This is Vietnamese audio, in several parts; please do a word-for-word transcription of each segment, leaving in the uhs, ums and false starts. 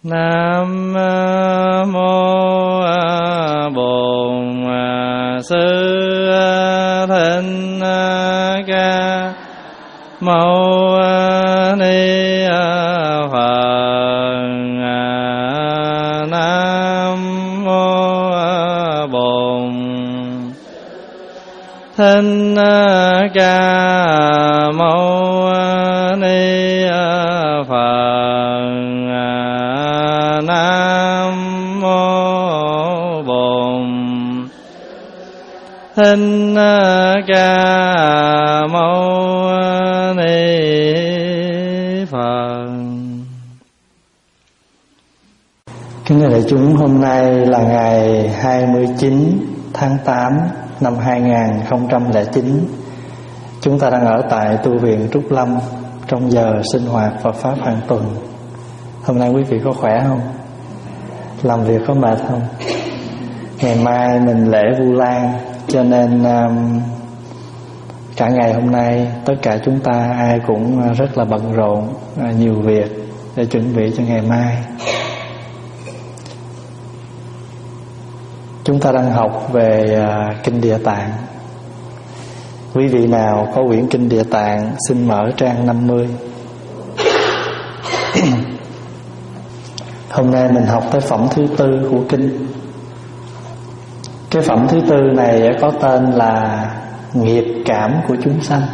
Nam mô Bổn Sư Thích Ca Mâu Ni Phật. Nam mô Bổn Thích Ca Mâu Ni Phật. Nam mô Bổn Thích Ca Mâu Ni Phật. Kính thưa đại chúng, hôm nay là ngày hai mươi chín tháng tám năm hai nghìn không trăm lẻ chín. Chúng ta đang ở tại tu viện Trúc Lâm trong giờ sinh hoạt Phật pháp hàng tuần. Hôm nay quý vị có khỏe không? Làm việc có mệt không? Ngày mai mình lễ Vu Lan, cho nên um, cả ngày hôm nay tất cả chúng ta ai cũng rất là bận rộn, nhiều việc để chuẩn bị cho ngày mai. Chúng ta đang học về uh, Kinh Địa Tạng. Quý vị nào có quyển Kinh Địa Tạng xin mở trang năm mươi. Hôm nay mình học tới phẩm thứ tư của kinh. Cái phẩm thứ tư này có tên là nghiệp cảm của chúng sanh.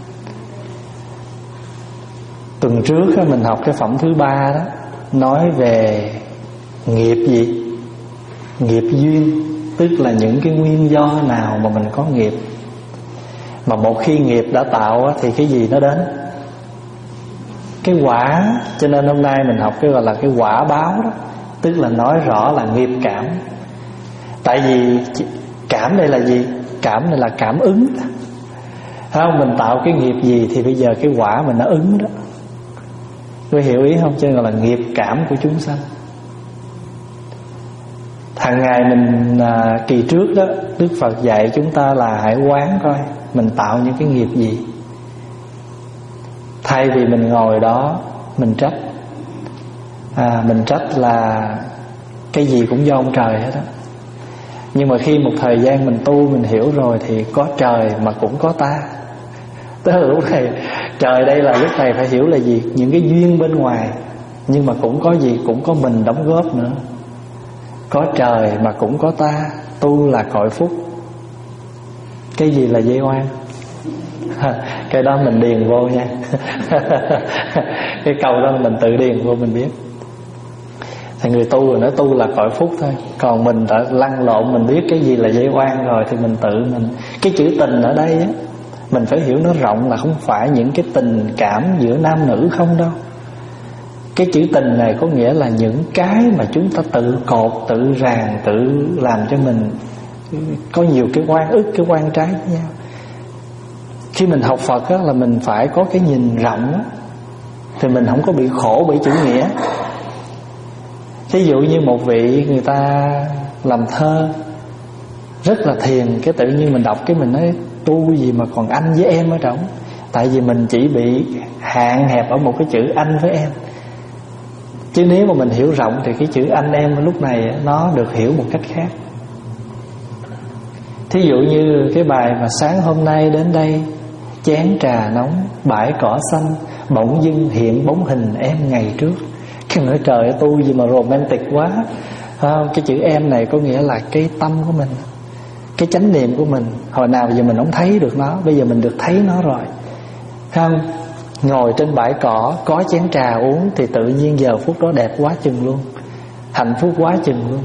Tuần trước mình học cái phẩm thứ ba đó, nói về nghiệp gì? Nghiệp duyên, tức là những cái nguyên do nào mà mình có nghiệp. Mà một khi nghiệp đã tạo thì cái gì nó đến? Cái quả. Cho nên hôm nay mình học cái gọi là cái quả báo đó, tức là nói rõ là nghiệp cảm. Tại vì cảm đây là gì? Cảm này là cảm ứng. Thấy không? Mình tạo cái nghiệp gì thì bây giờ cái quả mình nó ứng đó. Quý hiểu ý không? Cho nên gọi là nghiệp cảm của chúng sanh. Hàng ngày mình à, kỳ trước đó Đức Phật dạy chúng ta là hãy quán coi mình tạo những cái nghiệp gì. Thay vì mình ngồi đó mình trách, à, mình trách là cái gì cũng do ông trời hết đó. Nhưng mà khi một thời gian mình tu, mình hiểu rồi thì có trời mà cũng có ta. Tức là lúc này trời đây là lúc này phải hiểu là gì? Những cái duyên bên ngoài. Nhưng mà cũng có gì? Cũng có mình đóng góp nữa. Có trời mà cũng có ta. Tu là cội phúc. Cái gì là dây oan? Cái đó mình điền vô nha. Cái câu đó mình tự điền vô mình biết. Thì người tu rồi nói tu là cội phúc thôi. Còn mình đã lăn lộn, mình biết cái gì là dây oan rồi thì mình tự mình. Cái chữ tình ở đây á, mình phải hiểu nó rộng là không phải những cái tình cảm giữa nam nữ không đâu. Cái chữ tình này có nghĩa là những cái mà chúng ta tự cột, tự ràng, tự làm cho mình có nhiều cái oan ức, cái oan trái với nhau. Khi mình học Phật á, là mình phải có cái nhìn rộng á, thì mình không có bị khổ bởi chữ nghĩa. Ví dụ như một vị người ta làm thơ rất là thiền, cái tự nhiên mình đọc cái mình nói tu gì mà còn anh với em ở trong. Tại vì mình chỉ bị hạn hẹp ở một cái chữ anh với em. Chứ nếu mà mình hiểu rộng thì cái chữ anh em lúc này nó được hiểu một cách khác. Thí dụ như cái bài mà sáng hôm nay đến đây, chén trà nóng, bãi cỏ xanh, bỗng dưng hiện bóng hình em ngày trước. Cái nói trời tu gì mà romantic quá. Không, cái chữ em này có nghĩa là cái tâm của mình, cái chánh niệm của mình. Hồi nào giờ mình không thấy được nó, bây giờ mình được thấy nó rồi. Không, ngồi trên bãi cỏ, có chén trà uống thì tự nhiên giờ phút đó đẹp quá chừng luôn, hạnh phúc quá chừng luôn.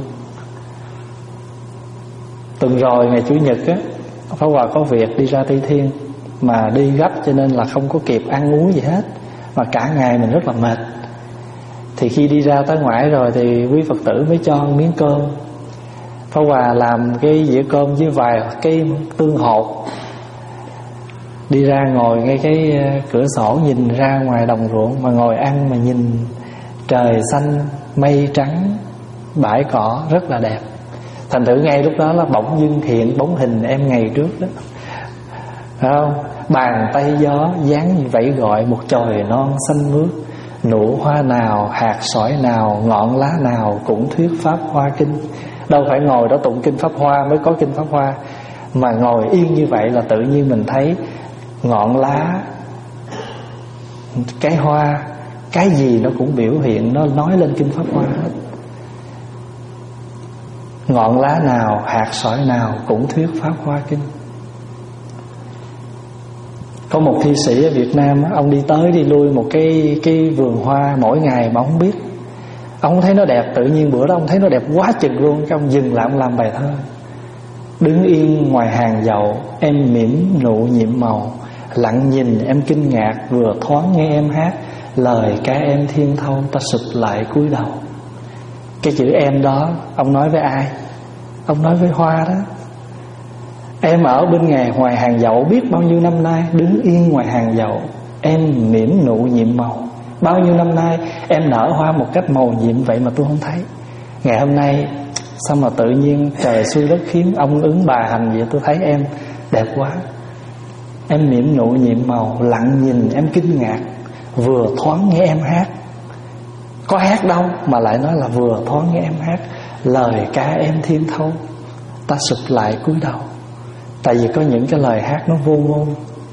Tuần rồi ngày Chủ nhật á, Pháp Hòa có việc đi ra Tây Thiên, mà đi gấp cho nên là không có kịp ăn uống gì hết, mà cả ngày mình rất là mệt. Thì khi đi ra tới ngoài rồi thì quý Phật tử mới cho miếng cơm. Pháp Hòa làm cái dĩa cơm với vài cái tương hột, đi ra ngồi ngay cái cửa sổ nhìn ra ngoài đồng ruộng, mà ngồi ăn mà nhìn trời xanh, mây trắng, bãi cỏ rất là đẹp. Thành thử ngay lúc đó là bỗng dưng hiện bóng hình em ngày trước đó. Phải không? Bàn tay gió dáng như vẫy gọi một chồi non xanh mướt, Nụ hoa nào, hạt sỏi nào, ngọn lá nào cũng thuyết Pháp Hoa Kinh. Đâu phải ngồi đó tụng kinh Pháp Hoa mới có kinh Pháp Hoa, mà ngồi yên như vậy là tự nhiên mình thấy ngọn lá, cái hoa, cái gì nó cũng biểu hiện, nó nói lên kinh Pháp Hoa hết. Ngọn lá nào, hạt sỏi nào cũng thuyết Pháp Hoa Kinh. Có một thi sĩ ở Việt Nam, ông đi tới đi lui một cái cái vườn hoa mỗi ngày mà ông không biết. Ông thấy nó đẹp, tự nhiên bữa đó ông thấy nó đẹp quá chừng luôn, cái ông dừng lại ông làm bài thơ. Đứng yên ngoài hàng dậu, em mỉm nụ nhiệm màu, lặng nhìn em kinh ngạc, vừa thoáng nghe em hát, lời ca em thiên thâu, ta sụp lại cúi đầu. Cái chữ em đó ông nói với ai? Ông nói với hoa đó. Em ở bên ngày ngoài hàng dậu biết bao nhiêu năm nay, đứng yên ngoài hàng dậu, em mỉm nụ nhiệm màu. Bao nhiêu năm nay em nở hoa một cách màu nhiệm vậy mà tôi không thấy. Ngày hôm nay sao mà tự nhiên trời xui đất khiến, ông ứng bà hành vậy, tôi thấy em đẹp quá. Em mỉm nụ nhiệm màu, lặng nhìn em kinh ngạc, vừa thoáng nghe em hát. Có hát đâu mà lại nói là vừa thoáng nghe em hát, lời ca em thiên thâu, ta sụp lại cúi đầu. Tại vì có những cái lời hát nó vô ngôn.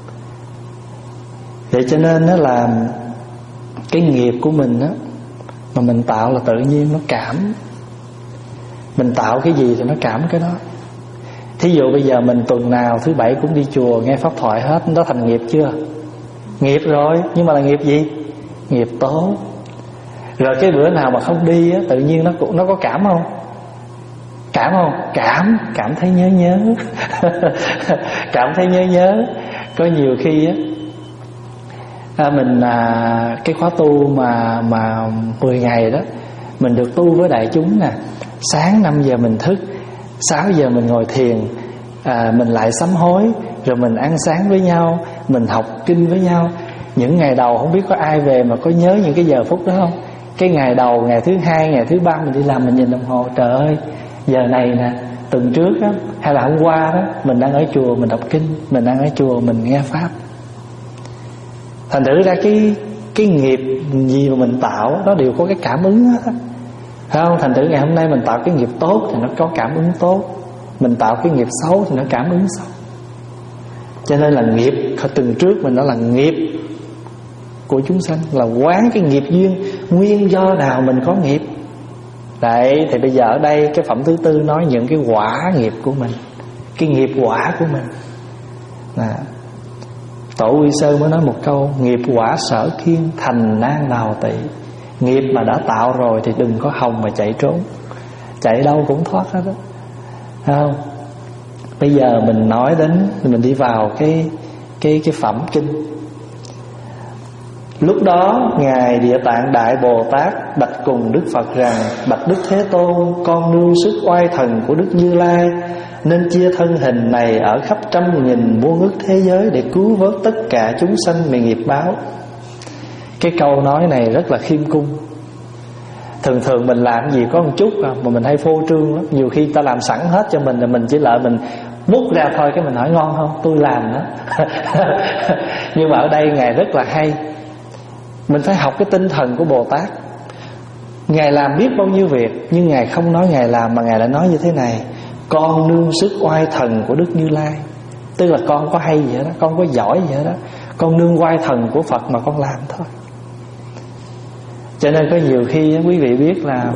Vậy cho nên đó là cái nghiệp của mình đó, mà mình tạo là tự nhiên nó cảm. Mình tạo cái gì thì nó cảm cái đó. Thí dụ bây giờ mình tuần nào thứ bảy cũng đi chùa nghe pháp thoại hết, nó thành nghiệp chưa? Nghiệp rồi, nhưng mà là nghiệp gì? Nghiệp tốt. Rồi cái bữa nào mà không đi á, tự nhiên nó cũng nó có cảm không? Cảm không? Cảm, cảm thấy nhớ nhớ. Cảm thấy nhớ nhớ. Có nhiều khi á, à, mình à, cái khóa tu mà mà mười ngày đó, mình được tu với đại chúng nè. Sáng năm giờ mình thức, sáu giờ mình ngồi thiền, à, mình lại sám hối, rồi mình ăn sáng với nhau, mình học kinh với nhau. Những ngày đầu không biết có ai về mà có nhớ những cái giờ phút đó không? Cái ngày đầu, ngày thứ hai, ngày thứ ba mình đi làm, mình nhìn đồng hồ, trời ơi, giờ này nè, tuần trước đó, hay là hôm qua đó, mình đang ở chùa mình đọc kinh, mình đang ở chùa mình nghe pháp. Thành thử ra cái cái nghiệp gì mà mình tạo nó đều có cái cảm ứng hết, phải không? Thành thử ngày hôm nay mình tạo cái nghiệp tốt thì nó có cảm ứng tốt, mình tạo cái nghiệp xấu thì nó cảm ứng xấu. Cho nên là nghiệp từng trước mình nói là nghiệp của chúng sanh, là quán cái nghiệp duyên, nguyên do nào mình có nghiệp. Đấy, thì bây giờ ở đây cái phẩm thứ tư nói những cái quả nghiệp của mình, cái nghiệp quả của mình. Nè, Tổ Quy Sơn mới nói một câu: nghiệp quả sở kiên, thành nan đào tị. Nghiệp mà đã tạo rồi thì đừng có hòng mà chạy trốn, chạy đâu cũng thoát hết đó, thấy không? Bây giờ mình nói đến, mình đi vào cái cái cái phẩm kinh. Lúc đó Ngài Địa Tạng Đại Bồ Tát bạch cùng Đức Phật rằng: bạch Đức Thế Tôn, con nương sức oai thần của Đức Như Lai, nên chia thân hình này ở khắp trăm nghìn muôn ức thế giới để cứu vớt tất cả chúng sanh về nghiệp báo. Cái câu nói này rất là khiêm cung. Thường thường mình làm gì có một chút mà mình hay phô trương lắm. Nhiều khi ta làm sẵn hết cho mình, rồi mình chỉ lợi mình múc ra thôi, cái mình hỏi ngon không, tôi làm đó. Nhưng mà ở đây Ngài rất là hay. Mình phải học cái tinh thần của Bồ Tát. Ngài làm biết bao nhiêu việc, nhưng Ngài không nói Ngài làm, mà Ngài lại nói như thế này: con nương sức oai thần của Đức Như Lai. Tức là con có hay vậy đó, con có giỏi vậy đó, con nương oai thần của Phật mà con làm thôi. Cho nên có nhiều khi quý vị biết là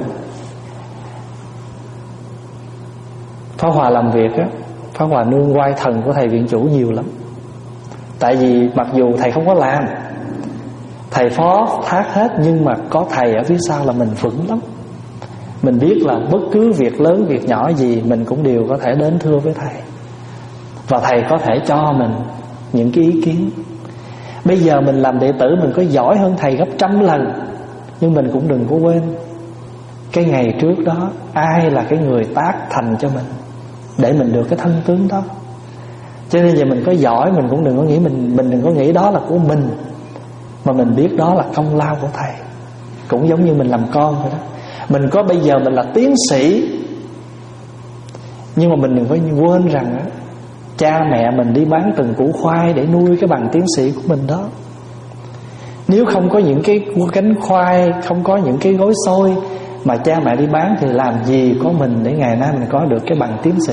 Pháp Hòa làm việc á, Pháp Hòa nương oai thần của thầy viện chủ nhiều lắm. Tại vì mặc dù thầy không có làm, thầy phó thác hết, nhưng mà có thầy ở phía sau là mình vững lắm. Mình biết là bất cứ việc lớn việc nhỏ gì mình cũng đều có thể đến thưa với thầy, và thầy có thể cho mình những cái ý kiến. Bây giờ mình làm đệ tử mình có giỏi hơn thầy gấp trăm lần, nhưng mình cũng đừng có quên cái ngày trước đó ai là cái người tác thành cho mình, để mình được cái thân tướng đó. Cho nên giờ mình có giỏi mình cũng đừng có nghĩ mình mình đừng có nghĩ đó là của mình, mà mình biết đó là công lao của thầy. Cũng giống như mình làm con vậy đó. Mình có bây giờ mình là tiến sĩ, nhưng mà mình đừng có quên rằng đó, cha mẹ mình đi bán từng củ khoai để nuôi cái bằng tiến sĩ của mình đó. Nếu không có những cái cánh khoai, không có những cái gói xôi mà cha mẹ đi bán, thì làm gì có mình để ngày nay mình có được cái bằng tiến sĩ.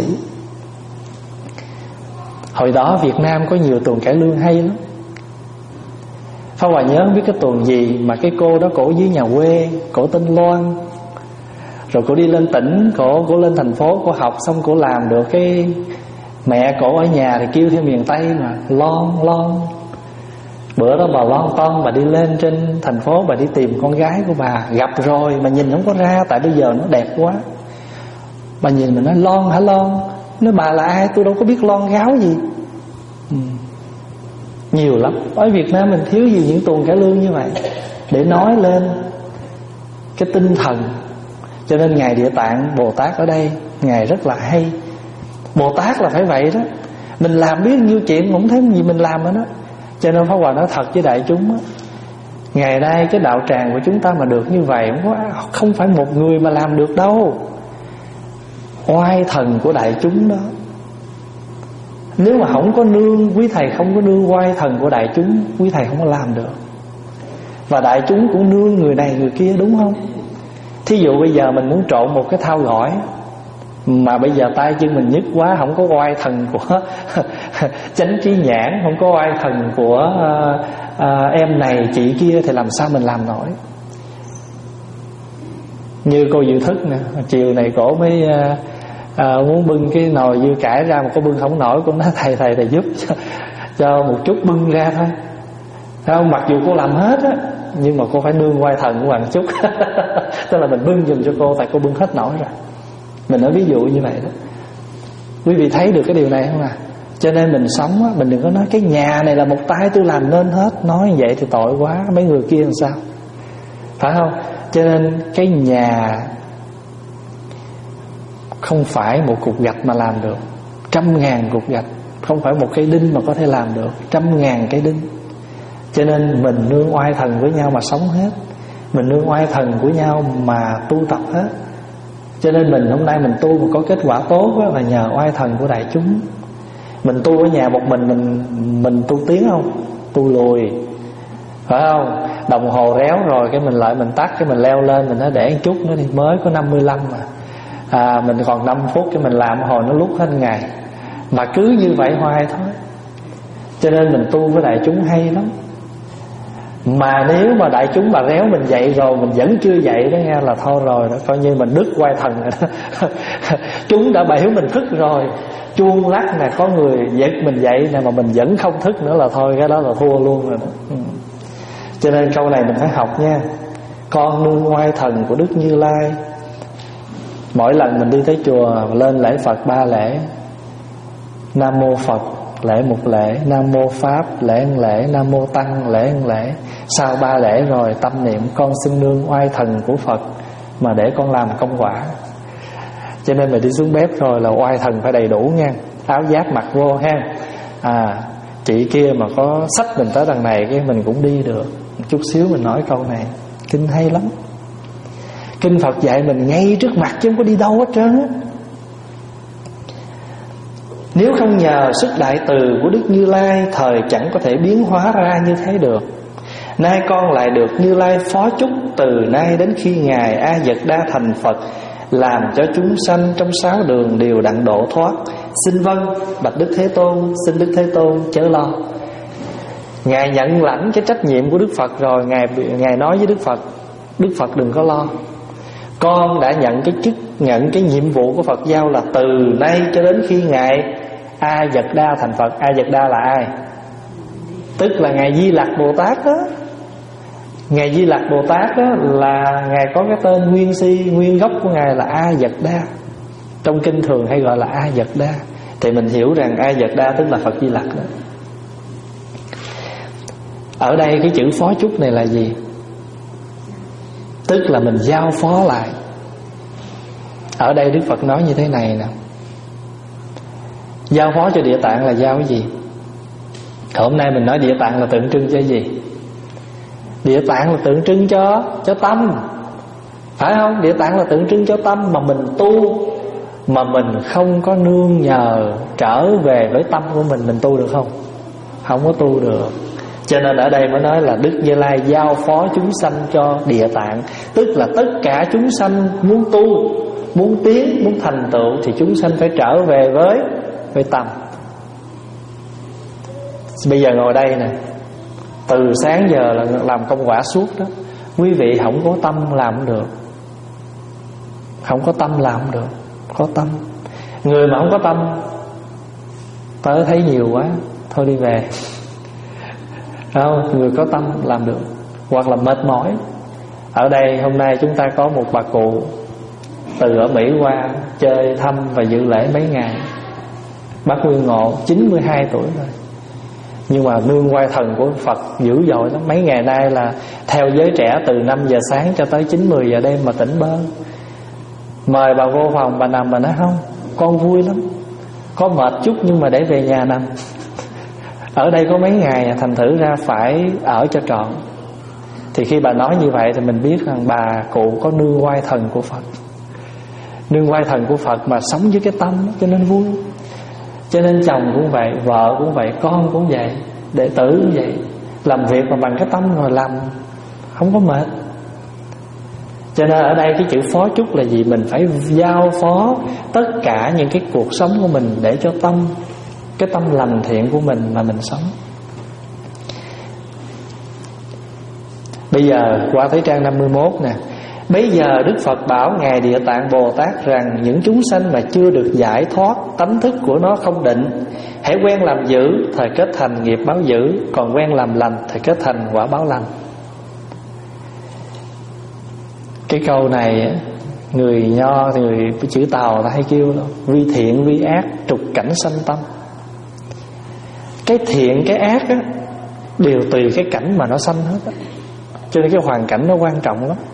Hồi đó Việt Nam có nhiều tuồng cải lương hay lắm. Pháp Hòa nhớ không biết cái tuồng gì mà cái cô đó cổ dưới nhà quê, cổ tên Loan. Rồi cổ đi lên tỉnh, cổ cổ lên thành phố, cổ học xong cổ làm được cái mẹ cổ ở nhà thì kêu theo miền Tây mà lon lon. Bữa đó bà lon ton, bà đi lên trên thành phố, bà đi tìm con gái của bà, gặp rồi mà nhìn không có ra, tại bây giờ nó đẹp quá. Bà nhìn mình nói lon hả lon? Nói bà là ai? Tôi đâu có biết lon gáo gì. ừ. Nhiều lắm. Ở Việt Nam mình thiếu gì những tuồng cải lương như vậy, để nói lên cái tinh thần. Cho nên Ngài Địa Tạng Bồ Tát ở đây, Ngài rất là hay. Bồ Tát là phải vậy đó. Mình làm biết nhiêu chuyện không thấy gì mình làm nữa đó. Cho nên Pháp Hòa nói thật với đại chúng đó, ngày nay cái đạo tràng của chúng ta mà được như vậy, Không có không phải một người mà làm được đâu. Oai thần của đại chúng đó. Nếu mà không có nương, quý thầy không có nương oai thần của đại chúng, quý thầy không có làm được. Và đại chúng cũng nương người này người kia, đúng không? Thí dụ bây giờ mình muốn trộn một cái thao gỏi, mà bây giờ tay chân mình nhức quá, không có oai thần của chánh trí nhãn, không có oai thần của uh, uh, em này chị kia, thì làm sao mình làm nổi. Như cô Dự Thức nè, chiều này cổ mới uh, uh, muốn bưng cái nồi dưa cải ra, mà cô bưng không nổi. Cô nói thầy thầy thầy giúp cho, cho một chút bưng ra thôi. Thấy không? Mặc dù cô làm hết á, nhưng mà cô phải nương oai thần của bạn chút. Tức là mình bưng giùm cho cô, tại cô bưng hết nổi rồi. Mình nói ví dụ như vậy đó. Quý vị thấy được cái điều này không à? Cho nên mình sống á, mình đừng có nói cái nhà này là một tay tôi làm nên hết. Nói như vậy thì tội quá, mấy người kia làm sao? Phải không? Cho nên cái nhà không phải một cục gạch mà làm được, trăm ngàn cục gạch. Không phải một cây đinh mà có thể làm được, trăm ngàn cây đinh. Cho nên mình nương oai thần với nhau mà sống hết, mình nương oai thần của nhau mà tu tập hết. Cho nên mình hôm nay mình tu mà có kết quả tốt đó, là nhờ oai thần của đại chúng. Mình tu ở nhà một mình Mình mình tu tiến không? Tu lùi. Phải không? Đồng hồ réo rồi cái mình lại mình tắt, cái mình leo lên, mình nói để một chút nữa đi, mới có năm mươi lăm mà à, mình còn năm phút cái mình làm hồi nó lúc hết ngày. Mà cứ như vậy hoài thôi. Cho nên mình tu với đại chúng hay lắm. Mà nếu mà đại chúng mà réo mình dậy rồi mình vẫn chưa dậy đó nghe, là thôi rồi đó, coi như mình đứt oai thần rồi đó. Chúng đã biểu mình thức rồi, chuông lắc nè, có người giật mình dậy nè, mà mình vẫn không thức nữa là thôi, cái đó là thua luôn rồi đó. ừ. Cho nên câu này mình phải học nha. Con nương oai thần của Đức Như Lai. Mỗi lần mình đi tới chùa lên lễ Phật ba lễ: Nam mô Phật lễ một lễ, Nam mô Pháp lễ một lễ, Nam mô Tăng lễ một lễ. Sau ba lễ rồi tâm niệm con xin nương oai thần của Phật mà để con làm công quả. Cho nên mình đi xuống bếp rồi là oai thần phải đầy đủ nha. Áo giáp mặc vô ha. À, chị kia mà có xách mình tới đằng này cái mình cũng đi được. Một chút xíu mình nói câu này. Kinh hay lắm. Kinh Phật dạy mình ngay trước mặt chứ không có đi đâu hết trơn á. Nếu không nhờ sức đại từ của Đức Như Lai, thời chẳng có thể biến hóa ra như thế được. Nay con lại được Như Lai phó chúc, từ nay đến khi Ngài A Dật Đa thành Phật, làm cho chúng sanh trong sáu đường đều đặng độ thoát. Xin vâng, bạch Đức Thế Tôn, xin Đức Thế Tôn chớ lo. Ngài nhận lãnh cái trách nhiệm của Đức Phật rồi, Ngài Ngài nói với Đức Phật: Đức Phật đừng có lo, con đã nhận cái chức, nhận cái nhiệm vụ của Phật giao là từ nay cho đến khi Ngài A Dật Đa thành Phật. A Dật Đa là ai? Tức là Ngài Di Lặc Bồ Tát đó. Ngài Di Lặc Bồ Tát đó là Ngài có cái tên nguyên si, nguyên gốc của Ngài là A Dật Đa. Trong kinh thường hay gọi là A Dật Đa. Thì mình hiểu rằng A Dật Đa tức là Phật Di Lặc đó. Ở đây cái chữ phó chúc này là gì? Tức là mình giao phó lại. Ở đây Đức Phật nói như thế này nè: giao phó cho Địa Tạng là giao cái gì? Hôm nay mình nói Địa Tạng là tượng trưng cho cái gì? Địa Tạng là tượng trưng cho cho tâm, phải không? Địa Tạng là tượng trưng cho tâm. Mà mình tu mà mình không có nương nhờ trở về với tâm của mình, mình tu được không? Không có tu được. Cho nên ở đây mới nói là Đức Như Lai giao phó chúng sanh cho Địa Tạng. Tức là tất cả chúng sanh muốn tu, muốn tiến, muốn thành tựu thì chúng sanh phải trở về với với tâm. Bây giờ ngồi đây nè, từ sáng giờ là làm công quả suốt đó. Quý vị không có tâm làm không được. Không có tâm làm không được. Có tâm. Người mà không có tâm, tớ thấy nhiều quá, thôi đi về. Không, người có tâm làm được. Hoặc là mệt mỏi. Ở đây hôm nay chúng ta có một bà cụ từ ở Mỹ qua chơi thăm và dự lễ mấy ngày. Bác Nguyên Ngộ chín mươi hai tuổi rồi, nhưng mà nương oai thần của Phật dữ dội lắm. Mấy ngày nay là theo giới trẻ từ năm giờ sáng cho tới chín mười giờ đêm mà tỉnh bơ. Mời bà vô phòng, bà nằm, bà nói không, con vui lắm, có mệt chút nhưng mà để về nhà nằm. Ở đây có mấy ngày, thành thử ra phải ở cho trọn. Thì khi bà nói như vậy thì mình biết rằng bà cụ có nương oai thần của Phật. Nương oai thần của Phật mà sống với cái tâm đó, cho nên vui. Cho nên chồng cũng vậy, vợ cũng vậy, con cũng vậy, đệ tử cũng vậy. Làm việc mà bằng cái tâm rồi làm không có mệt. Cho nên ở đây cái chữ phó chúc là gì? Mình phải giao phó tất cả những cái cuộc sống của mình để cho tâm, cái tâm lành thiện của mình mà mình sống. Bây giờ qua tới trang năm mươi mốt nè. Bây giờ Đức Phật bảo Ngài Địa Tạng Bồ Tát rằng những chúng sanh mà chưa được giải thoát, tánh thức của nó không định, hãy quen làm dữ, thời kết thành nghiệp báo dữ, còn quen làm lành, thời kết thành quả báo lành. Cái câu này người Nho, người chữ Tàu ta hay kêu đó, vi thiện vi ác, trục cảnh sanh tâm. Cái thiện cái ác á, đều tùy cái cảnh mà nó sanh hết á. Cho nên cái hoàn cảnh nó quan trọng lắm.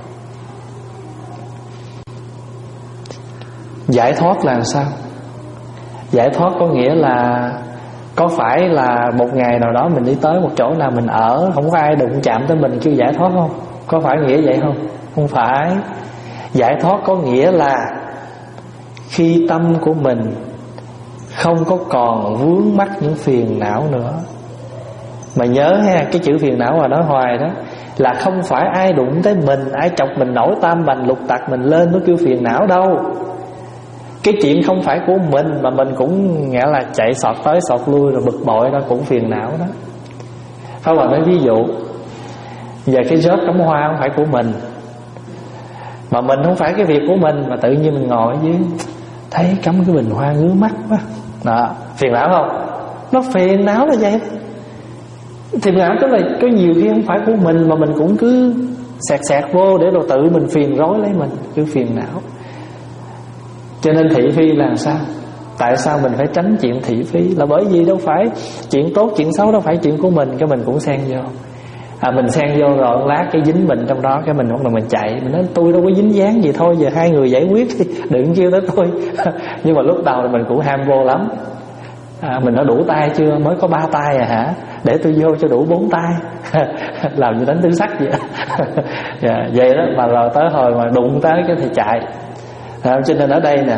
Giải thoát là sao? Giải thoát có nghĩa là có phải là một ngày nào đó mình đi tới một chỗ nào mình ở, không có ai đụng chạm tới mình kêu giải thoát không? Có phải nghĩa vậy không? Không phải. Giải thoát có nghĩa là khi tâm của mình không có còn vướng mắc những phiền não nữa. Mà nhớ ha, cái chữ phiền não mà nói hoài đó là không phải ai đụng tới mình, ai chọc mình nổi tam bành lục tặc mình lên nó kêu phiền não đâu. Cái chuyện không phải của mình mà mình cũng nghĩa là chạy sọt tới sọt lui rồi bực bội, đó cũng phiền não đó. Pháp Hòa nói ví dụ, giờ cái job cắm hoa không phải của mình, mà mình không phải cái việc của mình, mà tự nhiên mình ngồi ở dưới thấy cắm cái bình hoa ngứa mắt quá, đó, phiền não không? Nó phiền não là vậy. Phiền não tức là có nhiều khi không phải của mình mà mình cũng cứ sẹt sẹt vô để rồi tự mình phiền rối lấy mình, cứ phiền não. Cho nên thị phi là sao? Tại sao mình phải tránh chuyện thị phi? Là bởi vì đâu phải chuyện tốt, chuyện xấu đâu phải chuyện của mình, cái mình cũng xen vô. À, mình xen vô rồi lát cái dính mình trong đó, cái mình bắt đầu mình chạy, mình nói tôi đâu có dính dáng gì, thôi giờ hai người giải quyết đi, đừng kêu tới tôi. Nhưng mà lúc đầu thì mình cũng ham vô lắm. À, mình đã đủ tay chưa? Mới có ba tay à hả? Để tôi vô cho đủ bốn tay. Làm như đánh tứ sắc vậy. Yeah, vậy đó, mà rồi tới hồi mà đụng tới cái thì chạy. À, cho nên ở đây nè,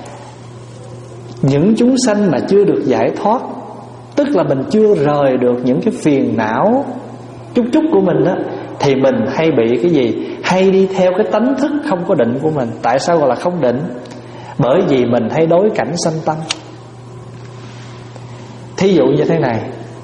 những chúng sanh mà chưa được giải thoát, tức là mình chưa rời được những cái phiền não chút chút của mình đó, thì mình hay bị cái gì? Hay đi theo cái tánh thức không có định của mình. Tại sao gọi là không định? Bởi vì mình hay đối cảnh sanh tâm. Thí dụ như thế này,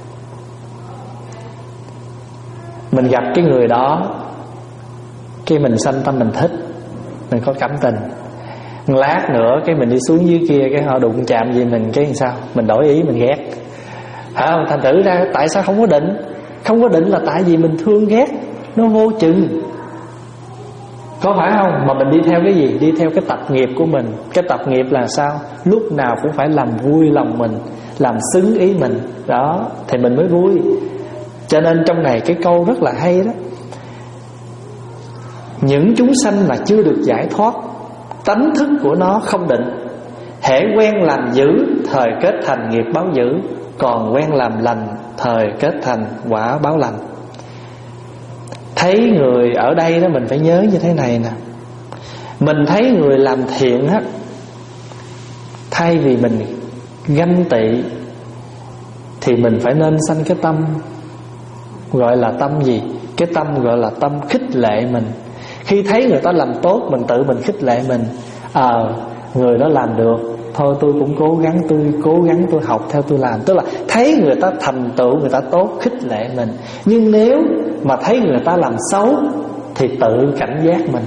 mình gặp cái người đó, cái mình sanh tâm mình thích, mình có cảm tình. Lát nữa cái mình đi xuống dưới kia, cái họ đụng chạm gì mình, cái làm sao? Mình đổi ý, mình ghét. À, thành thử ra tại sao không có định? Không có định là tại vì mình thương ghét, nó vô chừng. Có phải không? Mà mình đi theo cái gì? Đi theo cái tập nghiệp của mình. Cái tập nghiệp là sao? Lúc nào cũng phải làm vui lòng mình, làm xứng ý mình. Đó, thì mình mới vui. Cho nên trong này cái câu rất là hay đó. Những chúng sanh mà chưa được giải thoát, tánh thức của nó không định, hễ quen làm dữ, thời kết thành nghiệp báo dữ, còn quen làm lành, thời kết thành quả báo lành. Thấy người ở đây đó, mình phải nhớ như thế này nè. Mình thấy người làm thiện á, thay vì mình ganh tị thì mình phải nên sanh cái tâm gọi là tâm gì? Cái tâm gọi là tâm khích lệ mình. Khi thấy người ta làm tốt, mình tự mình khích lệ mình. Ờ à, người đó làm được, thôi tôi cũng cố gắng, tôi cố gắng tôi học theo tôi làm. Tức là thấy người ta thành tựu, người ta tốt, khích lệ mình. Nhưng nếu mà thấy người ta làm xấu thì tự cảnh giác mình.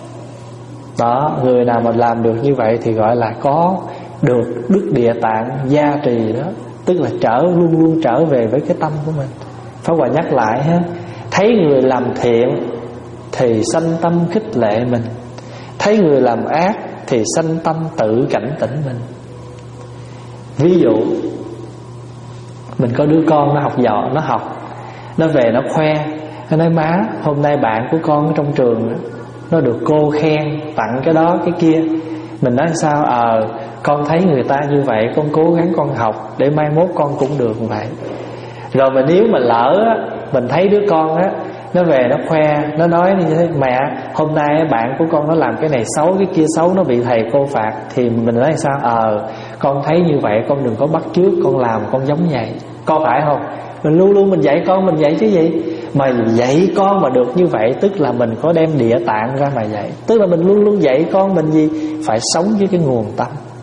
Đó, người nào mà làm được như vậy thì gọi là có được Đức Địa Tạng gia trì đó. Tức là trở luôn luôn trở về với cái tâm của mình. Pháp Hòa nhắc lại ha, thấy người làm thiện thì sanh tâm khích lệ mình, thấy người làm ác thì sanh tâm tự cảnh tỉnh mình. Ví dụ mình có đứa con nó học giỏi, nó học, nó về nó khoe, nó nói má, hôm nay bạn của con ở trong trường nó được cô khen, tặng cái đó cái kia. Mình nói sao? Ờ à, con thấy người ta như vậy, con cố gắng con học để mai mốt con cũng được vậy. Rồi mà nếu mà lỡ á, mình thấy đứa con á, nó về nó khoe, nó nói như thế, mẹ hôm nay bạn của con nó làm cái này xấu, cái kia xấu, nó bị thầy cô phạt. Thì mình nói sao? Ờ à, con thấy như vậy, con đừng có bắt chước, con làm con giống vậy. Có phải không? Mình luôn luôn mình dạy con mình vậy chứ gì. Mà dạy con mà được như vậy, tức là mình có đem Địa Tạng ra mà dạy. Tức là mình luôn luôn dạy con mình gì? Phải sống với cái nguồn tâm.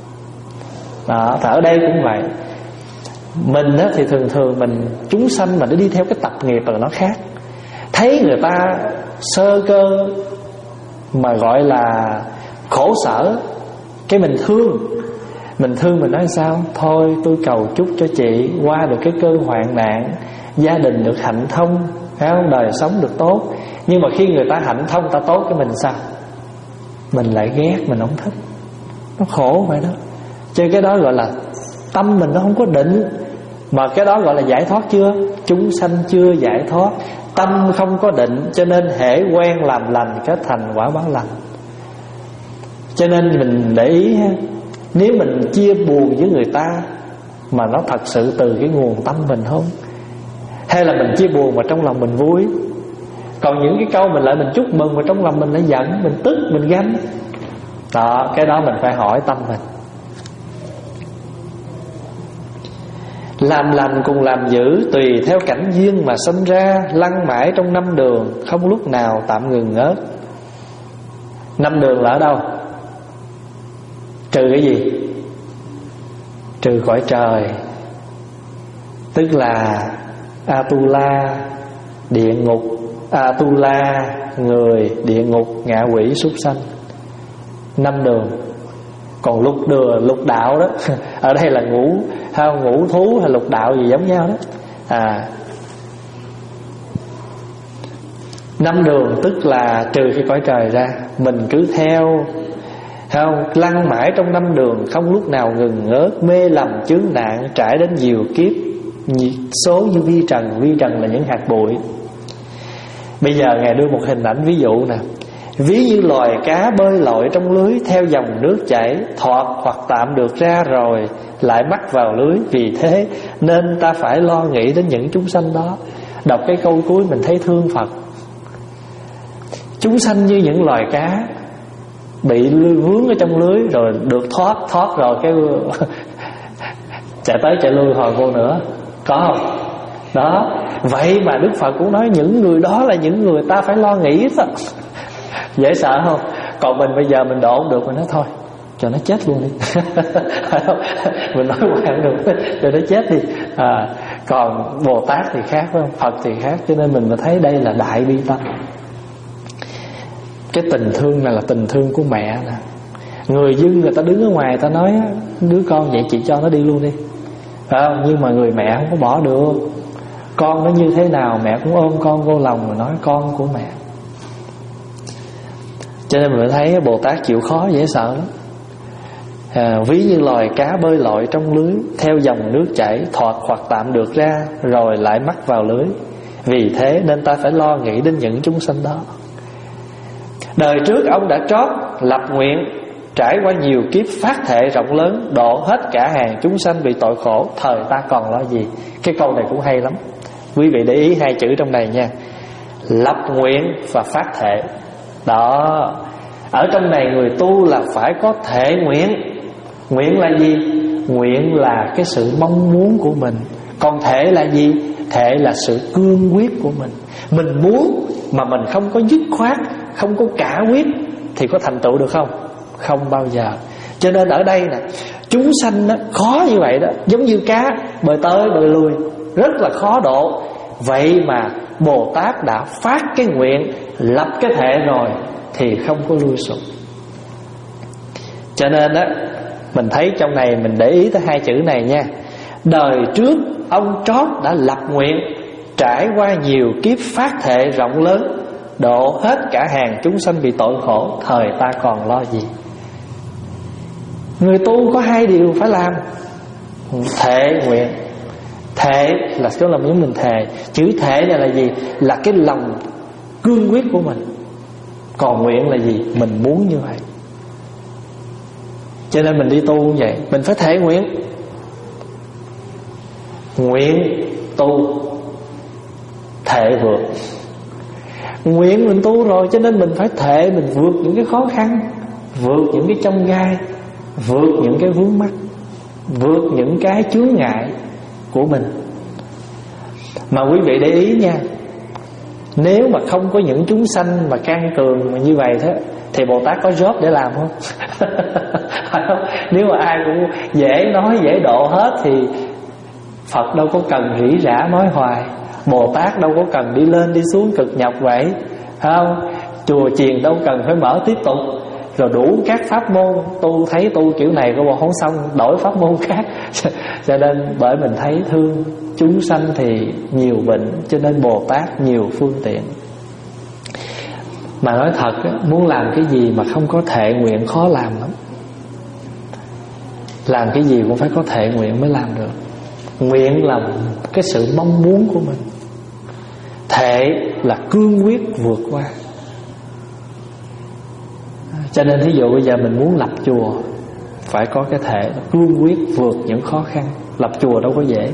Đó, ở đây cũng vậy. Mình á, thì thường thường mình chúng sanh mà nó đi theo cái tập nghiệp là nó khác. Thấy người ta sơ cơ mà gọi là khổ sở, cái mình thương. Mình thương mình nói sao? Thôi tôi cầu chúc cho chị qua được cái cơn hoạn nạn, gia đình được hạnh thông, phải không? Đời sống được tốt. Nhưng mà khi người ta hạnh thông, ta tốt, cái mình sao? Mình lại ghét, mình không thích. Nó khổ vậy đó. Cho cái đó gọi là tâm mình nó không có định. Mà cái đó gọi là giải thoát chưa? Chúng sanh chưa giải thoát. Tâm không có định, cho nên hễ quen làm lành kết thành quả báo lành. Cho nên mình để ý ha, nếu mình chia buồn với người ta mà nó thật sự từ cái nguồn tâm mình không, hay là mình chia buồn mà trong lòng mình vui. Còn những cái câu mình lại mình chúc mừng mà trong lòng mình lại giận, mình tức, mình ganh. Đó, cái đó mình phải hỏi tâm mình. Làm lành cùng làm dữ, tùy theo cảnh duyên mà sinh ra, lăn mãi trong năm đường, không lúc nào tạm ngừng ngớt. Năm đường là ở đâu? Trừ cái gì? Trừ cõi trời, tức là Atula, địa ngục, Atula, người, địa ngục, ngạ quỷ, súc sanh. Năm đường. Còn lục đường, lục đạo đó, ở đây là ngũ, hay ngũ thú hay lục đạo gì giống nhau đó. À, năm đường tức là trừ cái cõi trời ra, mình cứ theo, không lăn mãi trong năm đường, không lúc nào ngừng ngớt, mê lầm chướng nạn, trải đến nhiều kiếp, số như vi trần. Vi trần là những hạt bụi. Bây giờ Ngài đưa một hình ảnh ví dụ nè. Ví như loài cá bơi lội trong lưới, theo dòng nước chảy, thoạt hoặc tạm được ra rồi lại mắc vào lưới. Vì thế nên ta phải lo nghĩ đến những chúng sanh đó. Đọc cái câu cuối mình thấy thương Phật. Chúng sanh như những loài cá bị vướng ở trong lưới, rồi được thoát, thoát rồi cái chạy tới chạy lui hồi vô nữa. Có không? Đó. Vậy mà Đức Phật cũng nói những người đó là những người ta phải lo nghĩ đó. Dễ sợ không? Còn mình bây giờ mình độ không được, mình nói thôi cho nó chết luôn đi. Mình nói hoạn được, cho nó chết đi. À, còn Bồ Tát thì khác, phải không? Phật thì khác. Cho nên mình mới thấy đây là đại bi tâm. Cái tình thương này là tình thương của mẹ nè. Người dưng người ta đứng ở ngoài, ta nói đứa con vậy chị cho nó đi luôn đi, phải không? Nhưng mà người mẹ không có bỏ được. Con nó như thế nào mẹ cũng ôm con vô lòng mà nói con của mẹ. Cho nên mình thấy Bồ Tát chịu khó dễ sợ lắm. À, ví như loài cá bơi lội trong lưới, theo dòng nước chảy, thoạt hoặc tạm được ra rồi lại mắc vào lưới. Vì thế nên ta phải lo nghĩ đến những chúng sanh đó. Đời trước ông đã trót lập nguyện, trải qua nhiều kiếp phát thệ rộng lớn, độ hết cả hàng chúng sanh bị tội khổ, thời ta còn lo gì. Cái câu này cũng hay lắm. Quý vị để ý hai chữ trong này nha. Lập nguyện và phát thệ. Đó. Ở trong này người tu là phải có thệ nguyện. Nguyện là gì? Nguyện là cái sự mong muốn của mình, Còn thể là gì? Thể là sự cương quyết của mình. Mình muốn mà mình không có dứt khoát, không có cả quyết thì có thành tựu được không? Không bao giờ. Cho nên ở đây nè, chúng sanh đó, khó như vậy đó, giống như cá bơi tới bơi lui, rất là khó độ. Vậy mà Bồ Tát đã phát cái nguyện, lập cái thể rồi thì không có lui sụp. Cho nên đó, mình thấy trong này mình để ý tới hai chữ này nha. Đời trước ông trót đã lập nguyện, trải qua nhiều kiếp phát thệ rộng lớn, độ hết cả hàng chúng sanh bị tội khổ, thời ta còn lo gì. Người tu có hai điều phải làm: thệ nguyện. Thệ là cái lòng giống mình thề. Chữ thệ này là gì? Là cái lòng cương quyết của mình. Còn nguyện là gì? Mình muốn như vậy. Cho nên mình đi tu như vậy, mình phải thệ nguyện. Nguyện tu, thệ vượt. Nguyện mình tu rồi, cho nên mình phải thệ mình vượt những cái khó khăn, vượt những cái chông gai, vượt những cái vướng mắc, vượt những cái chướng ngại của mình. Mà quý vị để ý nha, nếu mà không có những chúng sanh mà can cường mà như vậy thế, thì Bồ Tát có job để làm không? Nếu mà ai cũng dễ nói dễ độ hết thì Phật đâu có cần rỉ rả nói hoài, Bồ Tát đâu có cần đi lên đi xuống cực nhọc vậy, không? Chùa chiền đâu cần phải mở tiếp tục, rồi đủ các pháp môn. Tu thấy tu kiểu này có bộ không xong, đổi pháp môn khác. Cho nên bởi mình thấy thương chúng sanh thì nhiều bệnh, cho nên Bồ Tát nhiều phương tiện. Mà nói thật, muốn làm cái gì mà không có thệ nguyện khó làm lắm. Làm cái gì cũng phải có thệ nguyện mới làm được. Nguyện là cái sự mong muốn của mình, thệ là cương quyết vượt qua. Cho nên thí dụ bây giờ mình muốn lập chùa, phải có cái thể cương quyết vượt những khó khăn. Lập chùa đâu có dễ,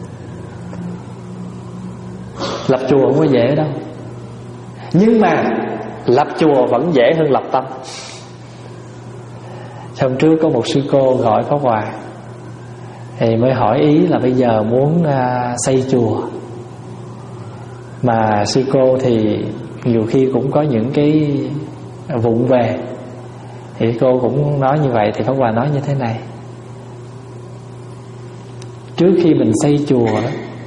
lập chùa không có dễ đâu. Nhưng mà lập chùa vẫn dễ hơn lập tâm. Hôm trước có một sư cô gọi Pháp Hòa, thì mới hỏi ý là bây giờ muốn uh, xây chùa. Mà sư cô thì nhiều khi cũng có những cái vụng về, thì cô cũng nói như vậy. Thì Pháp Hòa nói như thế này: trước khi mình xây chùa đó,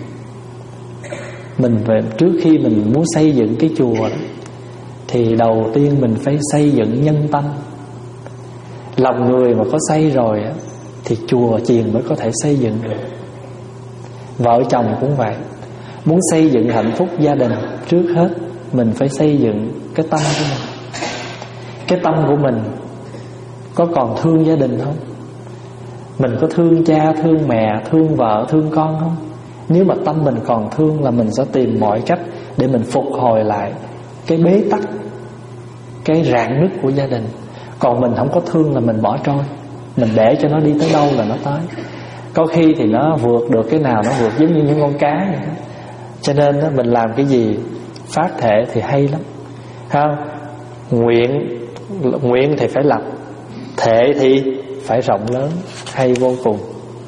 mình về trước khi mình muốn xây dựng cái chùa đó, thì đầu tiên mình phải xây dựng nhân tâm. Lòng người mà có xây rồi á, thì chùa chiền mới có thể xây dựng được. Vợ chồng cũng vậy, muốn xây dựng hạnh phúc gia đình, trước hết mình phải xây dựng cái tâm của mình. Cái tâm của mình có còn thương gia đình không? Mình có thương cha, thương mẹ, thương vợ, thương con không? Nếu mà tâm mình còn thương là mình sẽ tìm mọi cách để mình phục hồi lại cái bế tắc, cái rạn nứt của gia đình. Còn mình không có thương là mình bỏ trôi, mình để cho nó đi tới đâu là nó tới. Có khi thì nó vượt được cái nào nó vượt, giống như những con cá vậy đó. Cho nên đó, mình làm cái gì phát thể thì hay lắm, không? Nguyện Nguyện thì phải lập, thể thì phải rộng lớn, hay vô cùng.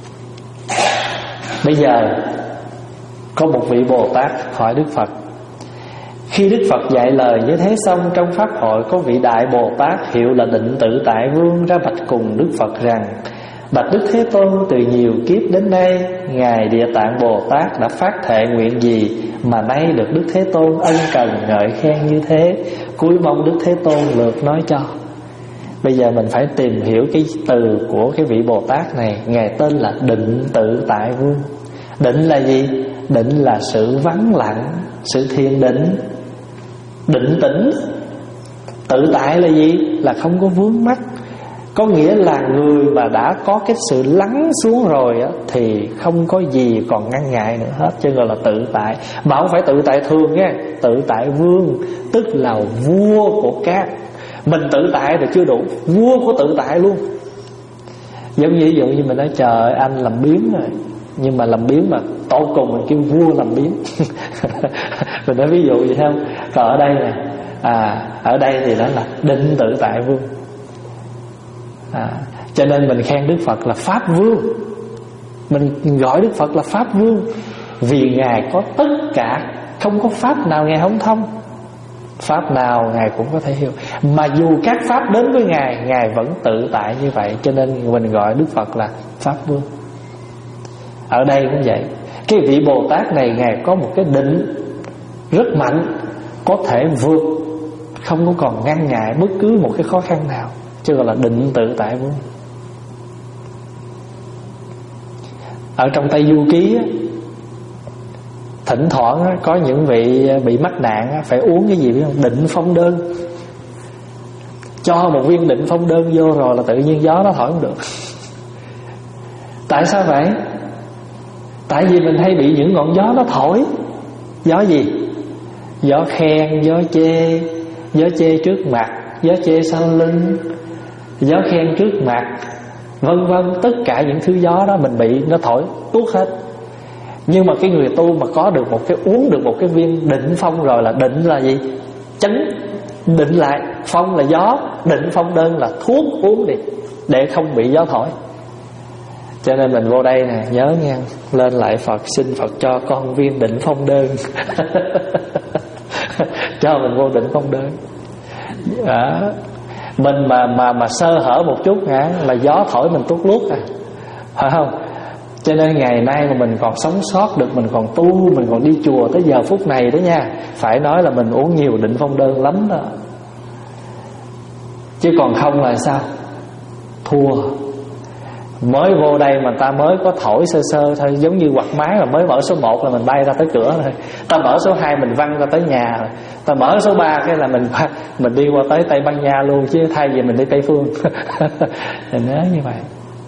Bây giờ có một vị Bồ Tát hỏi Đức Phật. Khi Đức Phật dạy lời như thế xong, trong pháp hội có vị đại Bồ Tát hiệu là Định Tự Tại Vương ra bạch cùng Đức Phật rằng: bạch Đức Thế Tôn, từ nhiều kiếp đến nay, ngài Địa Tạng Bồ Tát đã phát thệ nguyện gì mà nay được Đức Thế Tôn ân cần ngợi khen như thế? Cúi mong Đức Thế Tôn lượt nói cho. Bây giờ mình phải tìm hiểu cái từ của cái vị Bồ Tát này. Ngài tên là Định Tự Tại Vương. Định là gì? Định là sự vắng lặng, sự thiền định, định tĩnh. Tự tại là gì? Là không có vướng mắc. Có nghĩa là người mà đã có cái sự lắng xuống rồi á, thì không có gì còn ngăn ngại nữa hết, cho gọi là tự tại. Mà không phải tự tại thường nha, tự tại vương, tức là vua của các. Mình tự tại thì chưa đủ, vua của tự tại luôn. Giống như ví dụ như mình nói trời ơi, anh làm biếng rồi, nhưng mà làm biếng mà tổ cùng mình kêu vua làm biếng. Mình nói ví dụ vậy không? Còn ở đây nè, à, ở đây thì đó là Định Tự Tại Vương. À, cho nên mình khen Đức Phật là Pháp Vương. Mình gọi Đức Phật là Pháp Vương vì Ngài có tất cả, không có pháp nào Ngài không thông, pháp nào Ngài cũng có thể hiểu. Mà dù các pháp đến với Ngài, Ngài vẫn tự tại như vậy. Cho nên mình gọi Đức Phật là Pháp Vương. Ở đây cũng vậy. Cái vị Bồ Tát này Ngài có một cái định rất mạnh, có thể vượt, không có còn ngăn ngại bất cứ một cái khó khăn nào, chứ gọi là định tự tại Vương. Ở trong Tây Du Ký á, thỉnh thoảng á, có những vị bị mắc nạn á, phải uống cái gì biết không? Định phong đơn. Cho một viên định phong đơn vô rồi là tự nhiên gió nó thổi không được. Tại sao vậy? Tại vì mình hay bị những ngọn gió nó thổi. Gió gì? Gió khen, gió chê. Gió chê trước mặt, gió chê sau lưng, gió khen trước mặt, vân vân. Tất cả những thứ gió đó mình bị nó thổi tuốt hết. Nhưng mà cái người tu mà có được một cái, uống được một cái viên định phong rồi là định là gì? Chấn định lại. Phong là gió, định phong đơn là thuốc uống đi, để không bị gió thổi. Cho nên mình vô đây nè, nhớ nha, lên lại Phật, xin Phật cho con viên định phong đơn. Cho mình vô định phong đơn. Đó. Mình mà mà mà sơ hở một chút hả, là gió thổi mình tuốt luốt à, phải không? Cho nên ngày nay mà mình còn sống sót được, mình còn tu, mình còn đi chùa tới giờ phút này đó nha, phải nói là mình uống nhiều định phong đơn lắm đó. Chứ còn không là sao? Thua. Mới vô đây mà ta mới có thổi sơ sơ thôi, giống như quạt máy mà mới mở số một là mình bay ra tới cửa thôi. Ta mở số hai mình văng ra tới nhà rồi. Ta mở số ba cái là mình mình đi qua tới Tây Ban Nha luôn, chứ thay vì mình đi Tây Phương. Mình nhớ như vậy.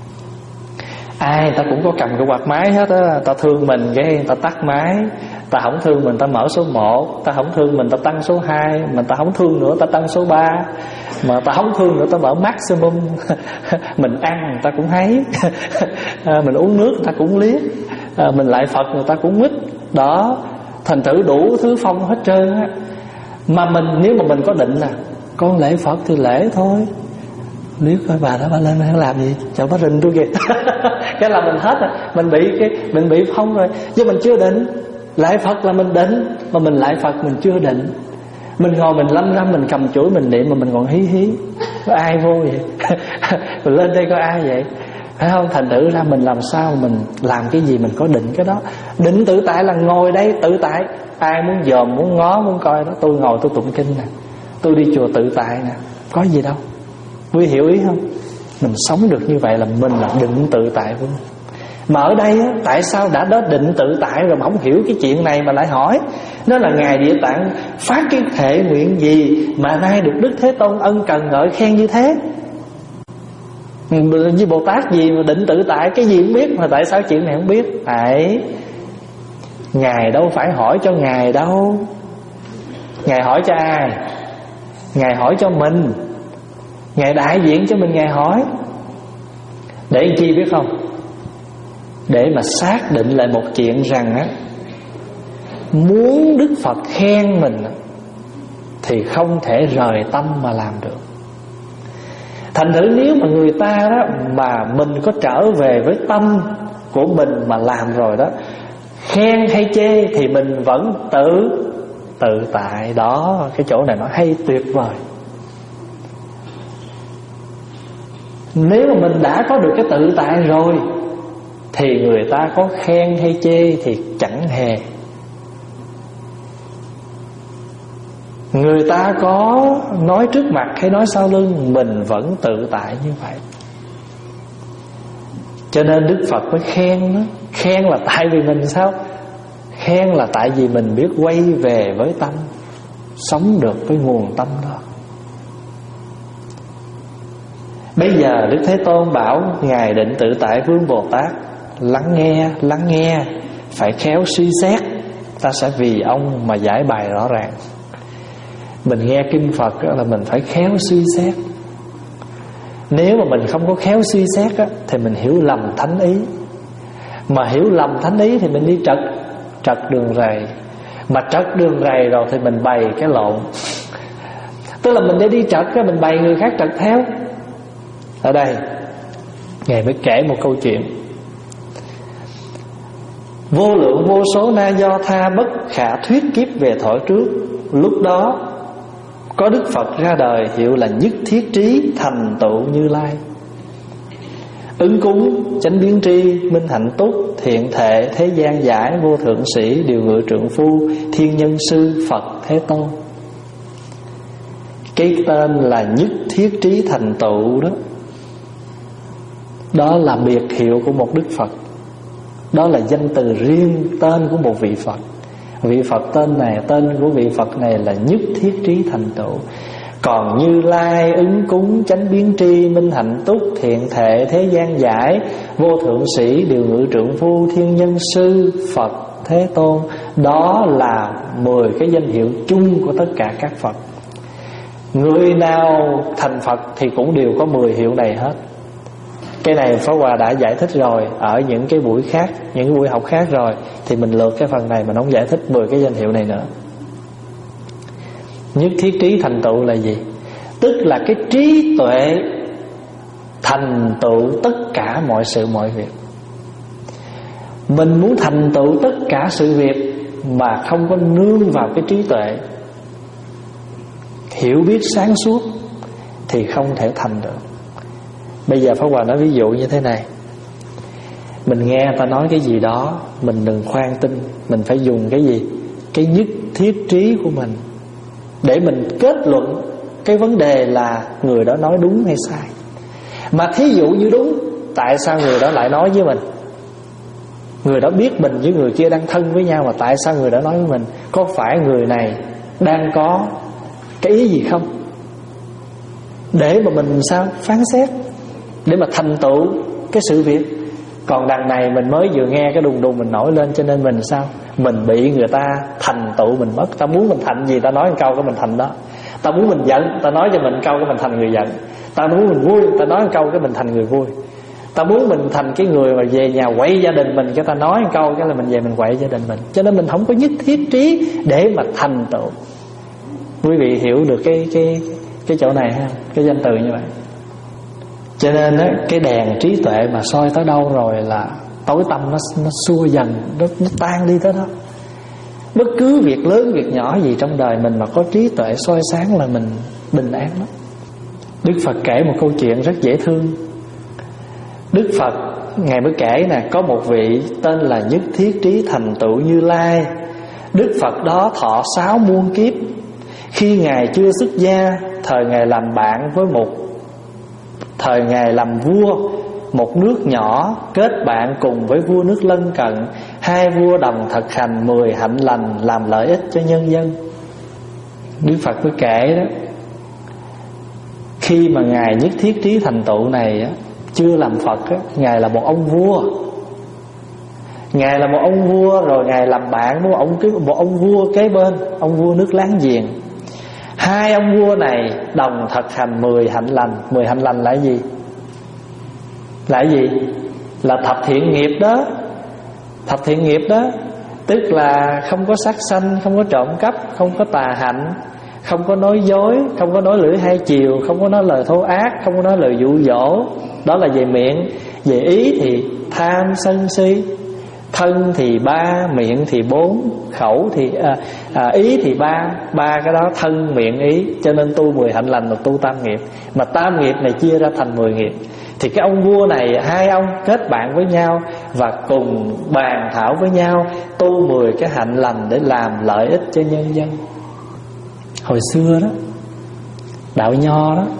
Ai ta cũng có cầm cái quạt máy hết á. Ta thương mình cái ta tắt máy, ta không thương mình ta mở số một, ta không thương mình ta tăng số hai, mà ta không thương nữa ta tăng số ba, mà ta không thương nữa ta mở maximum. Mình ăn người ta cũng thấy. Mình uống nước người ta cũng liếc. Mình lại Phật người ta cũng quýt. Đó, thành thử đủ thứ phong hết trơn á. Mà mình, nếu mà mình có định là con lễ Phật thì lễ thôi, liếc coi bà đó bà lên nó làm gì, chợ bà rình tôi kìa. Cái là mình hết rồi, mình bị cái mình bị phong rồi. Chứ mình chưa định. Lại Phật là mình định, mà mình lại Phật mình chưa định. Mình ngồi mình lâm râm, mình cầm chuỗi mình niệm mà mình còn hí hí. Có ai vô vậy? Mình lên đây có ai vậy? Phải không? Thành thử ra mình làm sao mình làm cái gì mình có định cái đó. Định tự tại là ngồi đây tự tại. Ai muốn dòm, muốn ngó, muốn coi đó, tôi ngồi tôi tụng kinh nè, tôi đi chùa tự tại nè, có gì đâu. Quý hiểu ý không? Mình sống được như vậy là mình là định tự tại của mình. Mà ở đây á, tại sao đã đó định tự tại rồi mà không hiểu cái chuyện này mà lại hỏi? Nó là Ngài Địa Tạng phát cái thệ nguyện gì mà nay được Đức Thế Tôn ân cần ngợi khen như thế? Như Bồ Tát gì mà định tự tại, cái gì cũng biết mà tại sao chuyện này không biết? Tại Ngài đâu phải hỏi cho Ngài đâu. Ngài hỏi cho ai? Ngài hỏi cho mình. Ngài đại diện cho mình, Ngài hỏi để chi biết không? Để mà xác định lại một chuyện rằng á, muốn Đức Phật khen mình thì không thể rời tâm mà làm được. Thành thử nếu mà người ta đó mà mình có trở về với tâm của mình mà làm rồi đó, khen hay chê thì mình vẫn tự tự tại. Đó, cái chỗ này nó hay tuyệt vời. Nếu mà mình đã có được cái tự tại rồi thì người ta có khen hay chê thì chẳng hề. Người ta có nói trước mặt hay nói sau lưng, mình vẫn tự tại như vậy. Cho nên Đức Phật mới khen đó. Khen là tại vì mình sao? Khen là tại vì mình biết quay về với tâm, sống được với nguồn tâm đó. Bây giờ Đức Thế Tôn bảo Ngài Định Tự Tại Vương Bồ Tát lắng nghe, lắng nghe, phải khéo suy xét. Ta sẽ vì ông mà giải bài rõ ràng. Mình nghe kinh Phật là mình phải khéo suy xét. Nếu mà mình không có khéo suy xét á, thì mình hiểu lầm thánh ý. Mà hiểu lầm thánh ý thì mình đi trật Trật đường rầy. Mà trật đường rầy rồi thì mình bày cái lộn. Tức là mình để đi trật á, mình bày người khác trật theo. Ở đây Ngài mới kể một câu chuyện. Vô lượng vô số na do tha, bất khả thuyết kiếp về thọ trước. Lúc đó có Đức Phật ra đời, hiệu là nhất thiết trí thành tựu Như Lai. Ứng cúng chánh biến tri, minh hạnh túc, thiện thệ, thế gian giải, vô thượng sĩ, điều ngự trượng phu, thiên nhân sư, Phật Thế Tôn. Cái tên là nhất thiết trí thành tựu đó, đó là biệt hiệu của một Đức Phật. Đó là danh từ riêng, tên của một vị Phật. Vị Phật tên này, tên của vị Phật này là nhất thiết trí thành tựu. Còn Như Lai, ứng cúng, chánh biến tri, minh hạnh túc, thiện thệ, thế gian giải, vô thượng sĩ, điều ngự trượng phu, thiên nhân sư, Phật Thế Tôn, đó là mười cái danh hiệu chung của tất cả các Phật. Người nào thành Phật thì cũng đều có mười hiệu này hết. Cái này Pháp Hòa đã giải thích rồi ở những cái buổi khác, những cái buổi học khác rồi, thì mình lượt cái phần này mình không giải thích mười cái danh hiệu này nữa. Nhất thiết trí thành tựu là gì? Tức là cái trí tuệ thành tựu tất cả mọi sự mọi việc. Mình muốn thành tựu tất cả sự việc mà không có nương vào cái trí tuệ, hiểu biết sáng suốt, thì không thể thành được. Bây giờ Pháp Hòa nói ví dụ như thế này. Mình nghe ta nói cái gì đó, mình đừng khoan tin. Mình phải dùng cái gì? Cái nhất thiết trí của mình để mình kết luận cái vấn đề là người đó nói đúng hay sai. Mà thí dụ như đúng, tại sao người đó lại nói với mình? Người đó biết mình với người kia đang thân với nhau, mà tại sao người đó nói với mình? Có phải người này đang có cái ý gì không? Để mà mình sao phán xét, để mà thành tựu cái sự việc. Còn đằng này mình mới vừa nghe cái đùng đùng mình nổi lên, cho nên mình sao? Mình bị người ta thành tựu mình mất. Ta muốn mình thành gì, ta nói một câu cái mình thành đó. Ta muốn mình giận, ta nói cho mình câu cái mình thành người giận. Ta muốn mình vui, ta nói một câu cái mình thành người vui. Ta muốn mình thành cái người mà về nhà quậy gia đình mình, cái ta nói một câu cái là mình về mình quậy gia đình mình. Cho nên mình không có nhất thiết trí để mà thành tựu. Quý vị hiểu được cái cái cái chỗ này ha, cái danh từ như vậy. Cho nên á, cái đèn trí tuệ mà soi tới đâu rồi là tối tăm nó nó xua dần, nó, nó tan đi tới đó. Bất cứ việc lớn việc nhỏ gì trong đời mình mà có trí tuệ soi sáng là mình bình an lắm. Đức Phật kể một câu chuyện rất dễ thương. Đức Phật Ngài mới kể nè, có một vị tên là nhất thiết trí thành tựu Như Lai. Đức Phật đó thọ sáu muôn kiếp. Khi Ngài chưa xuất gia, thời Ngài làm bạn với một Thời Ngài làm vua một nước nhỏ, kết bạn cùng với vua nước lân cận. Hai vua đồng thực hành mười hạnh lành, làm lợi ích cho nhân dân. Đức Phật mới kể đó, khi mà Ngài nhất thiết trí thành tựu này á, chưa làm Phật á, Ngài là một ông vua. Ngài là một ông vua, rồi Ngài làm bạn với một ông, một ông vua kế bên, ông vua nước láng giềng. Hai ông vua này đồng thực hành mười hạnh lành. Mười hạnh lành là gì? Là gì? Là thập thiện nghiệp đó. Thập thiện nghiệp đó tức là không có sát sanh, không có trộm cắp, không có tà hạnh, không có nói dối, không có nói lưỡi hai chiều, không có nói lời thô ác, không có nói lời dụ dỗ. Đó là về miệng. Về ý thì tham sân si. Thân thì ba, miệng thì bốn, khẩu thì à, à, ý thì ba. Ba cái đó thân, miệng, ý. Cho nên tu mười hạnh lành là tu tam nghiệp. Mà tam nghiệp này chia ra thành mười nghiệp. Thì cái ông vua này, hai ông kết bạn với nhau và cùng bàn thảo với nhau tu mười cái hạnh lành để làm lợi ích cho nhân dân. Hồi xưa đó, đạo Nho đó,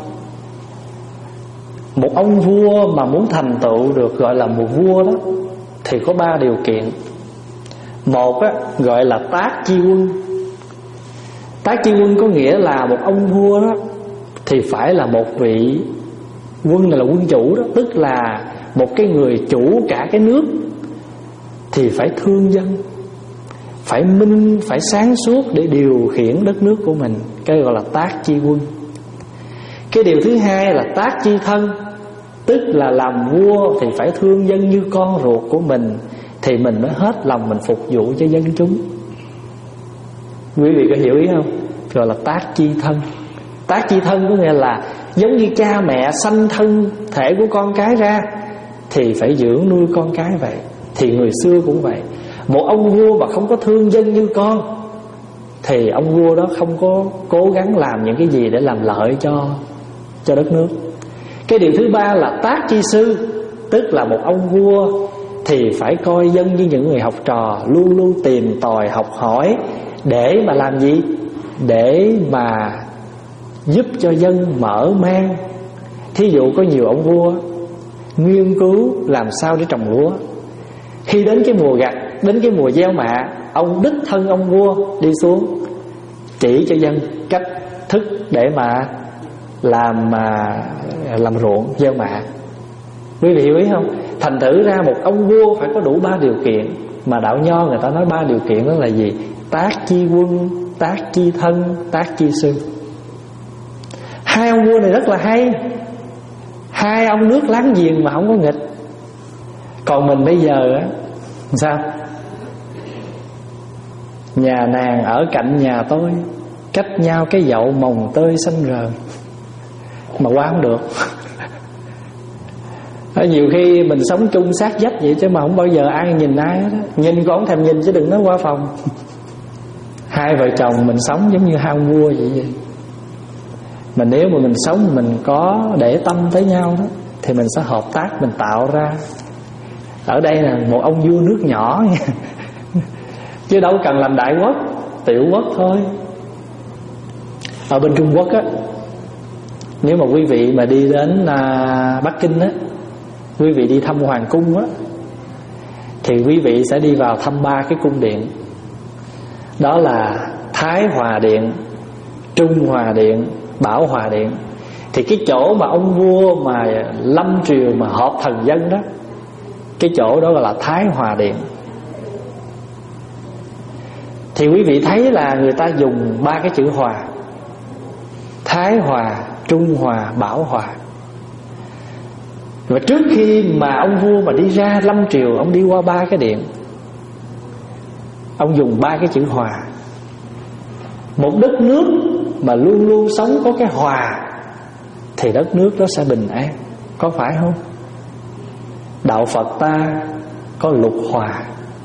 một ông vua mà muốn thành tựu được gọi là một vua đó thì có ba điều kiện. Một á, gọi là tác chi quân. Tác chi quân có nghĩa là một ông vua đó thì phải là một vị quân, này là quân chủ đó, tức là một cái người chủ cả cái nước, thì phải thương dân, phải minh, phải sáng suốt để điều khiển đất nước của mình. Cái gọi là tác chi quân. Cái điều thứ hai là tác chi thân, tức là làm vua thì phải thương dân như con ruột của mình, thì mình mới hết lòng mình phục vụ cho dân chúng. Quý vị có hiểu ý không? Gọi là tác chi thân. Tác chi thân có nghĩa là giống như cha mẹ sanh thân thể của con cái ra thì phải dưỡng nuôi con cái vậy. Thì người xưa cũng vậy. Một ông vua mà không có thương dân như con thì ông vua đó không có cố gắng làm những cái gì để làm lợi cho cho đất nước. Cái điều thứ ba là tác chi sư, tức là một ông vua thì phải coi dân như những người học trò, luôn luôn tìm tòi học hỏi để mà làm gì? Để mà giúp cho dân mở mang. Thí dụ có nhiều ông vua nghiên cứu làm sao để trồng lúa, khi đến cái mùa gặt, đến cái mùa gieo mạ, ông đích thân ông vua đi xuống chỉ cho dân cách thức để mà làm mà làm ruộng gieo mạ. Quý vị hiểu ý không? Thành thử ra một ông vua phải có đủ ba điều kiện. Mà đạo nho người ta nói ba điều kiện đó là gì? Tác chi quân, tác chi thân, tác chi sư. Hai ông vua này rất là hay, hai ông nước láng giềng mà không có nghịch. Còn mình bây giờ á sao? Nhà nàng ở cạnh nhà tôi, cách nhau cái dậu mồng tơi xanh rờn, mà qua không được. Ở nhiều khi mình sống chung sát vách vậy chứ mà không bao giờ ai nhìn ai hết. Nhìn cũng không thèm nhìn chứ đừng nói qua phòng. Hai vợ chồng mình sống giống như hai ông vua vậy vậy. Mà nếu mà mình sống mình có để tâm tới nhau đó thì mình sẽ hợp tác, mình tạo ra. Ở đây là một ông vua nước nhỏ nha. Chứ đâu cần làm đại quốc, tiểu quốc thôi. Ở bên Trung Quốc á, nếu mà quý vị mà đi đến à, Bắc Kinh á, quý vị đi thăm Hoàng cung á, thì quý vị sẽ đi vào thăm ba cái cung điện. Đó là Thái Hòa Điện, Trung Hòa Điện, Bảo Hòa Điện. Thì cái chỗ mà ông vua mà lâm triều mà họp thần dân đó, cái chỗ đó gọi là Thái Hòa Điện. Thì quý vị thấy là người ta dùng ba cái chữ hòa: Thái Hòa, Trung Hòa, Bảo Hòa. Và trước khi mà ông vua mà đi ra lâm triều, ông đi qua ba cái điện, ông dùng ba cái chữ hòa. Một đất nước mà luôn luôn sống có cái hòa thì đất nước đó sẽ bình an, có phải không? Đạo Phật ta có lục hòa,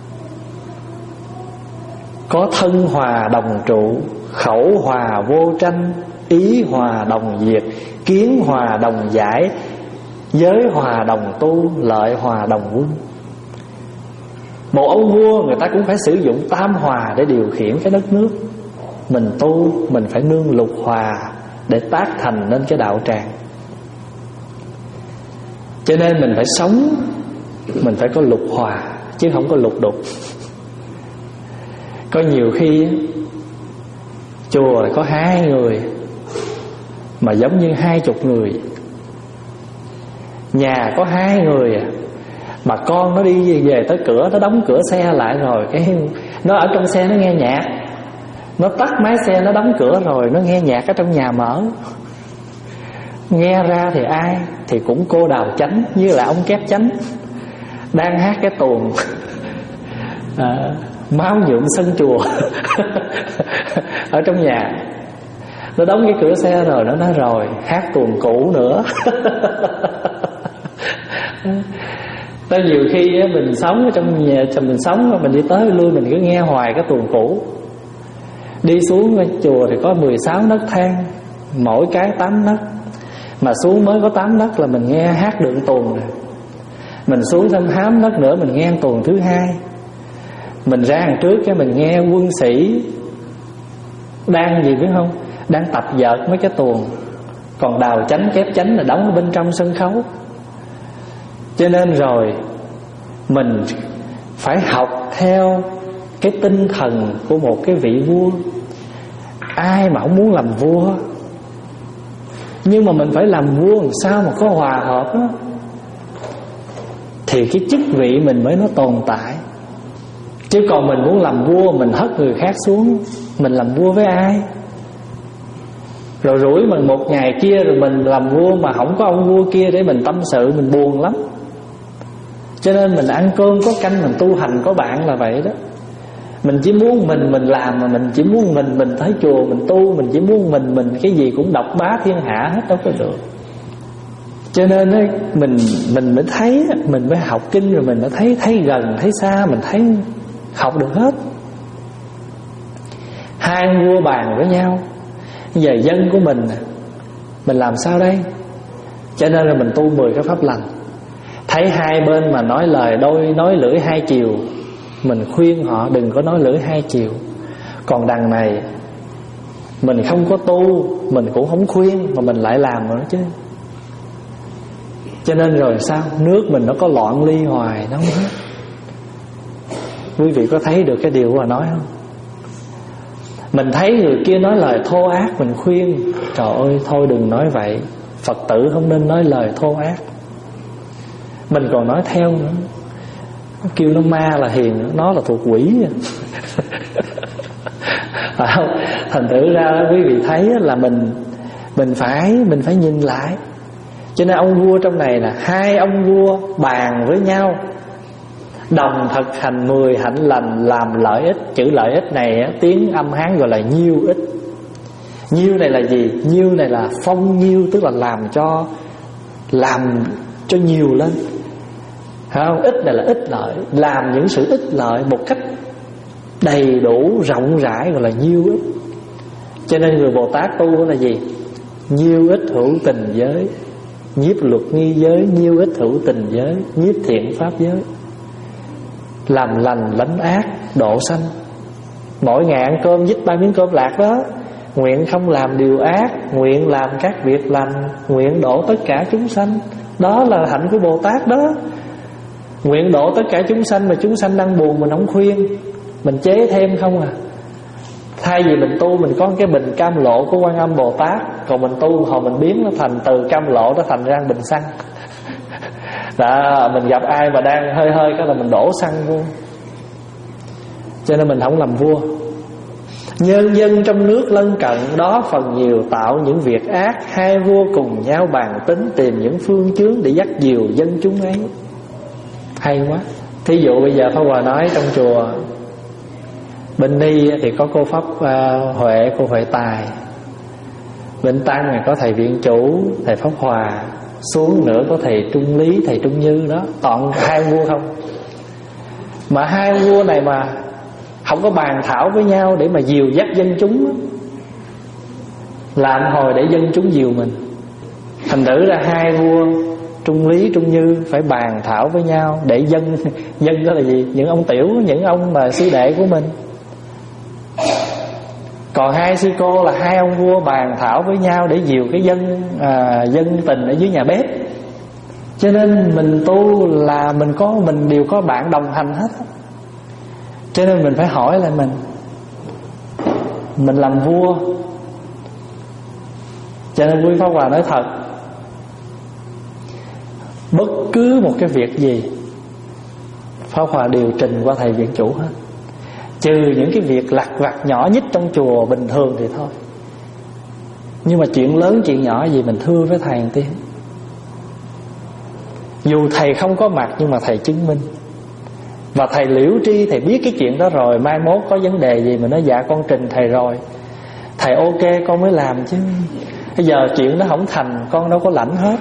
có thân hòa đồng trụ, khẩu hòa vô tranh, ý hòa đồng diệt, kiến hòa đồng giải, giới hòa đồng tu, lợi hòa đồng quân. Một ông vua người ta cũng phải sử dụng tam hòa để điều khiển cái đất nước. Mình tu, mình phải nương lục hòa để tác thành nên cái đạo tràng. Cho nên mình phải sống, mình phải có lục hòa, chứ không có lục đục. Có nhiều khi chùa có hai người mà giống như hai chục người. Nhà có hai người mà con nó đi về tới cửa, nó đóng cửa xe lại rồi, cái nó ở trong xe nó nghe nhạc, nó tắt máy xe, nó đóng cửa rồi, nó nghe nhạc ở trong nhà mở. Nghe ra thì ai? Thì cũng cô Đào Chánh với lại ông Kép Chánh đang hát cái tuồng à, máu nhuộm sân chùa ở trong nhà. Nó đóng cái cửa xe rồi, nó nói rồi hát tuồng cũ nữa. Tới nhiều khi mình sống ở trong nhà, mình sống mình đi tới lui mình cứ nghe hoài cái tuồng cũ. Đi xuống chùa thì có mười sáu nấc thang, mỗi cái tám nấc, mà xuống mới có tám nấc là mình nghe hát đường tuồng rồi. Mình xuống thêm tám nấc nữa mình nghe tuồng thứ hai. Mình ra hàng trước cái mình nghe quân sĩ đang gì biết không? Đang tập vợt mấy cái tuồng. Còn Đào Chánh Kép Chánh là đóng ở bên trong sân khấu. Cho nên rồi mình phải học theo cái tinh thần của một cái vị vua. Ai mà không muốn làm vua, nhưng mà mình phải làm vua làm sao mà có hòa hợp đó, thì cái chức vị mình mới nó tồn tại. Chứ còn mình muốn làm vua, mình hất người khác xuống, mình làm vua với ai? Rồi rủi mình một ngày kia rồi mình làm vua mà không có ông vua kia để mình tâm sự, mình buồn lắm. Cho nên mình ăn cơm có canh, mình tu hành có bạn là vậy đó. Mình chỉ muốn mình mình làm, mà mình chỉ muốn mình mình tới chùa mình tu, mình chỉ muốn mình mình cái gì cũng độc bá thiên hạ hết, đâu có được. Cho nên ấy, mình mình mới thấy, mình mới học kinh rồi mình mới thấy thấy gần thấy xa, mình thấy học được hết. Hai ông vua bàn với nhau, giờ dân của mình mình làm sao đây? Cho nên là mình tu mười cái pháp lành. Thấy hai bên mà nói lời đôi, nói lưỡi hai chiều, mình khuyên họ đừng có nói lưỡi hai chiều. Còn đằng này mình không có tu, mình cũng không khuyên, mà mình lại làm nữa chứ. Cho nên rồi sao? Nước mình nó có loạn ly hoài, nó không hết. Quý vị có thấy được cái điều mà nói không? Mình thấy người kia nói lời thô ác, mình khuyên trời ơi thôi đừng nói vậy, Phật tử không nên nói lời thô ác. Mình còn nói theo nữa, kêu nó ma là hiền, nó là thuộc quỷ. Phải không? Thành thử ra quý vị thấy là mình Mình phải Mình phải nhìn lại. Cho nên ông vua trong này là hai ông vua bàn với nhau, đồng thực hành mười hạnh lành làm lợi ích. Chữ lợi ích này tiếng âm Hán gọi là nhiêu ích. Nhiêu này là gì? Nhiêu này là phong nhiêu, tức là làm cho Làm cho nhiều lên. Phải không? Ích này là ích lợi, làm những sự ích lợi một cách đầy đủ rộng rãi gọi là nhiêu ích. Cho nên người Bồ Tát tu là gì? Nhiêu ích hữu tình giới, nhiếp luật nghi giới, nhiêu ích hữu tình giới, nhiếp thiện pháp giới. Làm lành lánh ác độ sanh. Mỗi ngày ăn cơm dít ba miếng cơm lạc đó, nguyện không làm điều ác, nguyện làm các việc lành, nguyện độ tất cả chúng sanh. Đó là hạnh của Bồ Tát đó. Nguyện độ tất cả chúng sanh, mà chúng sanh đang buồn mình không khuyên, mình chế thêm không à. Thay vì mình tu mình có cái bình cam lộ của Quan Âm Bồ Tát, còn mình tu hồi mình biến nó thành từ cam lộ nó thành ra bình xăng. Đó, mình gặp ai mà đang hơi hơi cái là mình đổ xăng vô. Cho nên mình không làm vua. Nhân dân trong nước lân cận đó phần nhiều tạo những việc ác, hai vua cùng nhau bàn tính tìm những phương chướng để dắt dìu dân chúng ấy. Hay quá. Thí dụ bây giờ Pháp Hòa nói trong chùa Bên Ni thì có cô Pháp uh, Huệ, cô Huệ Tài. Bên Tăng thì có thầy Viện Chủ, thầy Pháp Hòa. Xuống nữa có thầy Trung Lý, thầy Trung Như đó. Toàn hai vua không. Mà hai vua này mà không có bàn thảo với nhau để mà dìu dắt dân chúng, làm hồi để dân chúng dìu mình. Thành thử ra hai vua Trung Lý, Trung Như phải bàn thảo với nhau để dân. Dân đó là gì? Những ông tiểu, những ông mà sư đệ của mình. Còn hai sư cô là hai ông vua bàn thảo với nhau để dìu cái dân à, dân tình ở dưới nhà bếp. Cho nên mình tu là mình có mình đều có bạn đồng hành hết. Cho nên mình phải hỏi lại mình, mình làm vua. Cho nên quý Pháp Hòa nói thật, bất cứ một cái việc gì Pháp Hòa đều trình qua thầy Viện Chủ hết. Trừ những cái việc lặt vặt nhỏ nhất trong chùa bình thường thì thôi. Nhưng mà chuyện lớn chuyện nhỏ gì mình thưa với thầy một tiếng. Dù thầy không có mặt nhưng mà thầy chứng minh. Và thầy liễu tri, thầy biết cái chuyện đó rồi. Mai mốt có vấn đề gì mà nói dạ con trình thầy rồi, thầy ok con mới làm chứ. Bây giờ chuyện nó không thành, con đâu có lãnh hết.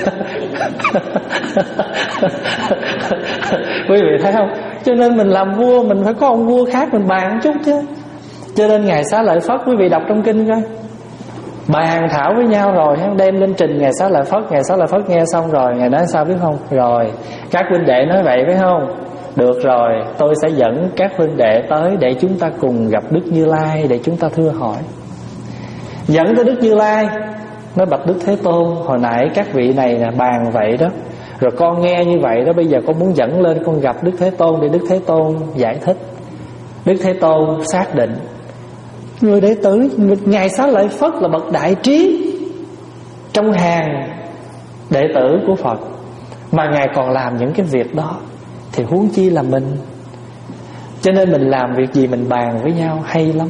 Quý vị thấy không? Cho nên mình làm vua mình phải có ông vua khác mình bàn một chút chứ. Cho nên Ngài Xá Lợi Phất, quý vị đọc trong kinh coi, bàn thảo với nhau rồi đem lên trình Ngài Xá Lợi Phất. Ngài Xá Lợi Phất nghe xong rồi Ngài nói sao biết không? Rồi các huynh đệ nói vậy phải không? Được rồi, tôi sẽ dẫn các huynh đệ tới để chúng ta cùng gặp Đức Như Lai, để chúng ta thưa hỏi. Dẫn tới Đức Như Lai, nói bạch Đức Thế Tôn, hồi nãy các vị này là bàn vậy đó, rồi con nghe như vậy đó, bây giờ con muốn dẫn lên con gặp Đức Thế Tôn để Đức Thế Tôn giải thích. Đức Thế Tôn xác định người đệ tử Ngài Xá Lợi Phất là bậc đại trí trong hàng đệ tử của Phật, mà Ngài còn làm những cái việc đó, thì huống chi là mình. Cho nên mình làm việc gì mình bàn với nhau hay lắm.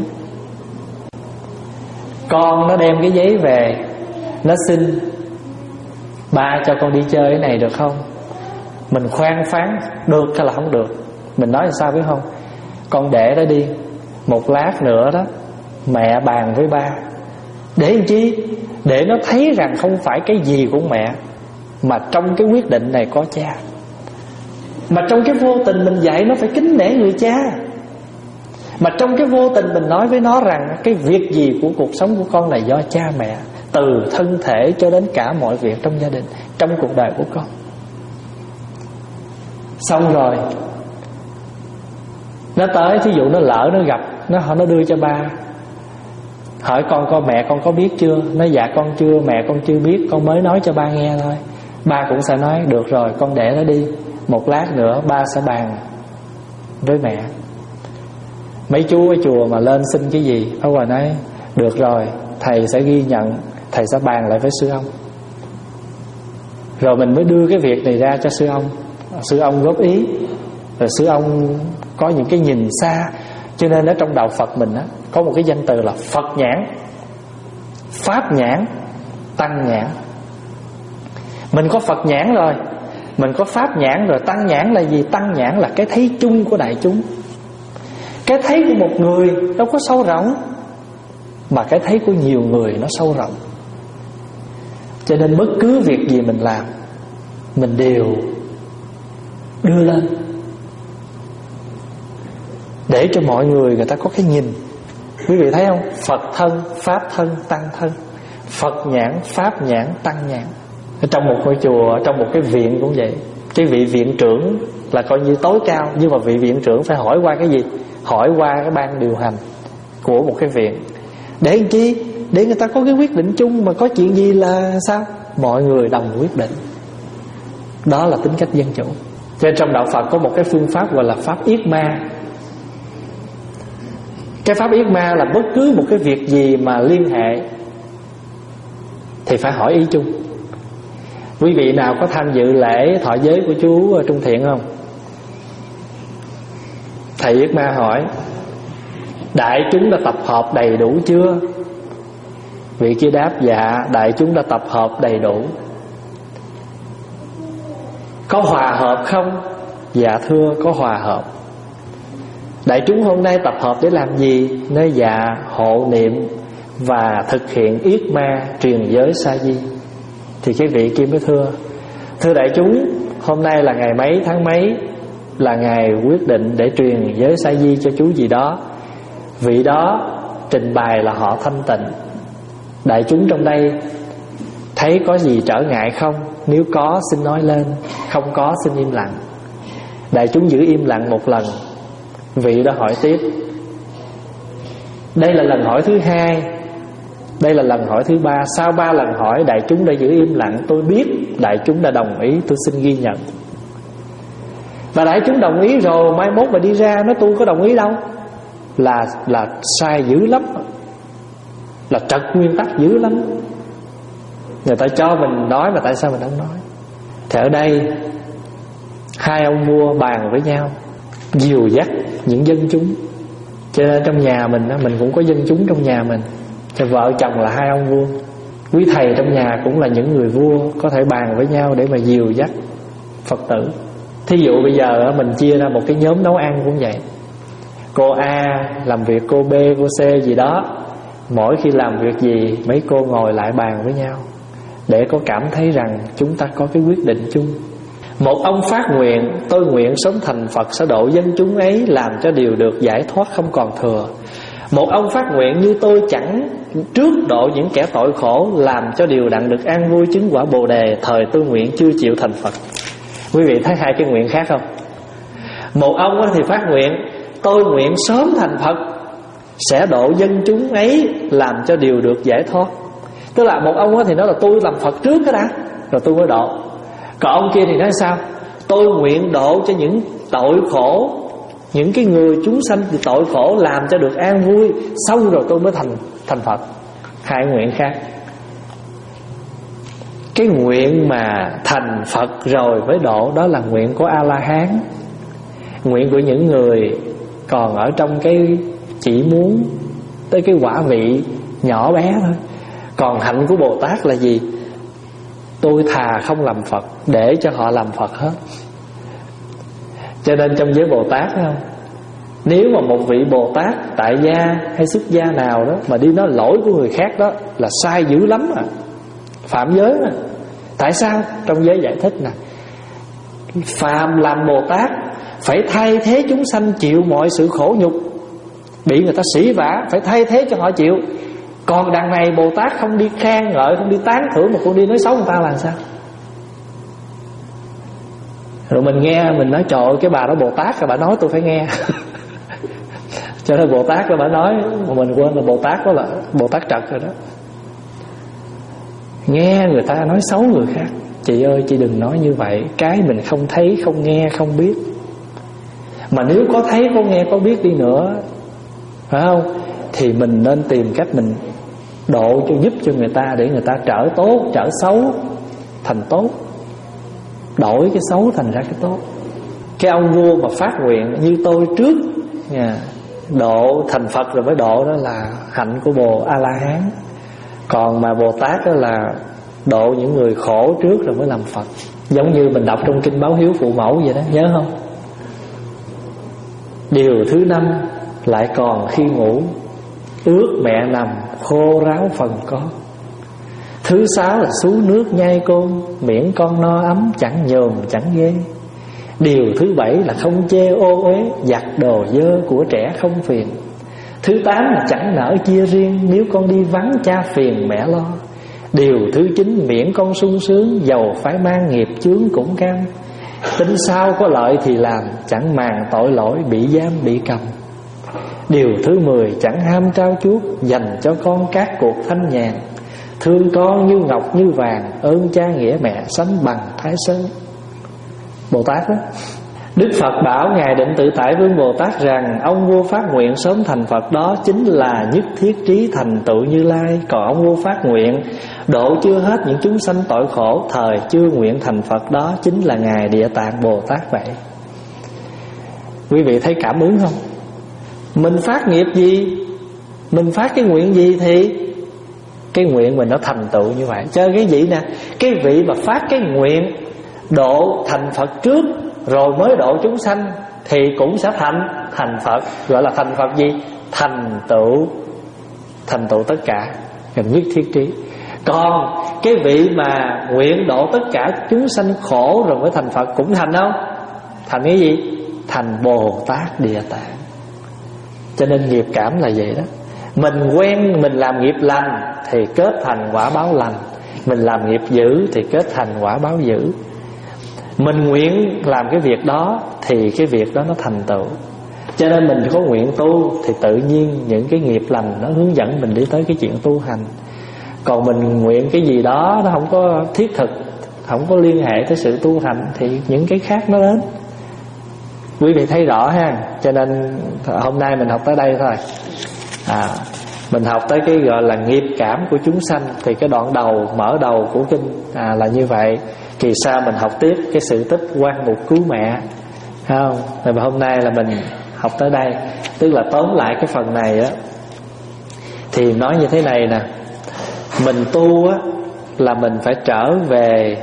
Con nó đem cái giấy về, nó xin ba cho con đi chơi cái này được không? Mình khoan phán được hay là không được. Mình nói là sao biết không? Con để đó đi, một lát nữa đó mẹ bàn với ba. Để làm chi? Để nó thấy rằng không phải cái gì của mẹ, mà trong cái quyết định này có cha. Mà trong cái vô tình mình dạy nó phải kính nể người cha. Mà trong cái vô tình mình nói với nó rằng cái việc gì của cuộc sống của con là do cha mẹ, từ thân thể cho đến cả mọi việc trong gia đình, trong cuộc đời của con. Xong rồi nó tới, thí dụ nó lỡ nó gặp, Nó nó đưa cho ba, hỏi con con mẹ con có biết chưa? Nó dạ con chưa, mẹ con chưa biết, con mới nói cho ba nghe thôi. Ba cũng sẽ nói được rồi, con để nó đi, một lát nữa ba sẽ bàn với mẹ. Mấy chú ở chùa mà lên xin cái gì, ông bà nói được rồi, thầy sẽ ghi nhận, thầy sẽ bàn lại với sư ông. Rồi mình mới đưa cái việc này ra cho sư ông, sư ông góp ý, rồi sư ông có những cái nhìn xa. Cho nên ở trong đạo Phật mình á, có một cái danh từ là Phật nhãn, Pháp nhãn, Tăng nhãn. Mình có Phật nhãn rồi, mình có Pháp nhãn rồi. Tăng nhãn là gì? Tăng nhãn là cái thấy chung của đại chúng. Cái thấy của một người đâu có sâu rộng, mà cái thấy của nhiều người nó sâu rộng. Cho nên bất cứ việc gì mình làm, mình đều đưa lên để cho mọi người người ta có cái nhìn. Quý vị thấy không? Phật thân, Pháp thân, Tăng thân. Phật nhãn, Pháp nhãn, Tăng nhãn. Ở trong một ngôi chùa, trong một cái viện cũng vậy. Cái vị viện trưởng là coi như tối cao, nhưng mà vị viện trưởng phải hỏi qua cái gì? Hỏi qua cái ban điều hành của một cái viện. Để làm chi? Để người ta có cái quyết định chung, mà có chuyện gì là sao? Mọi người đồng quyết định. Đó là tính cách dân chủ. Cho nên trong đạo Phật có một cái phương pháp gọi là pháp yết ma. Cái pháp yết ma là bất cứ một cái việc gì mà liên hệ thì phải hỏi ý chung. Quý vị nào có tham dự lễ thọ giới của chú Trung Thiện không? Thầy yết ma hỏi đại chúng đã tập hợp đầy đủ chưa? Vị kia đáp dạ đại chúng đã tập hợp đầy đủ. Có hòa hợp không? Dạ thưa có hòa hợp. Đại chúng hôm nay tập hợp để làm gì? Nói dạ hộ niệm và thực hiện yết ma truyền giới sa di. Thì cái vị kia mới thưa thưa đại chúng, hôm nay là ngày mấy tháng mấy, là ngày quyết định để truyền giới sa di cho chú gì đó. Vị đó trình bày là họ thanh tịnh. Đại chúng trong đây thấy có gì trở ngại không? Nếu có xin nói lên, không có xin im lặng. Đại chúng giữ im lặng một lần. Vị đó hỏi tiếp. Đây là lần hỏi thứ hai, đây là lần hỏi thứ ba. Sau ba lần hỏi đại chúng đã giữ im lặng, tôi biết đại chúng đã đồng ý, tôi xin ghi nhận. Và đại chúng đồng ý rồi, mai mốt mà đi ra nói tôi có đồng ý đâu, Là là sai dữ lắm, là trật nguyên tắc dữ lắm. Người ta cho mình nói mà tại sao mình không nói? Thì ở đây hai ông vua bàn với nhau, dìu dắt những dân chúng. Cho nên trong nhà mình mình cũng có dân chúng trong nhà mình. Cho vợ chồng là hai ông vua, quý thầy trong nhà cũng là những người vua, có thể bàn với nhau để mà dìu dắt Phật tử. Thí dụ bây giờ mình chia ra một cái nhóm nấu ăn cũng vậy. Cô A làm việc cô B, cô C gì đó. Mỗi khi làm việc gì mấy cô ngồi lại bàn với nhau để có cảm thấy rằng chúng ta có cái quyết định chung. Một ông phát nguyện, tôi nguyện sớm thành Phật sẽ độ dân chúng ấy, làm cho điều được giải thoát không còn thừa. Một ông phát nguyện như tôi chẳng trước độ những kẻ tội khổ, làm cho điều đặng được an vui chứng quả Bồ đề, thời tôi nguyện chưa chịu thành Phật. Quý vị thấy hai cái nguyện khác không? Một ông thì phát nguyện tôi nguyện sớm thành Phật sẽ độ dân chúng ấy, làm cho điều được giải thoát. Tức là một ông thì nói là tôi làm Phật trước cái đã, rồi tôi mới độ. Còn ông kia thì nói sao? Tôi nguyện độ cho những tội khổ, những cái người chúng sanh thì tội khổ, làm cho được an vui, xong rồi tôi mới thành thành Phật. Hai nguyện khác. Cái nguyện mà thành Phật rồi mới độ, đó là nguyện của A-la-hán. Nguyện của những người còn ở trong cái chỉ muốn tới cái quả vị nhỏ bé thôi. Còn hạnh của Bồ Tát là gì? Tôi thà không làm Phật để cho họ làm Phật hết. Cho nên trong giới Bồ Tát không, nếu mà một vị Bồ Tát tại gia hay xuất gia nào đó mà đi nói lỗi của người khác, đó là sai dữ lắm à, phạm giới mà. Tại sao? Trong giới giải thích nè, phàm làm Bồ Tát phải thay thế chúng sanh chịu mọi sự khổ nhục, bị người ta sỉ vả, phải thay thế cho họ chịu. Còn đằng này Bồ Tát không đi khen ngợi, không đi tán thưởng, mà con đi nói xấu người ta là sao? Rồi mình nghe, mình nói trời ơi, cái bà đó Bồ Tát, bà nói tôi phải nghe. Cho nên Bồ Tát đó bà nói, mà mình quên là Bồ Tát đó là Bồ Tát trật rồi đó. Nghe người ta nói xấu người khác, chị ơi chị đừng nói như vậy. Cái mình không thấy, không nghe, không biết. Mà nếu có thấy, có nghe, có biết đi nữa, phải không, thì mình nên tìm cách mình độ cho, giúp cho người ta, để người ta trở tốt, trở xấu thành tốt, đổi cái xấu thành ra cái tốt. Cái ông vua mà phát nguyện như tôi trước nha, độ thành Phật rồi mới độ, đó là hạnh của Bồ A La Hán. Còn mà Bồ Tát đó là độ những người khổ trước rồi mới làm Phật. Giống như mình đọc trong kinh báo hiếu phụ mẫu vậy đó, nhớ không? Điều thứ năm, lại còn khi ngủ, ước mẹ nằm khô ráo phần con. Thứ sáu là xuống nước nhai côn, miễn con no ấm chẳng nhòm chẳng ghê. Điều thứ bảy là không chê ô uế, giặt đồ dơ của trẻ không phiền. Thứ tám là chẳng nỡ chia riêng, nếu con đi vắng cha phiền mẹ lo. Điều thứ chín miễn con sung sướng, dầu phải mang nghiệp chướng cũng cam. Tính sao có lợi thì làm, chẳng màng tội lỗi bị giam bị cầm. Điều thứ mười chẳng ham trao chuốt, dành cho con các cuộc thanh nhàn. Thương con như ngọc như vàng, ơn cha nghĩa mẹ sánh bằng Thái Sơn. Bồ Tát đó. Đức Phật bảo Ngài Định Tự Tại Vương Bồ Tát rằng ông vua phát nguyện sớm thành Phật đó chính là nhất thiết trí thành tựu Như Lai. Còn ông vua phát nguyện độ chưa hết những chúng sanh tội khổ, thời chưa nguyện thành Phật đó chính là Ngài Địa Tạng Bồ Tát vậy. Quý vị thấy cảm ứng không? Mình phát nghiệp gì, mình phát cái nguyện gì thì cái nguyện mình nó thành tựu như vậy. Cho cái vị nè, cái vị mà phát cái nguyện độ thành Phật trước rồi mới độ chúng sanh thì cũng sẽ thành thành Phật. Gọi là thành Phật gì? Thành tựu, thành tựu tất cả, gần nhất thiết trí. Còn cái vị mà nguyện độ tất cả chúng sanh khổ rồi mới thành Phật cũng thành không? Thành cái gì? Thành Bồ Tát Địa Tạng. Cho nên nghiệp cảm là vậy đó. Mình quen mình làm nghiệp lành thì kết thành quả báo lành, mình làm nghiệp dữ thì kết thành quả báo dữ. Mình nguyện làm cái việc đó thì cái việc đó nó thành tựu. Cho nên mình có nguyện tu thì tự nhiên những cái nghiệp lành nó hướng dẫn mình đi tới cái chuyện tu hành. Còn mình nguyện cái gì đó nó không có thiết thực, không có liên hệ tới sự tu hành thì những cái khác nó đến. Quý vị thấy rõ ha. Cho nên hôm nay mình học tới đây thôi. à, Mình học tới cái gọi là nghiệp cảm của chúng sanh. Thì cái đoạn đầu, mở đầu của kinh à, là như vậy. Kỳ sau mình học tiếp cái sự tích quan mục cứu mẹ, thấy không? Rồi mà hôm nay là mình học tới đây. Tức là tóm lại cái phần này á, thì nói như thế này nè. Mình tu á là mình phải trở về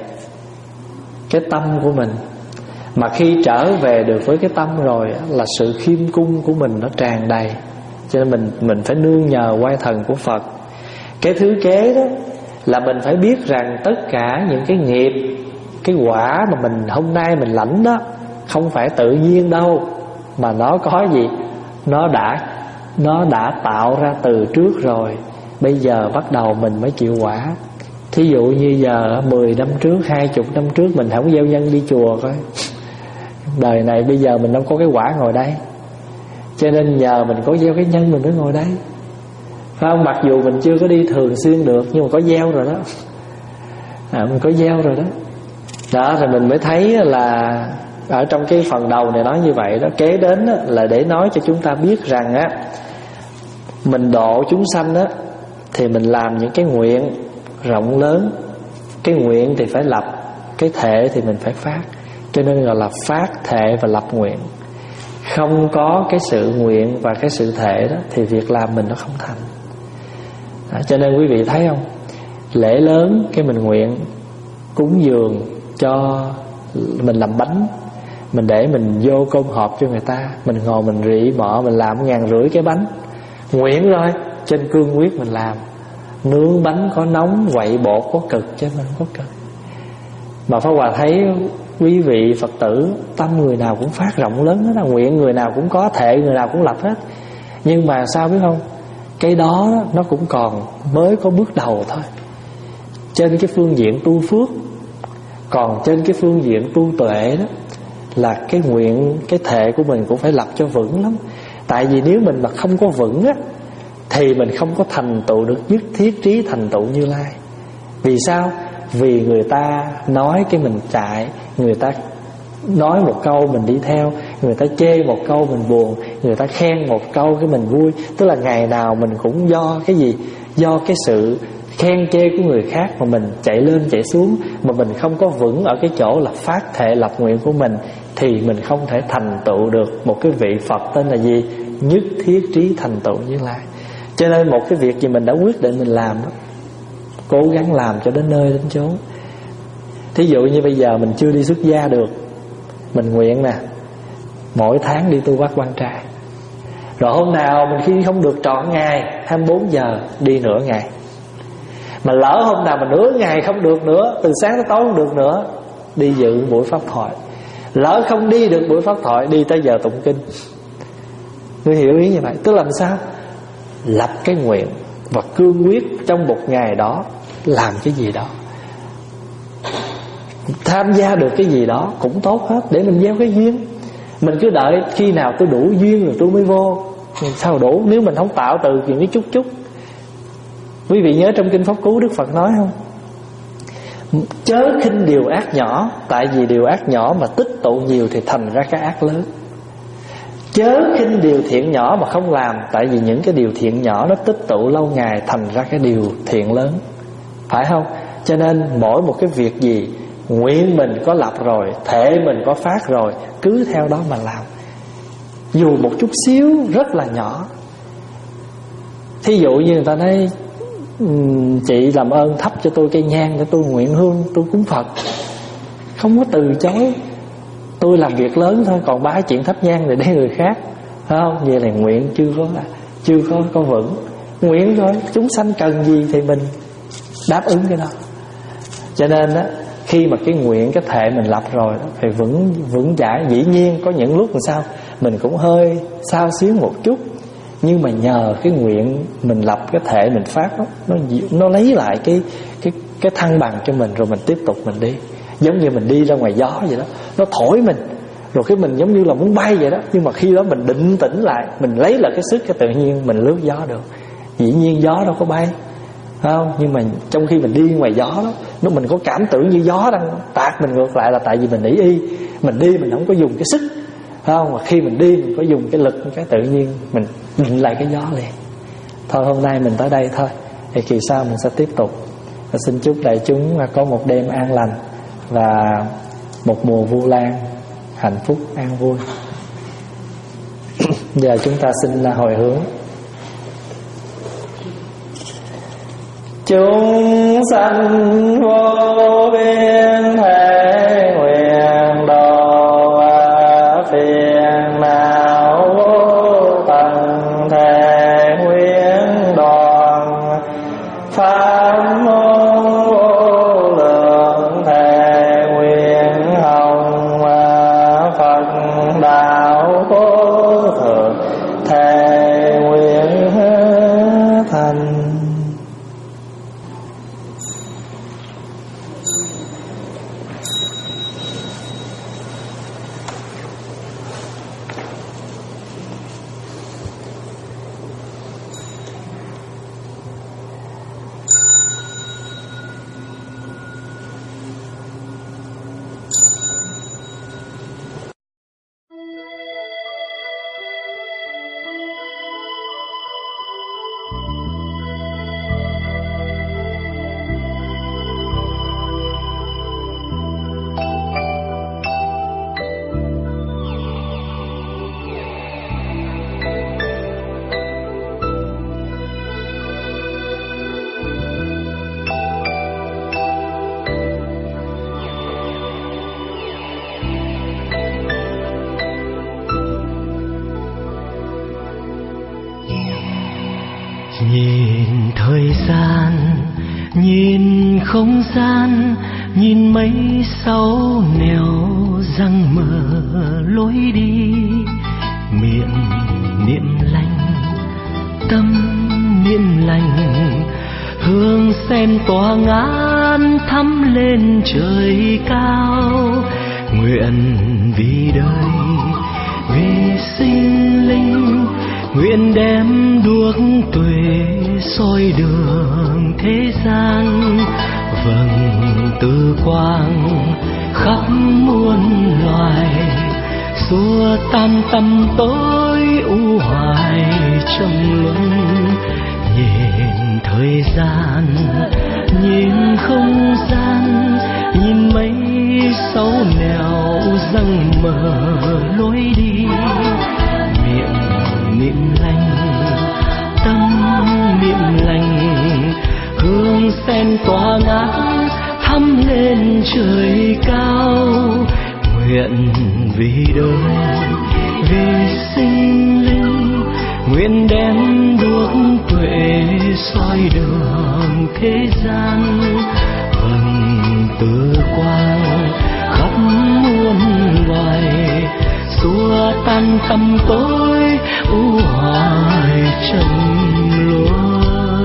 cái tâm của mình. Mà khi trở về được với cái tâm rồi á, là sự khiêm cung của mình nó tràn đầy. Cho nên mình mình phải nương nhờ oai thần của Phật. Cái thứ kế đó là mình phải biết rằng tất cả những cái nghiệp, cái quả mà mình hôm nay mình lãnh đó không phải tự nhiên đâu, mà nó có gì? Nó đã Nó đã tạo ra từ trước rồi. Bây giờ bắt đầu mình mới chịu quả. Thí dụ như giờ mười năm trước, hai mươi năm trước mình không gieo nhân đi chùa coi, đời này bây giờ mình đâu có cái quả ngồi đây. Cho nên nhờ mình có gieo cái nhân mình mới ngồi đây, phải không? Mặc dù mình chưa có đi thường xuyên được, nhưng mà có gieo rồi đó. à, Mình có gieo rồi đó. Đó, rồi mình mới thấy là ở trong cái phần đầu này nói như vậy đó. Kế đến đó, là để nói cho chúng ta biết rằng á, mình độ chúng sanh á, thì mình làm những cái nguyện rộng lớn. Cái nguyện thì phải lập, cái thệ thì mình phải phát. Cho nên gọi là phát, thệ và lập nguyện. Không có cái sự nguyện và cái sự thệ đó thì việc làm mình nó không thành. à, Cho nên quý vị thấy không, lễ lớn cái mình nguyện cúng dường cho mình làm bánh, mình để mình vô cơm hộp cho người ta, mình ngồi mình rỉ mọ, mình làm ngàn rưỡi cái bánh. Nguyện rồi, trên cương quyết mình làm. Nướng bánh có nóng, quậy bột có cực, chứ mình không có cực. Mà Pháp Hòa thấy quý vị Phật tử tâm người nào cũng phát rộng lớn hết, nguyện người nào cũng có, thệ người nào cũng lập hết. Nhưng mà sao biết không, cái đó nó cũng còn mới có bước đầu thôi. Trên cái phương diện tu phước. Còn trên cái phương diện tu tuệ đó, là cái nguyện, cái thệ của mình cũng phải lập cho vững lắm. Tại vì nếu mình mà không có vững á, thì mình không có thành tựu được nhất thiết trí thành tựu Như Lai. Vì sao? Vì người ta nói cái mình chạy, người ta nói một câu mình đi theo, người ta chê một câu mình buồn, người ta khen một câu cái mình vui. Tức là ngày nào mình cũng do cái gì? Do cái sự khen chê của người khác mà mình chạy lên chạy xuống. Mà mình không có vững ở cái chỗ là phát thệ lập nguyện của mình, thì mình không thể thành tựu được một cái vị Phật tên là gì? Nhất thiết trí thành tựu Như Lai. Cho nên một cái việc gì mình đã quyết định mình làm đó, cố gắng làm cho đến nơi đến chốn. Thí dụ như bây giờ mình chưa đi xuất gia được, mình nguyện nè, mỗi tháng đi tu Bát Quan Trai. Rồi hôm nào mình khi không được trọn ngày hai mươi bốn giờ, đi nửa ngày. Mà lỡ hôm nào mà nửa ngày không được nữa, từ sáng tới tối không được nữa, đi dự buổi pháp thoại. Lỡ không đi được buổi pháp thoại, đi tới giờ tụng kinh. Ngươi hiểu ý như vậy? Tức là làm sao? Lập cái nguyện và cương quyết trong một ngày đó làm cái gì đó, tham gia được cái gì đó cũng tốt hết, để mình gieo cái duyên. Mình cứ đợi khi nào tôi đủ duyên rồi tôi mới vô. Sao đủ nếu mình không tạo từ những cái chút chút. Quý vị nhớ trong Kinh Pháp Cú Đức Phật nói không? Chớ khinh điều ác nhỏ, tại vì điều ác nhỏ mà tích tụ nhiều thì thành ra cái ác lớn. Chớ khinh điều thiện nhỏ mà không làm, tại vì những cái điều thiện nhỏ nó tích tụ lâu ngày thành ra cái điều thiện lớn. Phải không? Cho nên mỗi một cái việc gì, nguyện mình có lập rồi, thể mình có phát rồi, cứ theo đó mà làm. Dù một chút xíu rất là nhỏ. Thí dụ như người ta nói chị làm ơn thắp cho tôi cây nhang để tôi nguyện hương, tôi cúng Phật, không có từ chối. Tôi làm việc lớn thôi, còn ba chuyện thắp nhang này để người khác, phải không? Vậy là nguyện chưa có chưa có có vững. Nguyện thôi, chúng sanh cần gì thì mình đáp ứng cái đó. Cho nên á, khi mà cái nguyện, cái thệ mình lập rồi đó, phải vững vững chãi. Dĩ nhiên có những lúc làm sao mình cũng hơi xao xuyến một chút, nhưng mà nhờ cái nguyện mình lập, cái thệ mình phát đó, nó nó lấy lại cái cái cái thăng bằng cho mình, rồi mình tiếp tục mình đi. Giống như mình đi ra ngoài gió vậy đó, nó thổi mình, rồi cái mình giống như là muốn bay vậy đó. Nhưng mà khi đó mình định tĩnh lại, mình lấy lại cái sức, cái tự nhiên mình lướt gió được. Dĩ nhiên gió đâu có bay, phải không? Nhưng mà trong khi mình đi ngoài gió đó, nó mình có cảm tưởng như gió đang tạt mình ngược lại, là tại vì mình ý y. Mình đi mình không có dùng cái sức, phải không? Mà khi mình đi mình có dùng cái lực, cái tự nhiên mình định lại cái gió liền. Thôi hôm nay mình tới đây thôi, thì kỳ sau mình sẽ tiếp tục. Và xin chúc đại chúng có một đêm an lành và một mùa Vu Lan hạnh phúc an vui. Giờ chúng ta xin hồi hướng. Chúng sanh vô biên thể nguyện độ phiền não vô tận, thể nguyện đoàn pháp môn vô lượng, thể nguyện hồng Phật đạo vô thượng, thể nguyện thành. Nhìn thời gian, nhìn không gian, nhìn mấy sáu nẻo răng mở lối đi, miệng niệm lành tâm niệm lành, hương sen tỏa ngát thắm lên trời cao. Nguyện vì đời, vì sinh linh, nguyện đem đuốc tuệ soi đường thế gian. Vầng từ quang khắp muôn loài, xua tan tăm tối u hoài trong luân. Nhìn thời gian, nhìn không gian, nhìn mấy sáu nẻo răng mờ lối đi. Miệng niệm lành, tâm niệm lành, hương sen tỏa ngát thắm lên trời cao. Nguyện vì đời, vì sinh linh, nguyện đem đuốc tuệ soi đường thế gian. Vầng từ quang khắp muôn loài, xua tan tăm tối u hoài trầm luân.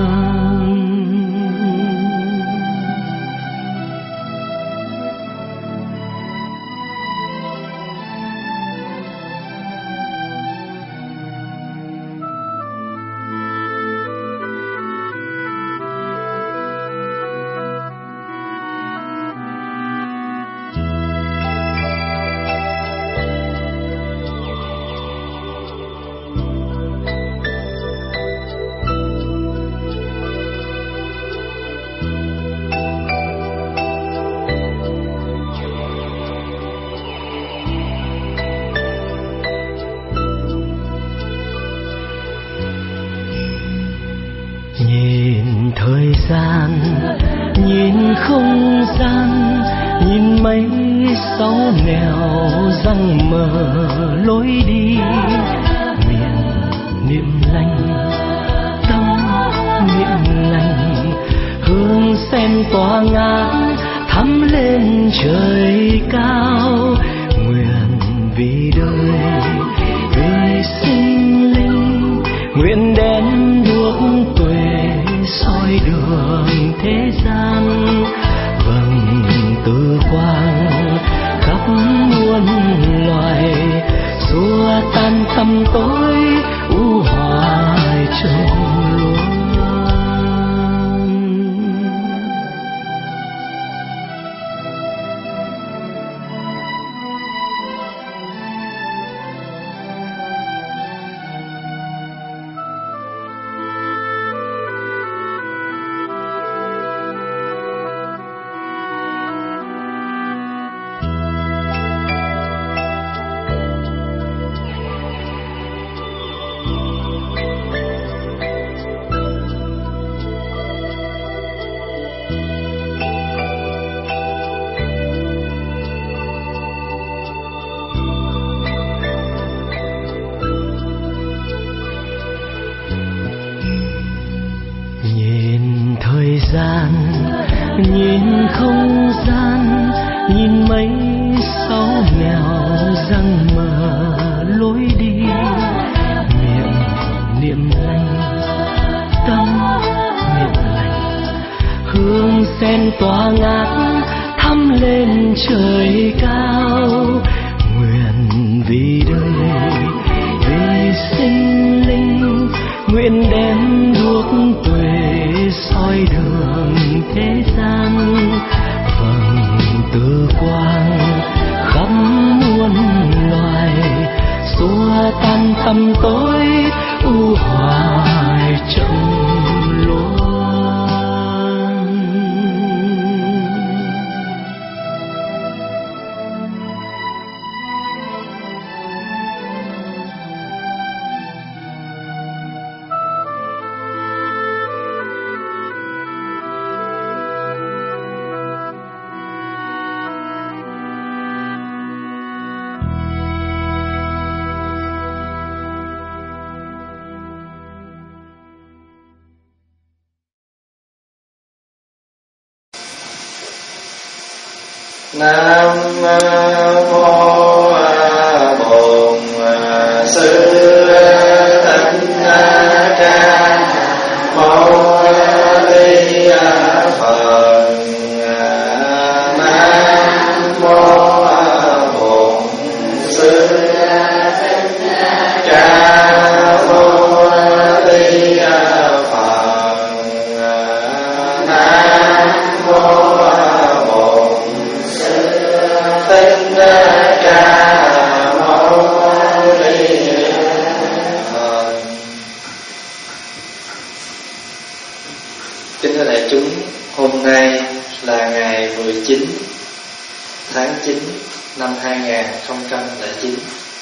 Nhìn thời gian, nhìn không gian, nhìn mấy sáu nẻo răng mờ lối đi. Miệng niệm lành, tâm niệm lành, hương sen tỏa ngát thắm lên trời cao. Nguyện vì đời, vì sinh linh, nguyện đem đuốc tuệ soi đường thế gian. Vầng từ quang khắp muôn loài, xua tan tăm tối u hoài trong luân. Thời gian, nhìn không gian, nhìn mấy sáu nẻo răng mờ lối đi. Miệng niệm lành, tâm niệm lành, hương sen tỏa ngát thắm lên trời cao. Nguyện vì đời, vì sinh linh, nguyện đem đuốc tuệ soi đường thế gian. Vầng từ quang khắp muôn loài, xua tan tăm tối u hoài trong luân. Nam mô Bổn Sư Thích Ca năm hai không không chín.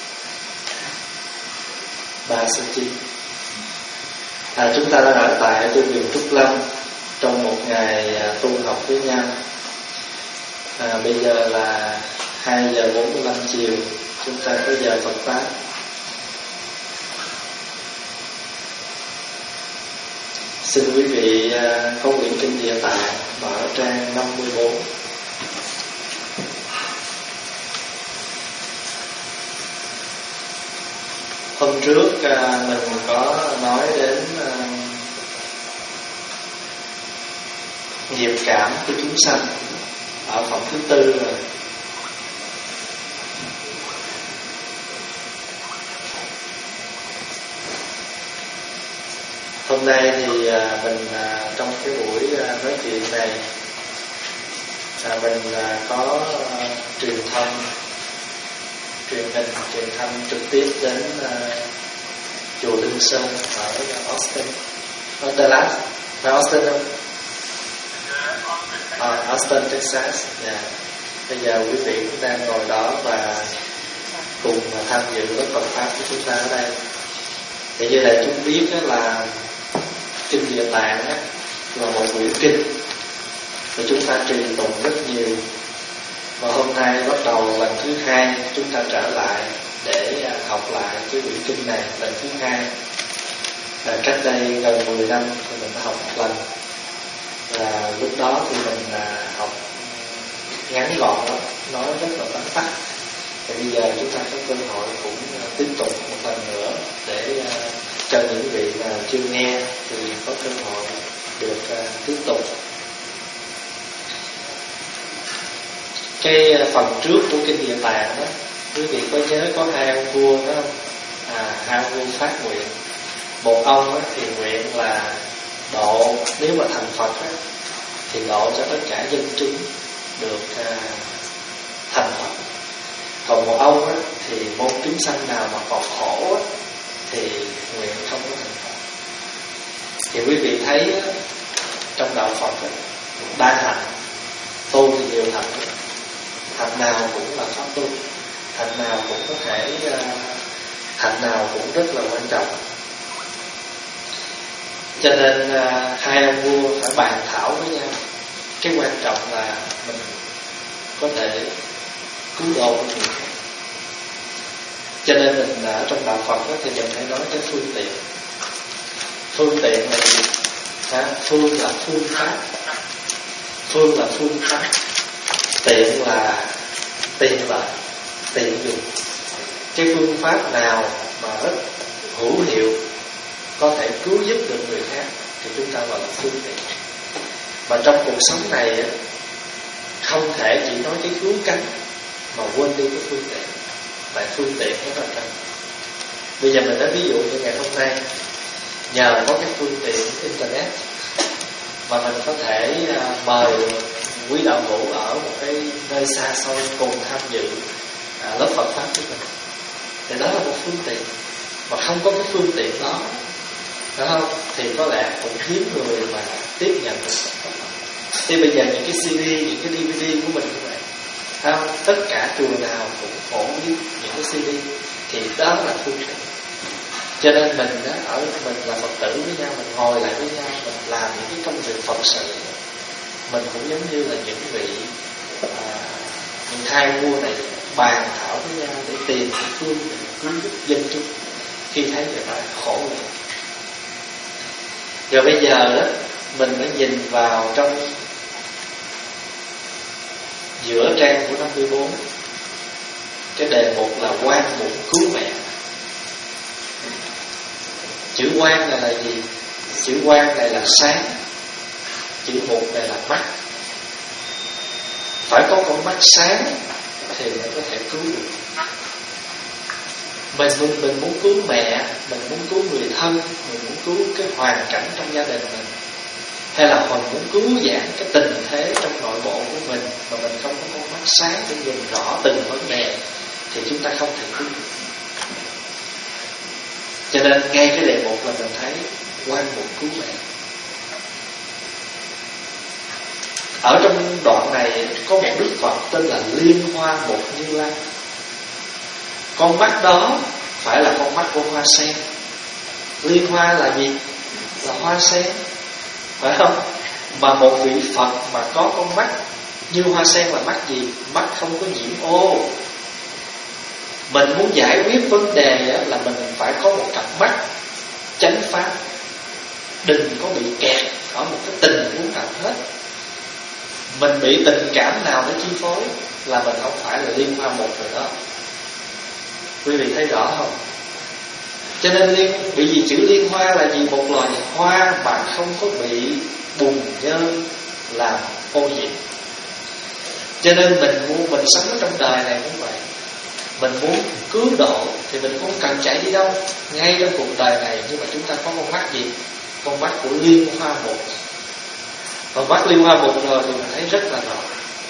Ba số chín. À, chúng ta đã ở tại tu viện Trúc Lâm trong một ngày à, tu học với nhau. À, bây giờ là hai giờ bốn mươi lăm chiều, chúng ta có giờ Phật pháp. Xin quý vị à, có quyển kinh Địa Tạng mở trang năm mươi bốn. Hôm trước à, mình có nói đến à, nghiệp cảm của chúng sanh ở phẩm thứ tư rồi. Hôm nay thì à, mình à, trong cái buổi à, nói chuyện này à, mình à, có à, truyền thông truyền hình truyền thanh trực tiếp đến uh, chùa Linh Sơn ở Austin, ở Dallas, phải Austin không? À, Austin, Texas. Yeah. Bây giờ quý vị cũng đang ngồi đó và cùng tham dự lớp Phật pháp của chúng ta ở đây. Thì như đại chúng biết đó là kinh Địa Tạng đó, là một quyển kinh và chúng ta truyền tụng rất nhiều. Và hôm nay bắt đầu lần thứ hai chúng ta trở lại để học lại cái quyển kinh này lần thứ hai. Và cách đây gần mười năm thì mình đã học một lần. Và lúc đó thì mình học ngắn gọn lắm, nói rất là vắn tắt. Và bây giờ chúng ta có cơ hội cũng tiếp tục một lần nữa để cho những vị nào chưa nghe thì có cơ hội được tiếp tục. Cái phần trước của kinh Địa Tạng đó, quý vị có nhớ có hai ông vua đó không? À, hai ông vua phát nguyện. Một ông đó thì nguyện là độ, nếu mà thành Phật đó, thì độ cho tất cả dân chúng được à, thành Phật. Còn một ông đó, thì môn chúng sanh nào mà còn khổ đó, thì nguyện không có thành Phật. Thì quý vị thấy đó, trong đạo Phật đó, đa hạnh, tu thì nhiều hạnh đó. Hạnh nào cũng là pháp tu, hạnh nào cũng có thể uh, hạnh nào cũng rất là quan trọng. Cho nên uh, hai ông vua phải bàn thảo với nhau. Cái quan trọng là mình có thể cứu độ người khác. Cho nên mình ở uh, trong đạo Phật đó, thì mình phải nói cái phương tiện. Phương tiện là gì? À, phương là phương pháp, phương là phương pháp, tiện là tiện lợi, tiện dùng. Cái phương pháp nào mà rất hữu hiệu, có thể cứu giúp được người khác, thì chúng ta gọi là phương tiện. Mà trong cuộc sống này không thể chỉ nói cái cứu cánh mà quên đi cái phương tiện. Tại phương tiện nó rất là cần. Bây giờ mình nói ví dụ như ngày hôm nay, nhờ có cái phương tiện internet mà mình có thể uh, mời quý đạo hữu ở một cái nơi xa xôi cùng tham dự à, lớp Phật pháp của mình. Thì đó là một phương tiện. Mà không có cái phương tiện đó, phải không? Thì có lẽ cũng hiếm người mà tiếp nhận được Phật pháp. Thì bây giờ những cái xê đê, những cái đê vê đê của mình như vậy, phải không? Tất cả chùa nào cũng phổ biến những cái xê đê. Thì đó là phương tiện. Cho nên mình đó, ở mình là Phật tử với nhau, mình ngồi lại với nhau, mình làm những cái công việc Phật sự. Mình cũng giống như là những vị à, những hai vua này bàn thảo với nhau để tìm cái phương để cứu giúp dân chúng khi thấy người ta khổ vậy. Rồi bây giờ đó mình mới nhìn vào trong giữa trang của năm mươi bốn, cái đề mục là quan bổn cứu mẹ. Chữ quan này là gì? Chữ quan này là sáng, chữ mục này là mắt. Phải có con mắt sáng thì mới có thể cứu được. Mình, mình, mình muốn cứu mẹ, mình muốn cứu người thân, mình muốn cứu cái hoàn cảnh trong gia đình mình, hay là mình muốn cứu vãn cái tình thế trong nội bộ của mình, mà mình không có con mắt sáng để nhìn rõ từng vấn đề, thì chúng ta không thể cứu được. Cho nên ngay cái đề mục là mình thấy quan bổn cứu mẹ. Ở trong đoạn này có một Đức Phật tên là Liên Hoa Mục Như Lai. Con mắt đó phải là con mắt của hoa sen. Liên hoa là gì? Là hoa sen, phải không? Mà một vị Phật mà có con mắt như hoa sen là mắt gì? Mắt không có nhiễm ô. Mình muốn giải quyết vấn đề là mình phải có một cặp mắt chánh pháp, đừng có bị kẹt ở một cái tình huống nào hết. Mình bị tình cảm nào để chi phối là mình không phải là liên hoa một rồi đó. Quý vị thấy rõ không? Cho nên liên, bởi vì chữ liên hoa là gì? Một loài hoa mà không có bị bùn nhơ làm ô nhiễm. Cho nên mình muốn mình sống ở trong đời này cũng vậy. Mình muốn cứu độ thì mình không cần chạy đi đâu, ngay trong cuộc đời này. Nhưng mà chúng ta có con mắt gì? Con mắt của liên hoa một. Còn mắt liên hoa một rồi thì mình thấy rất là rõ.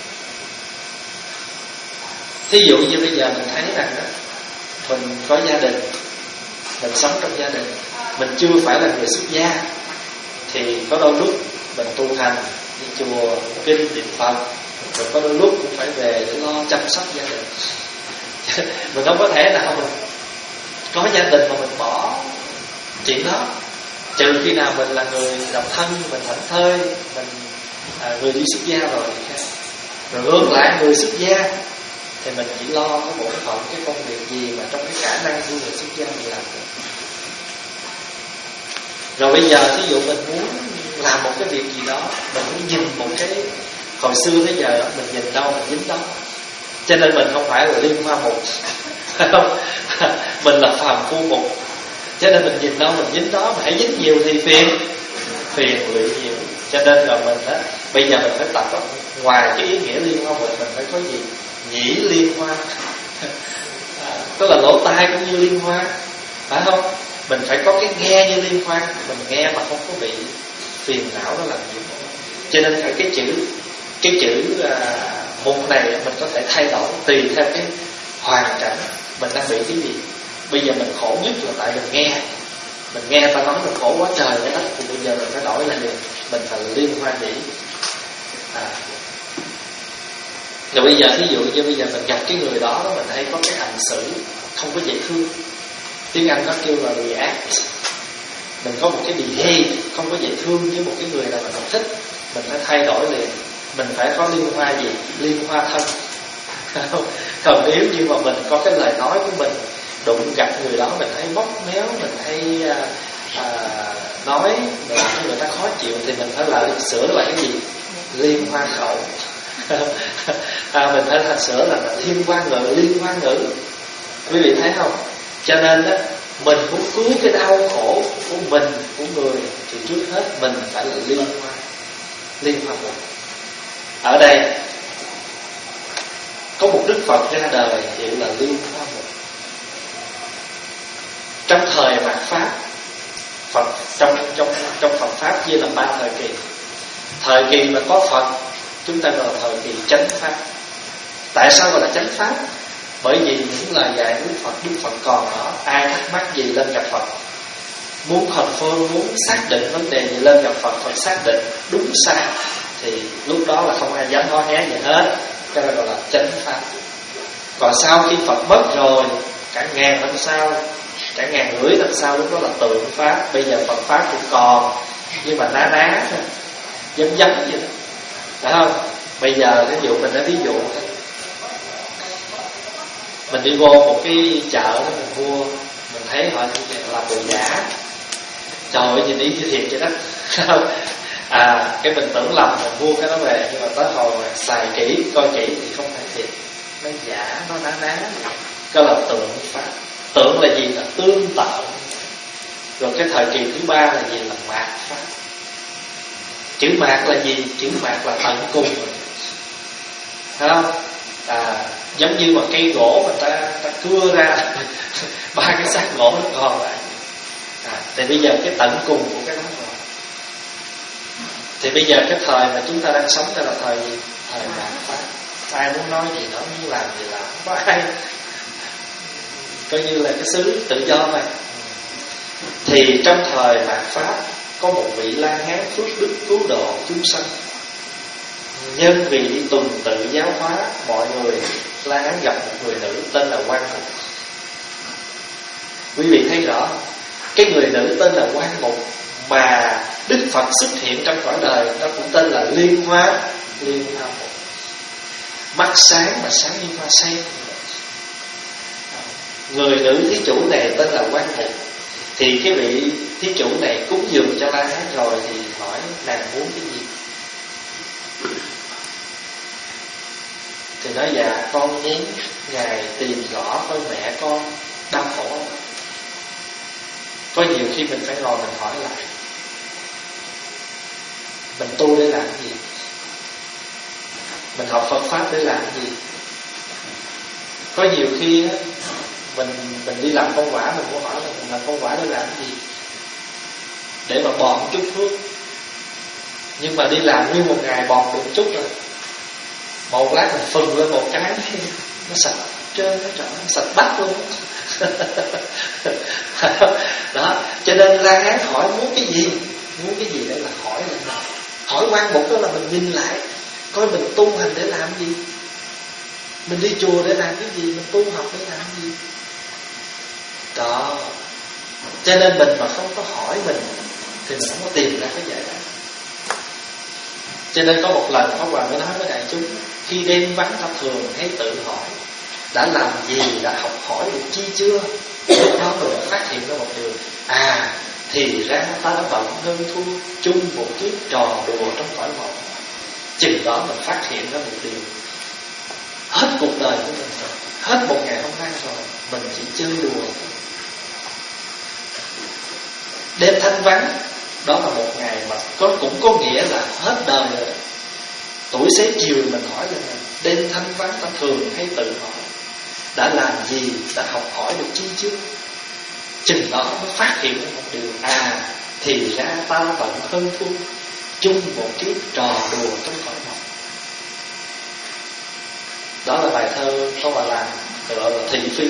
Thí dụ như bây giờ mình thấy rằng đó, mình có gia đình, mình sống trong gia đình, mình chưa phải là người xuất gia, thì có đôi lúc mình tu hành đi chùa kinh niệm Phật, rồi có đôi lúc cũng phải về để lo chăm sóc gia đình. Mình không có thể nào mình có gia đình mà mình bỏ chuyện đó, trừ khi nào mình là người độc thân, mình thảnh thơi, mình à, người đi xuất gia rồi thì khác. Rồi ngược lại người xuất gia thì mình chỉ lo có bổn phận cái công việc gì mà trong cái khả năng của người xuất gia mình làm được. Rồi bây giờ ví dụ mình muốn làm một cái việc gì đó, mình muốn nhìn một cái, hồi xưa tới giờ đó mình nhìn đâu mình dính đó. Cho nên mình không phải là liên hoa mục, mình là phàm phu mục. Cho nên mình nhìn đâu mình dính đó, mà hãy dính nhiều thì phiền, phiền lụy nhiều. Cho nên là mình đó, bây giờ mình phải tập đó. Ngoài cái ý nghĩa liên hoa mục, mình phải có gì? Nhĩ liên hoa, à, tức là lỗ tai cũng như liên hoa, phải không? Mình phải có cái nghe như liên hoa, mình nghe mà không có bị phiền não nó làm gì. Cho nên phải cái chữ cái chữ à, mục này mình có thể thay đổi tùy theo cái hoàn cảnh mình đang bị cái gì. Bây giờ mình khổ nhất là tại mình nghe, mình nghe ta nói mình khổ quá trời vậy đó, thì bây giờ mình phải đổi lại được, mình phải liên hoa nhĩ. À. Rồi bây giờ ví dụ như bây giờ mình gặp cái người đó, mình thấy có cái hành xử không có dễ thương, tiếng Anh nó kêu là react. Mình có một cái behave không có dễ thương với một cái người nào mình không thích, mình phải thay đổi liền. Mình phải có liên hoa gì? Liên hoa thân. Còn nếu như mà mình có cái lời nói của mình đụng gặp người đó mình thấy bóp méo, mình hay à, à, nói làm cho người ta khó chịu, thì mình phải là sửa lại cái gì? Liên hoa khẩu. À, mình phải là sửa là thiên hoa ngữ, liên hoa ngữ. Quý vị thấy không? Cho nên đó, mình muốn cứu cái đau khổ của mình, của người, thì trước hết mình phải là liên hoa, liên hoa một. Ở đây có một Đức Phật ra đời hiệu là liên hoa một. Trong thời mạt Pháp, Phật trong trong trong Phật Pháp chia làm ba thời kỳ. Thời kỳ mà có Phật chúng ta gọi là thời kỳ chánh Pháp. Tại sao gọi là chánh Pháp? Bởi vì những lời dạy của Phật, Đức Phật còn đó, ai thắc mắc gì lên gặp Phật, muốn confirm, muốn xác định vấn đề gì lên gặp Phật, Phật xác định đúng sai, thì lúc đó là không ai dám nói hé gì hết. Cái đó gọi là chánh Pháp. Còn sau khi Phật mất rồi, cả ngàn năm sau, cả ngàn rưỡi năm sau, lúc đó là tượng Pháp. Bây giờ Phật Pháp cũng còn, nhưng mà ná ná giống giống vậy đó, phải không? Bây giờ ví dụ mình nói ví dụ mình đi vô một cái chợ đó, mình mua, mình thấy họ làm đồ giả, trời ơi nhìn đi như thiệt vậy đó. À, cái mình tưởng lầm mình mua cái đó về, nhưng mà tới hồi xài kỹ, coi kỹ thì không phải thiệt, nó giả, nó ná ná. Đó là tượng Pháp. Tượng là gì? Là tương tự. Rồi cái thời kỳ thứ ba là gì? Là mạt Pháp. Chữ mạt là gì? Chữ mạt là tận cùng rồi, thấy không? À, giống như mà cây gỗ mà ta ta cưa ra ba cái xác gỗ nó còn lại. À, thì bây giờ cái tận cùng của cái đó rồi. Thì bây giờ cái thời mà chúng ta đang sống đây là thời gì? Thời mạt Pháp. Ai muốn nói gì đó, muốn làm gì làm, không có ai, coi như là cái xứ tự do mà. Thì trong thời mạt Pháp có một vị La Hán phước đức cứu độ chúng sanh. nhân vì đi tuần tự giáo hóa mọi người, La Hán gặp một người nữ tên là Quan Mục. Quý vị thấy rõ, cái người nữ tên là Quan Mục mà Đức Phật xuất hiện trong cõi đời, nó cũng tên là Liên Hoa, Liên Hoa Mục. Mắt sáng mà sáng như hoa sen. Người nữ thí chủ này tên là Quan Mục. Thì cái vị thí chủ này cúng dường cho La Hán rồi thì hỏi nàng muốn cái gì. Thì nói dạ con nhén ngài tìm rõ coi mẹ con đau khổ. Có nhiều khi mình phải ngồi mình hỏi lại, mình tu để làm gì, mình học Phật pháp để làm gì. Có nhiều khi á, mình mình đi làm công quả, mình cũng hỏi là mình làm công quả để làm gì, để mà bòn chút phước. Nhưng mà đi làm nguyên một ngày bòn được chút rồi, một lát mình phừng lên một cái nó sạch trơn hết trơn, nó sạch bách luôn. Đó, cho nên La Hán hỏi muốn cái gì, muốn cái gì để là hỏi là hỏi Quan Mục. Đó là mình nhìn lại coi mình tu hành để làm gì, mình đi chùa để làm cái gì, mình tu học để làm gì. Đó, cho nên mình mà không có hỏi mình thì mình không có tìm ra cái giải đáp. Cho nên có một lần Pháp Hòa mới nói với đại chúng, khi đêm vắng ta thường hay tự hỏi đã làm gì, đã học hỏi được chi chưa. Lúc đó mình đã phát hiện ra một điều, à thì ra ta đã bận hơn thua chung một kiếp trò đùa trong cõi mộng. Chừng đó mình phát hiện ra một điều, hết cuộc đời của mình rồi, hết một ngày hôm nay rồi, mình chỉ chơi đùa. Đêm thanh vắng đó là một ngày mà có, cũng có nghĩa là hết đời rồi. Tuổi xế chiều mình hỏi là đêm thanh vắng ta thường hay tự hỏi đã làm gì, đã học hỏi được chi chưa. Chừng đó mới phát hiện ra một điều, à thì ra ta bận hơn thua chung một kiếp trò đùa trong cõi mộng. Đó là bài thơ có bà làm gọi là Thị Phi.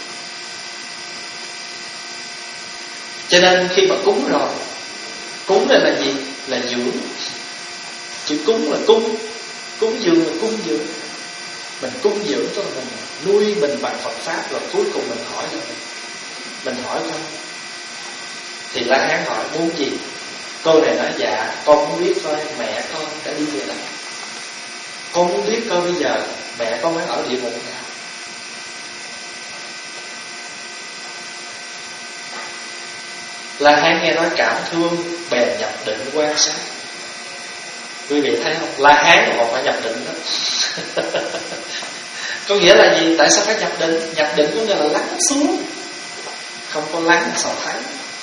Cho nên khi mà cúng rồi, cúng đây là gì? Là dưỡng. Chữ cúng là cúng, cúng dường là cúng dường. Mình cúng dưỡng cho mình, nuôi mình bằng Phật pháp. Rồi cuối cùng mình hỏi là mình, mình hỏi con. Thì La Hán hỏi muốn gì? Cô này nói dạ con muốn biết coi mẹ con đã đi về đâu. Con muốn biết coi bây giờ mẹ con đang ở địa ngục nào. La Hán nghe nói cảm thương, bèn nhập định quan sát. Quý vị thấy không? La Hán mà còn phải nhập định đó. Có nghĩa là gì? Tại sao phải nhập định? Nhập định có nghĩa là lắng xuống. Không có lắng sao thấy.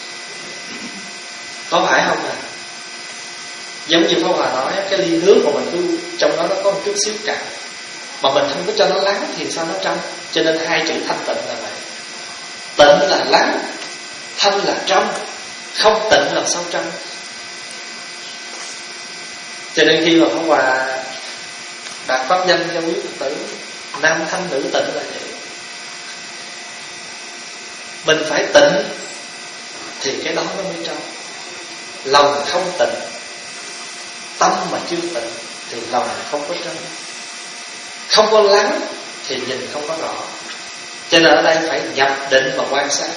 Có phải không à? Giống như Pháp Hòa nói, cái ly nước mà mình cứ trong đó nó có một chút xíu cạn, mà mình không có cho nó lắng thì sao nó trong. Cho nên hai chữ thanh tịnh là vậy. Tịnh là lắng, thanh là trong. Không tịnh là sao trong. Cho nên khi mà Pháp Hòa đặt pháp danh cho quý Phật tử, nam thanh nữ tịnh là vậy. Mình phải tịnh thì cái đó nó mới trong. Lòng không tịnh, tâm mà chưa tịnh thì lòng không có trong. Không có lắng thì nhìn không có rõ. Cho nên ở đây phải nhập định và quan sát.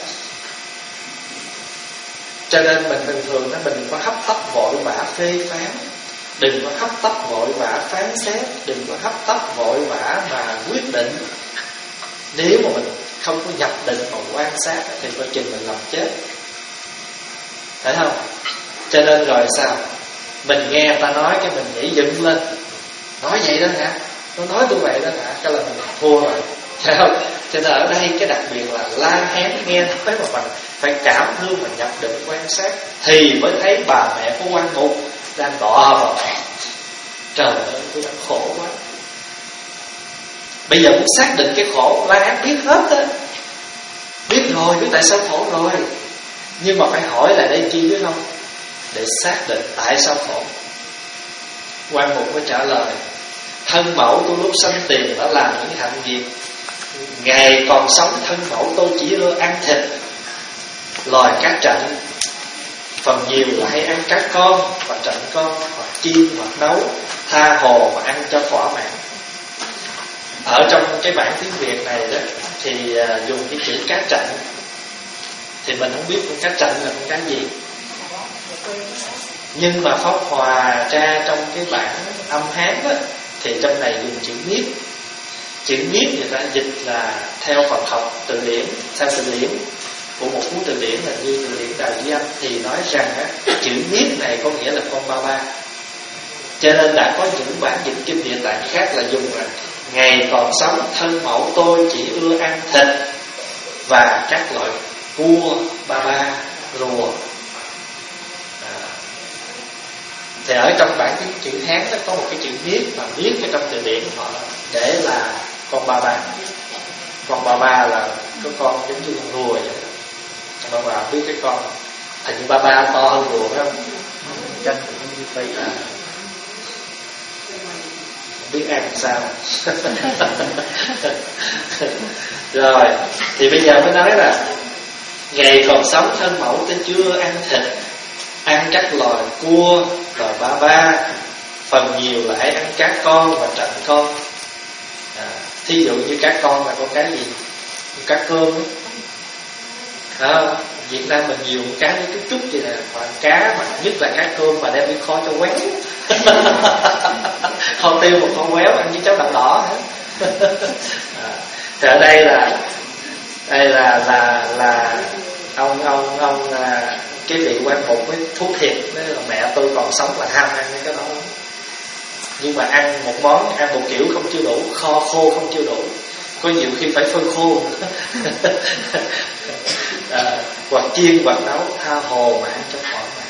Cho nên mình thường thường đó, mình đừng có hấp tấp vội vã phê phán, đừng có hấp tấp vội vã phán xét, đừng có hấp tấp vội vã mà quyết định. Nếu mà mình không có nhập định và quan sát thì coi chừng mình làm chết. Phải không? Cho nên rồi sao? Mình nghe người ta nói cái mình nhảy dựng lên, nói vậy đó hả? Nó nói tôi vậy đó hả? Cái là mình thua rồi. Phải không? Cho nên ở đây cái đặc biệt là La Hán nghe nói mà mình phải cảm thương và nhập định quan sát thì mới thấy bà mẹ của Quan Mục đang đọa vào. Trời ơi, tôi đang khổ quá. Bây giờ muốn xác định cái khổ, La Hán biết hết á, biết rồi, biết tại sao khổ rồi. Nhưng mà phải hỏi lại đây chi biết không? Để xác định tại sao khổ. Quan Mục mới trả lời: thân mẫu tôi lúc sanh tiền đã làm những hạnh nghiệp. Ngày còn sống thân mẫu tôi chỉ ưa ăn thịt, loài cá trạnh. Phần nhiều là hay ăn cá con và trạnh con, hoặc chiên hoặc nấu. tha hồ mà ăn cho thỏa mãn. Ở trong cái bản tiếng Việt này đó thì uh, dùng cái chữ cá trạnh, thì mình không biết con cá trạnh là con cá gì, nhưng mà Pháp Hòa ra trong cái bản âm Hán đó, thì trong này dùng chữ niết. Chữ niết người ta dịch là theo Phật học từ điển, theo từ điển của một cuốn từ điển là như từ điển Đại Di Âm, thì nói rằng á, chữ niết này có nghĩa là con ba ba. Cho nên đã có những bản dịch kinh Địa Tạng khác là dùng là ngày còn sống thân mẫu tôi chỉ ưa ăn thịt và các loại cua, ba ba, rùa. À. Thì ở trong bản tiếng chữ Hán đó có một cái chữ niết, mà niết ở trong từ điển họ để là con ba ba. Con ba ba là cái con giống như con rùa vậy. Các bạn biết cái con hình như ba ba to hơn rùa phải không? Canh cũng như Tây à. Biết ăn sao. Rồi thì bây giờ mới nói là ngày còn sống thân mẫu tôi chưa ăn thịt, ăn các loài cua và ba ba, phần nhiều là hãy ăn cá con và trạnh con. À, thí dụ như cá con là con cá gì? Con cá cơm ấy. À, Việt Nam mình nhiều con cá như chút chút vậy nè, mà cá mà nhất là cá cơm mà đem đi kho cho quéo. Kho tiêu một kho quéo ăn với cháo đậu đỏ hả? À, thì ở đây là đây là là là ông ông ông là cái vị quan mục với thuốc thiệt, đó là mẹ tôi còn sống là ham ăn cái đó. Nhưng mà ăn một món, ăn một kiểu không chưa đủ, kho khô không chưa đủ, có nhiều khi phải phơi khô. À, hoặc chiên hoặc nấu, tha hồ mà ăn cho thỏa mãn.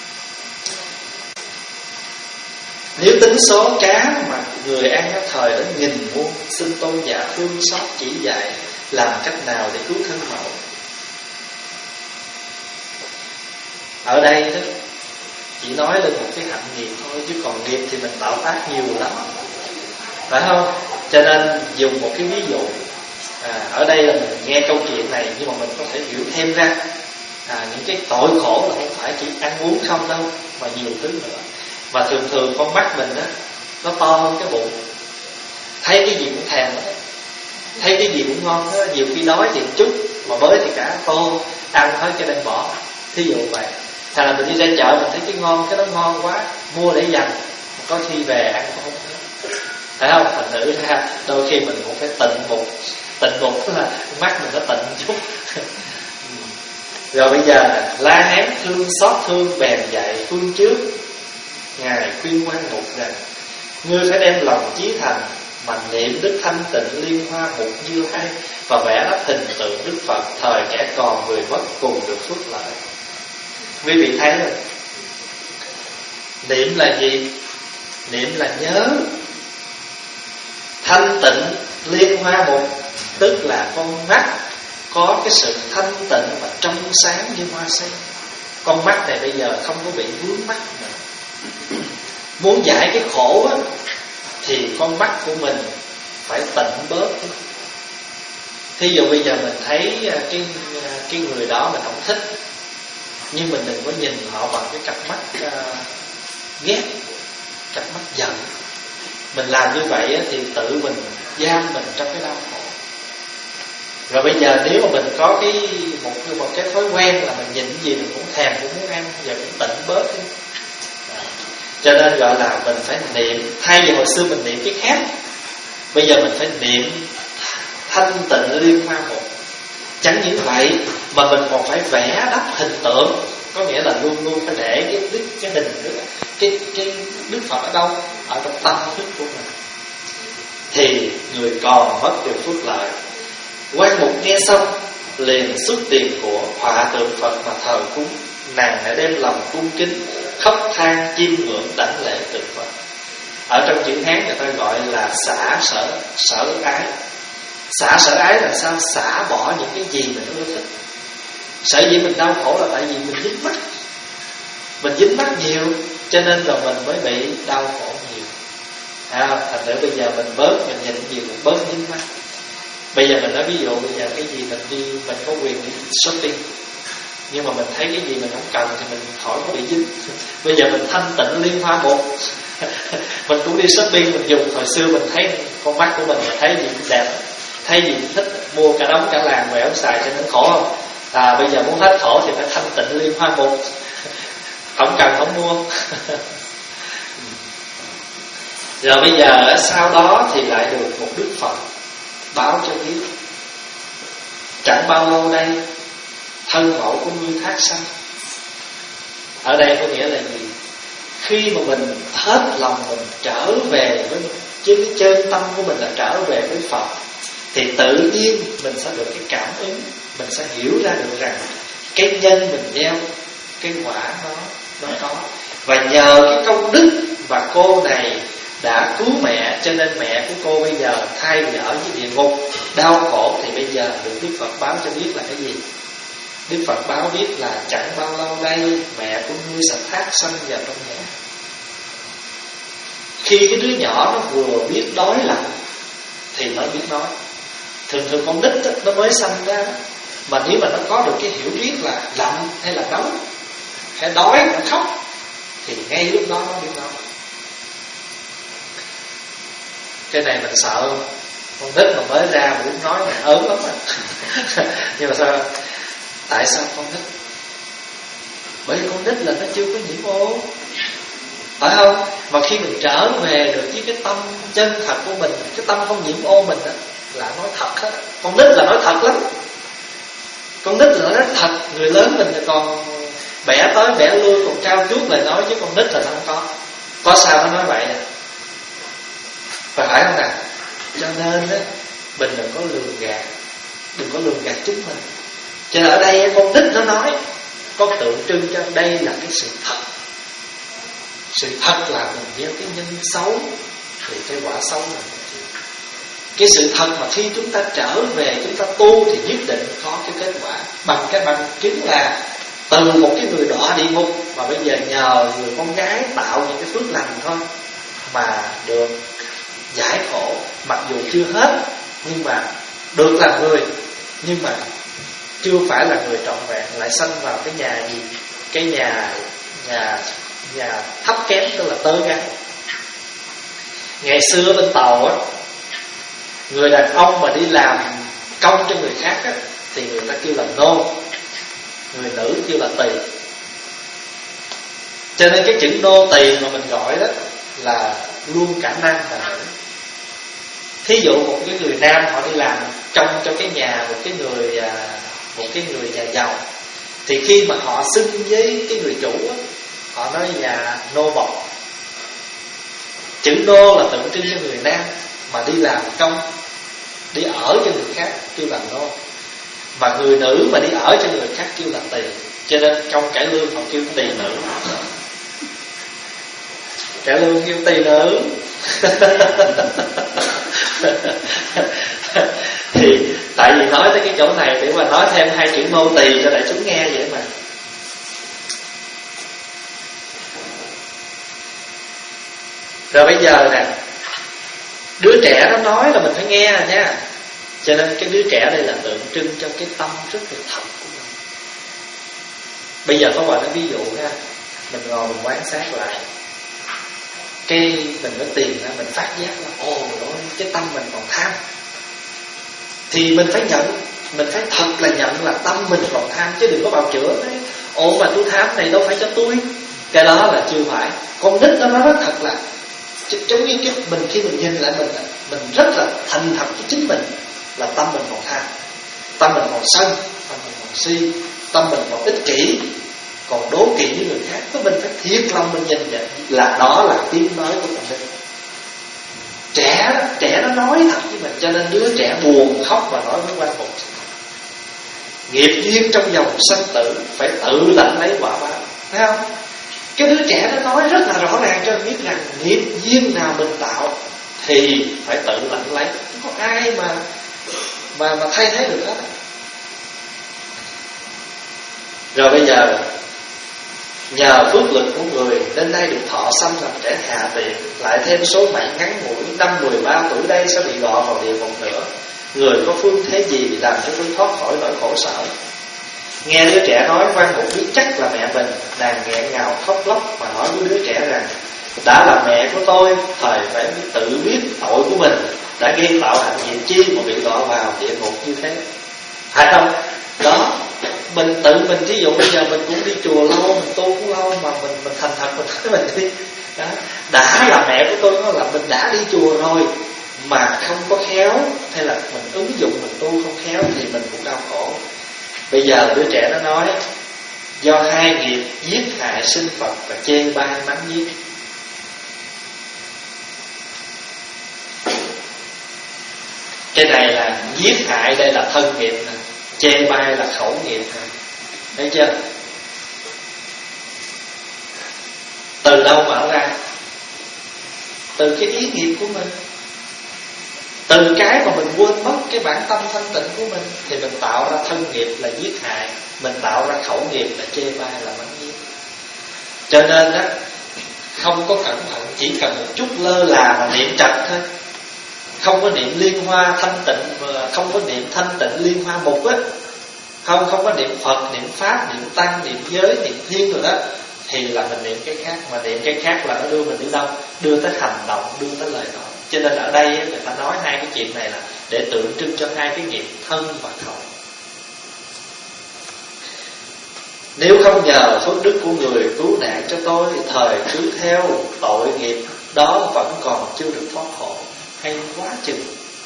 Nếu tính số cá mà người ăn ở thời đến nghìn muôn, xin tôn giả thương xót chỉ dạy làm cách nào để cứu thân mẫu. Ở đây đó chỉ nói lên một cái hạnh nghiệp thôi, chứ còn nghiệp thì mình tạo tác nhiều lắm, phải không? Cho nên dùng một cái ví dụ. À, ở đây là mình nghe câu chuyện này, nhưng mà mình có thể hiểu thêm ra à, những cái tội khổ là không phải chỉ ăn uống không đâu, mà nhiều thứ nữa. Mà thường thường con mắt mình đó, nó to hơn cái bụng, thấy cái gì cũng thèm đó. Thấy cái gì cũng ngon đó. Nhiều khi đói thì một chút, mà bới thì cả tô, ăn hết cho nên bỏ. Thí dụ vậy. Hay là mình đi ra chợ mình thấy cái ngon, cái đó ngon quá, mua để dành, có khi về ăn cũng không hết. Phải không? Thành thử ra đôi khi mình cũng phải tịnh mục. Tịnh mục tức là mắt mình nó tịnh chút. Rồi bây giờ La Hán thương xót thương bèn dạy phương trước. Ngài khuyên quan mục rằng: ngươi phải đem lòng chí thành mà niệm đức thanh tịnh liên hoa mục Như Lai, và vẽ đắp hình tượng Đức Phật, thời kẻ còn người mất cùng được phước lợi. Quý vị thấy rồi, niệm là gì? Niệm là nhớ. Thanh tịnh liên hoa mục tức là con mắt có cái sự thanh tịnh và trong sáng như hoa sen. Con mắt này bây giờ không có bị vướng mắc nữa. Muốn giải cái khổ á, thì con mắt của mình phải tịnh bớt. Thí dụ bây giờ mình thấy cái cái người đó mình không thích, nhưng mình đừng có nhìn họ bằng cái cặp mắt uh, ghét, cặp mắt giận. Mình làm như vậy á, thì tự mình giam mình trong cái đau khổ. Rồi bây giờ nếu mà mình có cái một, một cái thói quen là mình nhìn cái gì mình cũng thèm, cũng muốn ăn, giờ cũng tịnh bớt đi. Cho nên gọi là mình phải niệm. Thay vì hồi xưa mình niệm cái khác, bây giờ mình phải niệm thanh tịnh liên hoa mục. Chẳng những vậy mà mình còn phải vẽ đắp hình tượng. Có nghĩa là luôn luôn phải để cái đức, cái hình đức, cái, cái Đức Phật ở đâu? Ở trong tâm thức của mình, thì người còn mất được phước lợi. Quan mục nghe xong liền xuất tiền của họa tượng Phật mà thờ cúng. Nàng đã đem lòng cung kính, khóc than chiêm ngưỡng đảnh lễ tượng Phật. Ở trong chữ Hán người ta gọi là xả sở sở ái. Xả sở ái là sao? Xả bỏ những cái gì mình ưa thích. Sở dĩ mình đau khổ là tại vì mình dính mắc. Mình dính mắc nhiều, cho nên rồi mình mới bị đau khổ nhiều. À, thành ra bây giờ mình bớt, mình nhìn gì cũng bớt dính mắc. Bây giờ mình nói ví dụ, bây giờ cái gì mình đi, mình có quyền đi shopping, nhưng mà mình thấy cái gì mình không cần thì mình khỏi có bị dính. Bây giờ mình thanh tịnh liên hoa mục, Mình cũng đi shopping, mình dùng hồi xưa mình thấy con mắt của mình mà thấy gì cũng đẹp, thấy gì cũng thích, mua cả đống cả làng về không xài cho nên khổ không? À bây giờ muốn hết khổ thì phải thanh tịnh liên hoa mục, không cần không mua. Rồi bây giờ sau đó thì lại được một Đức Phật báo cho biết, chẳng bao lâu đây thân mẫu của ngươi thác sanh. Ở đây có nghĩa là gì? Khi mà mình hết lòng mình trở về với chứ cái chân tâm của mình là trở về với Phật, thì tự nhiên mình sẽ được cái cảm ứng, mình sẽ hiểu ra được rằng cái nhân mình gieo, cái quả nó nó có. Và nhờ cái công đức và cô này đã cứu mẹ, cho nên mẹ của cô bây giờ thay vì ở với địa ngục đau khổ, thì bây giờ được Đức Phật báo cho biết là cái gì? Đức Phật báo biết là chẳng bao lâu đây mẹ của ngươi sẽ thác sanh vào trong nhà. Khi cái đứa nhỏ nó vừa biết đói lạnh thì nó biết nói. Thường thường con nít đó, nó mới sanh ra, mà nếu mà nó có được cái hiểu biết là lạnh hay là nóng, hay đói nó khóc, thì ngay lúc đó nó biết nói. Cái này mình sợ không? Con nít mà mới ra mà muốn nói là ớn lắm à. Nhưng mà sao? Tại sao con nít? Bởi vì con nít là nó chưa có nhiễm ô, phải không? Mà khi mình trở về được với cái tâm chân thật của mình, cái tâm không nhiễm ô mình đó, là nói thật hết. Con nít là nói thật lắm. Con nít là nói thật. Người lớn mình thì còn bẻ tới bẻ lui, còn trao chuốt lời nói, chứ con nít là nó không có. Có sao nó nói vậy nè, phải phải không nào? Cho nên đó, mình đừng có lường gạt, đừng có lường gạt chúng mình. Cho nên ở đây con nít nó nói có tượng trưng cho đây là cái sự thật. Sự thật là mình gieo cái nhân xấu thì cái quả xấu là mình chịu. Cái sự thật mà khi chúng ta trở về, chúng ta tu thì nhất định có cái kết quả. Bằng cái bằng chứng là từ một cái người đọa địa ngục mà bây giờ nhờ người con gái tạo những cái phước lành thôi mà được giải khổ. Mặc dù chưa hết, nhưng mà được làm người, nhưng mà chưa phải là người trọn vẹn, lại sanh vào cái nhà gì? Cái nhà nhà nhà thấp kém, tức là tớ gái. Ngày xưa bên Tàu á, người đàn ông mà đi làm công cho người khác á, thì người ta kêu là nô, người nữ kêu là tỳ. Cho nên cái chữ nô tỳ mà mình gọi đó là luôn cả nam và nữ. Thí dụ một cái người nam họ đi làm công cho cái nhà một cái người một cái người nhà giàu, thì khi mà họ xưng với cái người chủ á, họ nói nhà nô bộc. Chữ nô là tượng trưng cho người nam mà đi làm công, đi ở cho người khác kêu là nô. Mà người nữ mà đi ở cho người khác kêu là tỳ. Cho nên trong cải lương họ kêu tỳ nữ. Cải lương kêu tỳ nữ. Thì tại vì nói tới cái chỗ này để mà nói thêm hai chữ nô tỳ cho đại chúng nghe vậy mà. Rồi bây giờ nè, đứa trẻ nó nói là mình phải nghe nha. Cho nên cái đứa trẻ đây là tượng trưng cho cái tâm rất là thật của mình. Bây giờ có gọi nó ví dụ ha, mình ngồi mình quan sát lại, cái mình có tìm ra, mình phát giác là ồ ôi, cái tâm mình còn tham, thì mình phải nhận, mình phải thật là nhận là tâm mình còn tham, chứ đừng có bào chữa đấy. Ồ mà tôi tham này đâu phải cho tôi. Cái đó là chưa phải. Con nít nó nói rất thật là giống như cái mình khi mình nhìn lại mình, mình rất là thành thật với chính mình là tâm mình còn tham, tâm mình còn sân, tâm mình còn si, tâm mình còn ích kỷ, còn đố kỵ với người khác. Thì mình phải thiệt lòng mình nhìn vậy, là đó là tiếng nói của con nít. Trẻ trẻ nó nói thật với mình, cho nên đứa trẻ buồn khóc và nói với quan mục: nghiệp duyên trong dòng sanh tử, phải tự lãnh lấy quả báo. Thấy không? Cái đứa trẻ nó nói rất là rõ ràng cho mình biết rằng nghiệp duyên nào mình tạo thì phải tự lãnh lấy, không có ai mà mà mà thay thế được hết. Rồi bây giờ nhờ phước lực của người nên nay được thọ sanh làm trẻ hạ tiện, lại thêm số mệnh ngắn ngủi, năm mười ba tuổi đây sẽ bị đọa vào địa ngục nữa. Người có phương thế gì làm cho tôi thoát khỏi nỗi khổ sở? Nghe đứa trẻ nói, Quan Mục biết chắc là mẹ mình. Nàng nghẹn ngào khóc lóc mà nói với đứa trẻ rằng: đã là mẹ của tôi, thời phải tự biết tội của mình, đã gây tạo hạnh nghiệp chi mà bị đọa vào địa ngục như thế, phải không? Đó, mình tự mình, ví dụ bây giờ mình cũng đi chùa lâu, mình tu cũng lâu, mà mình mình thành thật mình nói mình đi, đó, đã là mẹ của tôi, nó là mình đã đi chùa rồi mà không có khéo, hay là mình ứng dụng mình tu không khéo thì mình cũng đau khổ. Bây giờ đứa trẻ nó nói do hai nghiệp giết hại sinh Phật và chê bai mắng giết. Cái này là giết hại, đây là thân nghiệp nè, chê bai là khẩu nghiệp nè, thấy chưa? Từ đâu mở ra? Từ cái ý nghiệp của mình, từ cái mà mình quên mất cái bản tâm thanh tịnh của mình, thì mình tạo ra thân nghiệp là giết hại, mình tạo ra khẩu nghiệp là chê bai, là mắng giết. Cho nên đó, không có cẩn thận, chỉ cần một chút lơ là mà niệm trật thôi, không có niệm liên hoa thanh tịnh, không có niệm thanh tịnh liên hoa mục á, không không có niệm Phật, niệm Pháp, niệm Tăng, niệm giới, niệm Thiên rồi đó, thì là mình niệm cái khác. Mà niệm cái khác là nó đưa mình đi đâu? Đưa tới hành động, đưa tới lời nói. Cho nên ở đây người ta nói hai cái chuyện này là để tượng trưng cho hai cái nghiệp thân và khẩu. Nếu không nhờ phước đức của người cứu nạn cho tôi, thời cứ theo tội nghiệp đó vẫn còn chưa được thoát khổ. Hay quá chừng.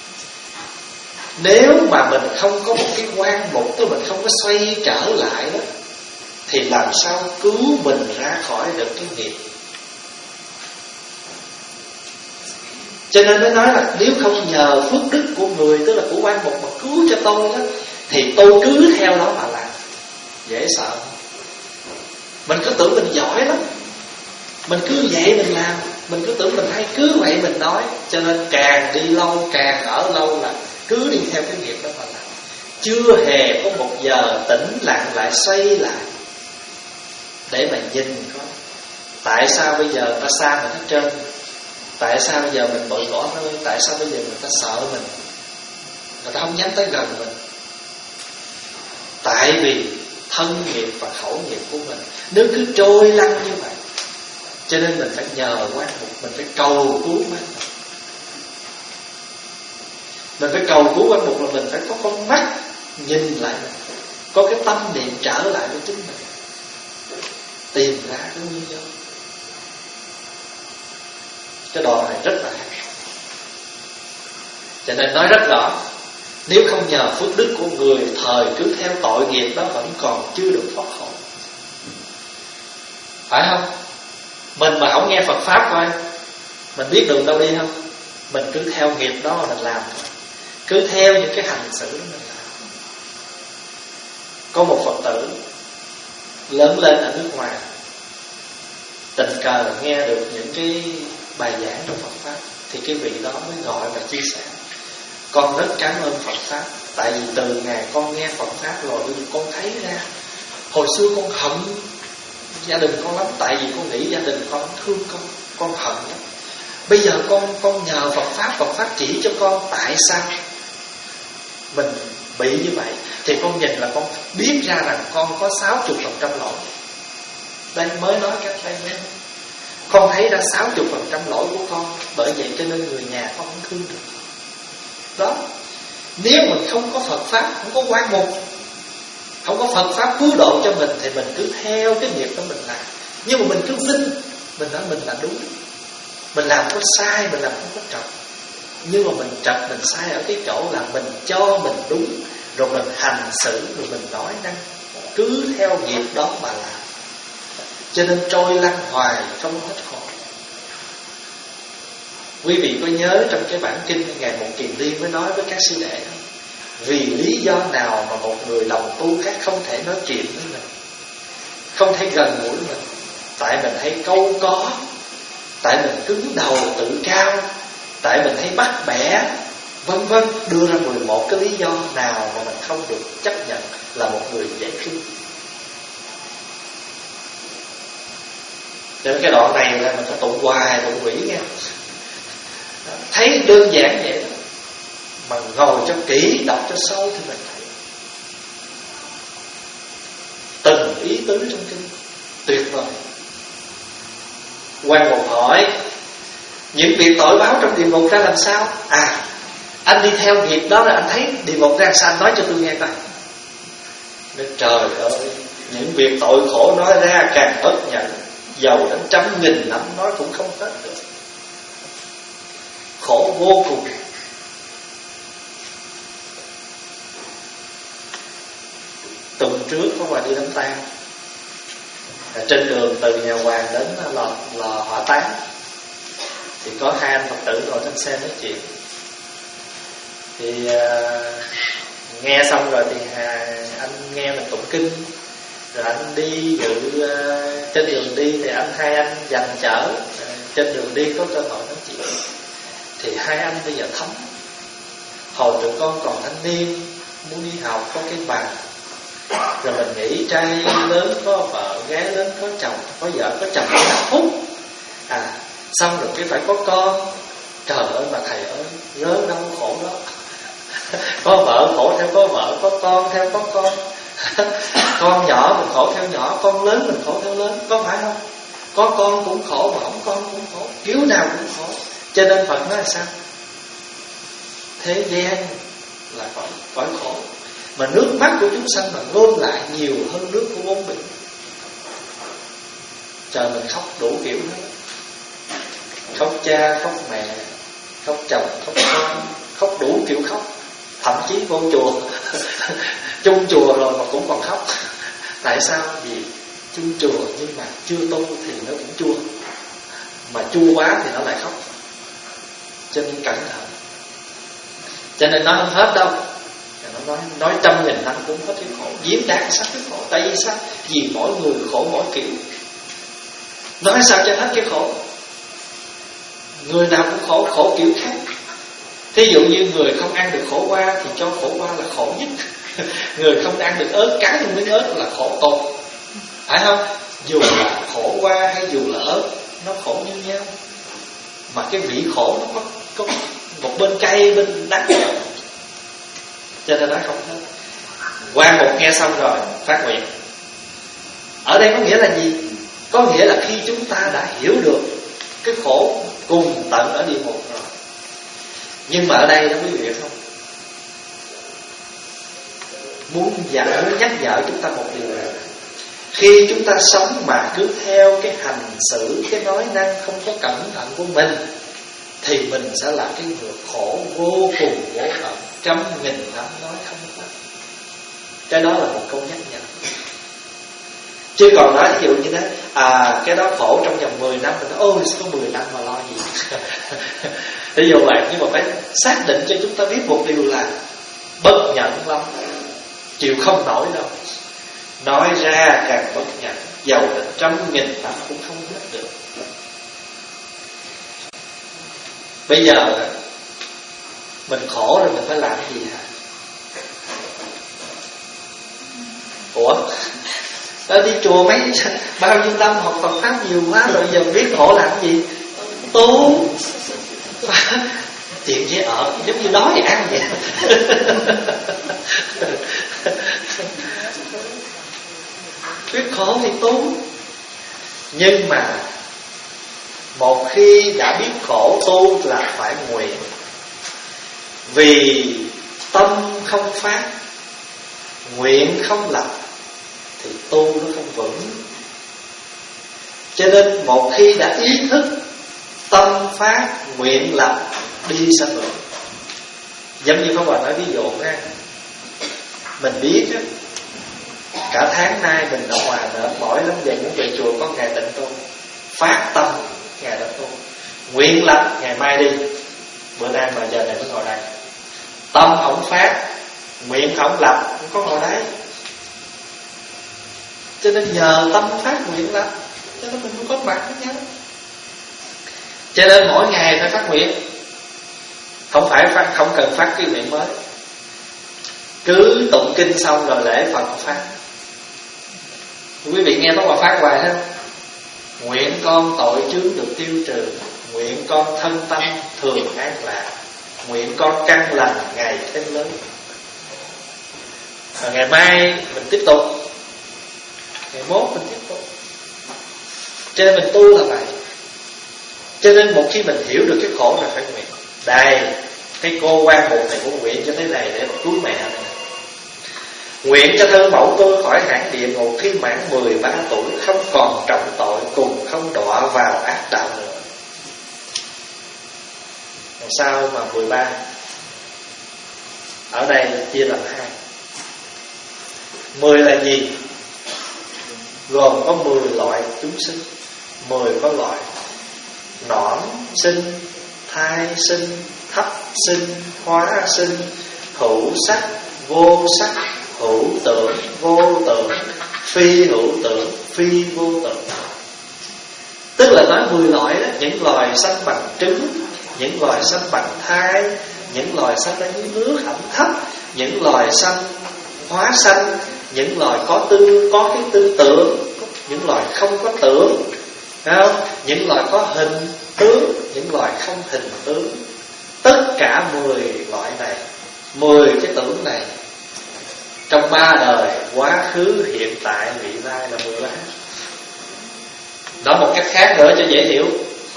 Nếu mà mình không có một cái quan mục, tức mình không có xoay trở lại đó, thì làm sao cứu mình ra khỏi được cái nghiệp. Cho nên mới nói là nếu không nhờ phước đức của người, tức là của quan mục mà cứu cho tôi đó, thì tôi cứ theo đó mà làm. Dễ sợ không? Mình cứ tưởng mình giỏi lắm, mình cứ vậy mình làm, mình cứ tưởng mình hay, cứ vậy mình nói. Cho nên càng đi lâu, càng ở lâu là cứ đi theo cái nghiệp đó mà làm. Chưa hề có một giờ tĩnh lặng lại xoay lại để mà nhìn coi tại sao bây giờ ta xa mình hết trơn, tại sao bây giờ mình bội gõ nơi, tại sao bây giờ người ta sợ mình, người ta không dám tới gần mình. Tại vì thân nghiệp và khẩu nghiệp của mình nếu cứ trôi lăn như vậy, cho nên mình phải nhờ quan mục, mình phải cầu cứu quan mục. Mình phải cầu cứu quan mục là mình phải có con mắt nhìn lại mình, có cái tâm niệm trở lại với chính mình, tìm ra cái nguyên nhân. Cái đoạn này rất là hay, cho nên nói rất rõ. Nếu không nhờ phước đức của người, thời cứ theo tội nghiệp đó vẫn còn chưa được thoát khổ. Phải không? Mình mà không nghe Phật Pháp coi, mình biết đường đâu đi không? Mình cứ theo nghiệp đó mà mình làm, cứ theo những cái hành xử đó mình làm. Có một Phật tử lớn lên ở nước ngoài, tình cờ nghe được những cái bài giảng trong Phật Pháp, thì cái vị đó mới gọi và chia sẻ: con rất cảm ơn Phật Pháp, tại vì từ ngày con nghe Phật Pháp rồi, con thấy ra hồi xưa con hận gia đình con lắm, tại vì con nghĩ gia đình con thương con, con hận lắm. Bây giờ con con nhờ Phật Pháp, Phật Pháp chỉ cho con tại sao mình bị như vậy, thì con nhìn là con biết ra rằng con có sáu mươi phần trăm lỗi. Đây mới nói cách đây mới nói. Con thấy ra sáu mươi phần trăm lỗi của con, bởi vậy cho nên người nhà con không thương được. Đó, nếu mình không có Phật Pháp, không có quan mục, không có Phật Pháp cứu độ cho mình, thì mình cứ theo cái nghiệp đó mình làm. Nhưng mà mình cứ vinh, mình nói mình là đúng, mình làm có sai, mình làm không có trật. Nhưng mà mình trật, mình sai ở cái chỗ là mình cho mình đúng, rồi mình hành xử, rồi mình nói năng, cứ theo nghiệp đó mà làm. Cho nên trôi lăn hoài không hết khổ. Quý vị có nhớ trong cái bản kinh Ngài Một Kiền Liên mới nói với các sư đệ không? Vì lý do nào mà một người đồng tu khác không thể nói chuyện với mình, không thể gần gũi mình? Tại mình hay câu có, tại mình cứng đầu tự cao, tại mình hay bắt bẻ, vân vân. Đưa ra mười một cái lý do nào mà mình không được chấp nhận là một người dễ thương. Cho nên cái đoạn này là mình phải tụng hoài, tụng quỷ nghe. Thấy đơn giản vậy đó, mà ngồi cho kỹ, đọc cho sâu thì mình thấy từng ý tứ trong kinh tuyệt vời. Quan Một hỏi: những việc tội báo trong địa ngục ra làm sao? À, anh đi theo nghiệp đó là anh thấy địa ngục ra sao, anh nói cho tôi nghe coi. Nói trời ơi, những việc tội khổ nói ra càng bất nhận, dầu đến trăm nghìn năm nói cũng không hết được. Khổ vô cùng. Tuần trước có qua đi đám tang, trên đường từ nhà Hoàng đến lò, lò hỏa táng thì có hai anh Phật tử ngồi trên xe nói chuyện. Thì uh, nghe xong rồi thì uh, anh nghe mình tụng kinh, rồi anh đi dự uh, trên đường đi thì anh hai anh dành chở uh, trên đường đi có cơ hội nói chuyện. Thì hai anh bây giờ thấm. Hồi tụi con còn thanh niên muốn đi học có cái bằng, rồi mình nghĩ trai lớn có vợ, gái lớn có chồng, có vợ có chồng có hạnh phúc. À, xong rồi cái phải có con. Trời ơi mà thầy ơi, rớ đâu khổ đó. Có vợ khổ theo có vợ, có con theo có con. Con nhỏ mình khổ theo nhỏ, con lớn mình khổ theo lớn, có phải không? Có con cũng khổ mà không con cũng khổ, kiểu nào cũng khổ. Cho nên Phật nói là sao? Thế gian là cõi, cõi khổ, mà nước mắt của chúng sanh mà gom lại nhiều hơn nước của bốn bể. Trời, mình khóc đủ kiểu hết. Khóc cha, khóc mẹ, khóc chồng, khóc con, khóc đủ kiểu khóc. Thậm chí vô chùa chung chùa rồi mà cũng còn khóc. Tại sao? Vì chung chùa nhưng mà chưa tu thì nó cũng chua, mà chua quá thì nó lại khóc. Cho nên cẩn thận. Cho nên nói không hết đâu. Nó nói, nói trăm nghìn năm cũng hết cái khổ. Diễn đạt sao cái khổ? Tại vì sao? Vì mỗi người khổ mỗi kiểu. Nói sao cho hết cái khổ? Người nào cũng khổ, khổ kiểu khác. Thí dụ như người không ăn được khổ qua thì cho khổ qua là khổ nhất. Người không ăn được ớt, cá trong miếng ớt là khổ tột. Phải không? Dù là khổ qua hay dù là ớt, nó khổ như nhau. Mà cái vị khổ nó có, có một bên cay, bên đắng. Cho nên nói không hết. Quan Một nghe xong rồi phát nguyện. Ở đây có nghĩa là gì? Có nghĩa là khi chúng ta đã hiểu được cái khổ cùng tận ở địa ngục rồi. Nhưng mà ở đây đó quý vị biết không, muốn dạy, muốn nhắc nhở chúng ta một điều là khi chúng ta sống mà cứ theo cái hành xử, cái nói năng không có cẩn thận của mình, thì mình sẽ là cái người khổ vô cùng vô tận, trăm nghìn năm nói không hết. Cái đó là một câu nhắc nhở. Chứ còn nói ví dụ như thế, à cái đó khổ trong vòng mười năm, mình nói ôi có mười năm mà lo gì. Ví dụ vậy, nhưng mà phải xác định cho chúng ta biết một điều là bất nhận lắm, chịu không nổi đâu. Nói ra càng bất nhận, dầu đến trăm nghìn năm cũng không hết được. Bây giờ mình khổ rồi mình phải làm cái gì hả? Ủa? Đó, đi chùa mấy bao nhiêu năm học Phật pháp nhiều quá rồi, giờ biết khổ làm cái gì? Tu. Chuyện dễ ở giống như đói thì ăn vậy. Biết khổ thì tu. Nhưng mà một khi đã biết khổ, tu là phải nguyện. Vì tâm không phát, nguyện không lập, thì tu nó không vững. Cho nên một khi đã ý thức, tâm phát, nguyện lập, đi sanh vững. Giống như Pháp Hòa nói ví dụ ha, mình biết á, cả tháng nay mình ở ngoài nữa, mỏi lắm, giờ muốn về chùa có ngày tịnh tu, phát tâm ngày đó tu, nguyện lập ngày mai đi, bữa nay mà giờ này mới ngồi đây. Tâm không phát, nguyện không lập, không có ngồi đấy. Cho nên nhờ tâm phát nguyện lập, cho nên mình mới có mặt với nhau. Cho nên mỗi ngày phải phát nguyện, không phải phát, không cần phát cái nguyện mới. Cứ tụng kinh xong rồi lễ Phật phát. Quý vị nghe Pháp Hòa phát hoài ha. Nguyện con tội chướng được tiêu trừ, nguyện con thân tâm thường an lạc, nguyện con căn lành ngày thêm lớn. Và ngày mai mình tiếp tục, ngày mốt mình tiếp tục. Cho nên mình tu là vậy. Cho nên một khi mình hiểu được cái khổ là phải nguyện. Đây, cái cô quan một này cũng nguyện cho thế này để mà cứu mẹ này. Nguyện cho thân mẫu tôi khỏi hãng địa ngục khi mãn mười ba tuổi, không còn trọng tội, cùng không đọa vào ác đạo nữa. Làm sao mà mười ba? Ở đây chia làm hai. Mười là gì? Gồm có mười loại chúng sinh. Mười có loại: nõn sinh, thai sinh, thấp sinh, hóa sinh, hữu sắc, vô sắc, hữu tưởng, vô tưởng, phi hữu tưởng, phi vô tưởng. Tức là nói mười loại đó. Những loài sanh bằng trứng, những loài sanh bằng thai, những loài sanh ở dưới nước ẩm thấp, những loài sanh hóa sanh, những loài có tư có cái tư tưởng, những loài không có tưởng, không? Những loài có hình tướng, những loài không hình tướng. Tất cả mười loại này, mười cái tưởng này, trong ba đời, quá khứ, hiện tại, vị lai là mười ba. Nói một cách khác nữa cho dễ hiểu,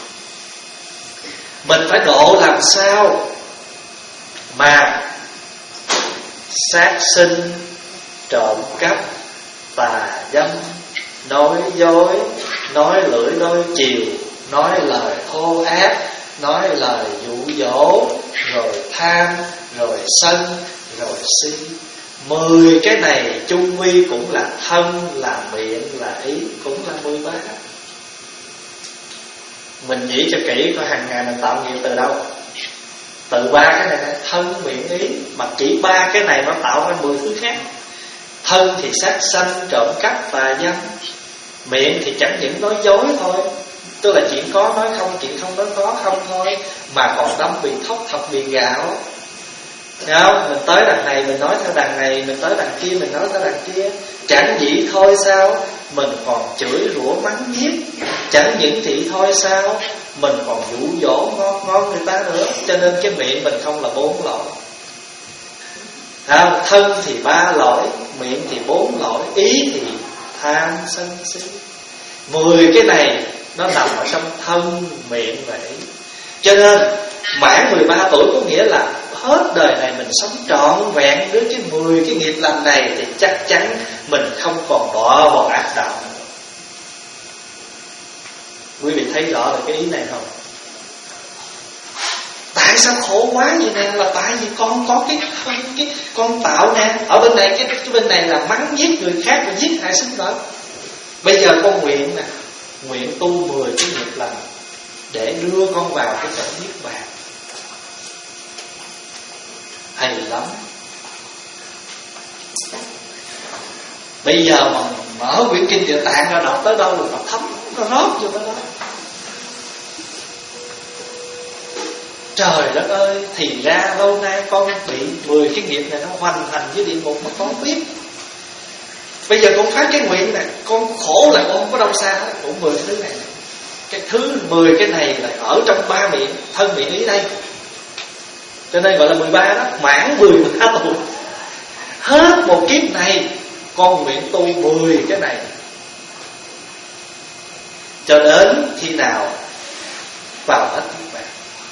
mình phải độ làm sao mà sát sinh, trộm cắp, tà dâm, nói dối, nói lưỡi nói chiều, nói lời thô ác, nói lời dụ dỗ, rồi tham, rồi sân, rồi si. Mười cái này chung quy cũng là thân, là miệng, là ý, cũng là mười ba. Mình nghĩ cho kỹ coi hàng ngày mình tạo nghiệp từ đâu. Từ ba cái này, này thân, miệng, ý. Mà chỉ ba cái này nó tạo ra mười thứ khác. Thân thì sát sanh, trộm cắp, tà dâm. Miệng thì chẳng những nói dối thôi, tức là chuyện có nói không, chuyện không nói có không thôi, mà còn đâm bị thóc thọc bị gạo. Thấy không? Mình tới đằng này mình nói theo đằng này, mình tới đằng kia mình nói theo đằng kia. Chẳng vậy thôi sao, mình còn chửi rủa mắng nhiếc. Chẳng những vậy thôi sao, mình còn dụ dỗ ngon ngon người ta nữa. Cho nên cái miệng mình không là bốn lỗi. À, thân thì ba lỗi, miệng thì bốn lỗi, ý thì tham sân si. Mười cái này nó nằm ở trong thân, miệng và ý. Cho nên mãn mười ba tuổi có nghĩa là hết đời này mình sống trọn vẹn với cái mười cái nghiệp lành này, thì chắc chắn mình không còn đọa vào ác đạo nữa. Quý vị thấy rõ được cái ý này không? Tại sao khổ quá vậy nè? Là tại vì con có cái, cái, cái con tạo nè. Ở bên này cái, cái bên này là mắng giết người khác và giết hại sinh mệnh. Bây giờ con nguyện nè, nguyện tu mười cái nghiệp lành để đưa con vào cái cảnh niết bàn. Hay lắm. Bây giờ mà mở quyển kinh Địa Tạng ra đọc tới đâu là nó thấm, nó rót vô tới đó. Trời đất ơi, thì ra lâu nay con bị mười cái nghiệp này nó hoành hành với địa ngục mà con biết. Bây giờ con phát cái nguyện này, con khổ là con không có đâu xa hết, cũng mười thứ này. Cái thứ mười cái này là ở trong ba miệng, thân miệng ý đây. Cho nên gọi là mười ba đó, mãn mười ba tuổi. Hết một kiếp này con nguyện tu mười cái này, cho đến khi nào vào hết niết bàn,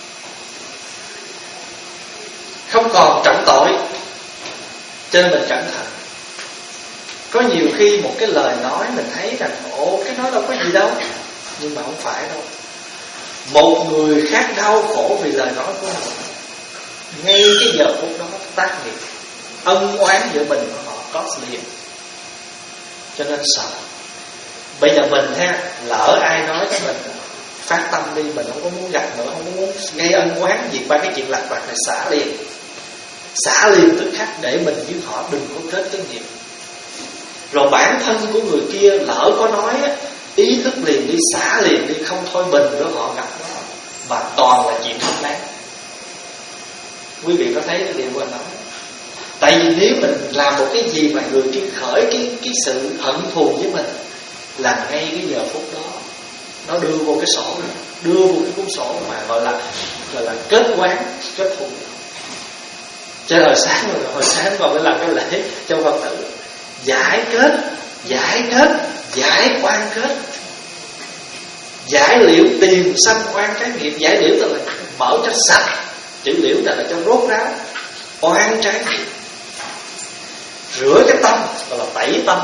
không còn trọng tội. Cho nên mình cẩn thận. Có nhiều khi một cái lời nói mình thấy rằng ồ, cái nói đâu có gì đâu, nhưng mà không phải đâu. Một người khác đau khổ vì lời nói của mình, ngay cái giờ phút đó tác nghiệp, ân oán giữa mình và họ có liền. Cho nên sợ. Bây giờ mình ha, lỡ ai nói với mình, phát tâm đi, mình không có muốn gặp nữa, không có muốn gây ân oán gì qua cái chuyện lặt vặt này, xả liền. Xả liền tức khắc để mình với họ đừng có kết cái nghiệp. Rồi bản thân của người kia lỡ có nói, ý thức liền đi, xả liền đi, không thôi bình nữa họ gặp đó, mà toàn là chuyện không đáng. Quý vị có thấy cái điều mình nói? Tại vì nếu mình làm một cái gì mà người kia khởi cái, cái sự hận thù với mình, là ngay cái giờ phút đó nó đưa vô cái sổ này, đưa vô cái cuốn sổ mà gọi là gọi là kết oán, kết thù. Cho hồi sáng rồi, hồi sáng còn phải làm cái lễ cho Phật tử giải kết, giải kết, giải quan kết. Giải liễu tiền sanh oan trái nghiệp. Giải liễu tức là mở cho sạch, chữ liễu là, là cho rốt ráo oan trái nghiệp. Rửa cái tâm gọi là tẩy tâm.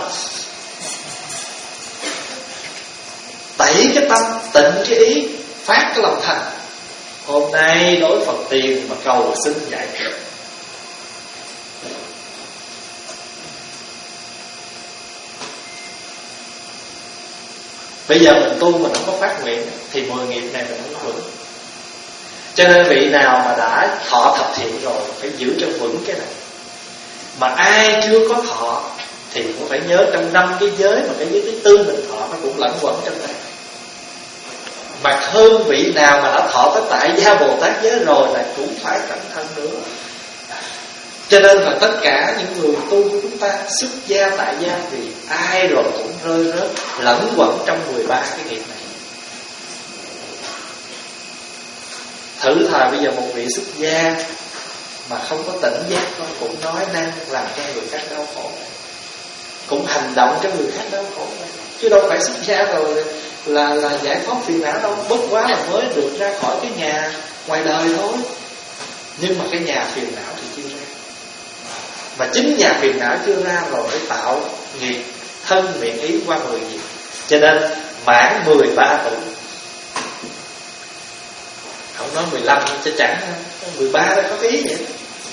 Tẩy cái tâm, tịnh cái ý, phát cái lòng thành. Hôm nay đối Phật tiền mà cầu xin giải thoát. Bây giờ mình tu mình không có phát nguyện thì mười nghiệp này mình không vững. Cho nên vị nào mà đã thọ thập thiện rồi phải giữ cho vững cái này. Mà ai chưa có thọ thì cũng phải nhớ trong năm cái giới mà cái giới thứ tư mình thọ nó cũng lẫn quẩn trong này. Mà hơn vị nào mà đã thọ tới tại gia Bồ Tát giới rồi là cũng phải cẩn thận nữa. Cho nên là tất cả những người tu của chúng ta xuất gia tại gia vì ai rồi cũng rơi rớt lẫn quẩn trong mười ba cái nghiệp này. Thử thời bây giờ một vị xuất gia mà không có tỉnh giác thôi cũng nói năng làm cho người khác đau khổ, cũng hành động cho người khác đau khổ, chứ đâu phải xuất gia rồi là là giải thoát phiền não đâu. Bất quá là mới được ra khỏi cái nhà ngoài đời thôi, nhưng mà cái nhà phiền não thì chưa ra. Mà chính nhà phiền não chưa ra rồi mới tạo nghiệp thân miệng ý qua mười nghiệp. Cho nên mãn mười ba tuổi, không nói mười lăm chứ chẳng mười ba đó có ý vậy.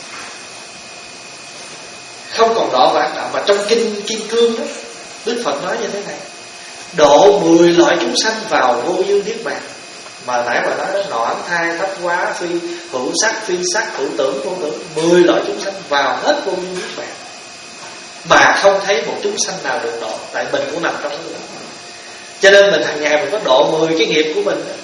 Không còn đọa vạn đạo. Mà trong kinh Kim Cương đó, Đức Phật nói như thế này: độ mười loại chúng sanh vào vô dương niết bàn. Mà nãy bà nói đó, nõn thai thấp quá, phi hữu sắc, phi sắc, hữu tưởng, vô tưởng, mười loại chúng sanh vào hết vô dương niết bàn. Mà không thấy một chúng sanh nào được độ. Tại mình cũng nằm trong đó. Cho nên mình hàng ngày mình có độ mười cái nghiệp của mình đó,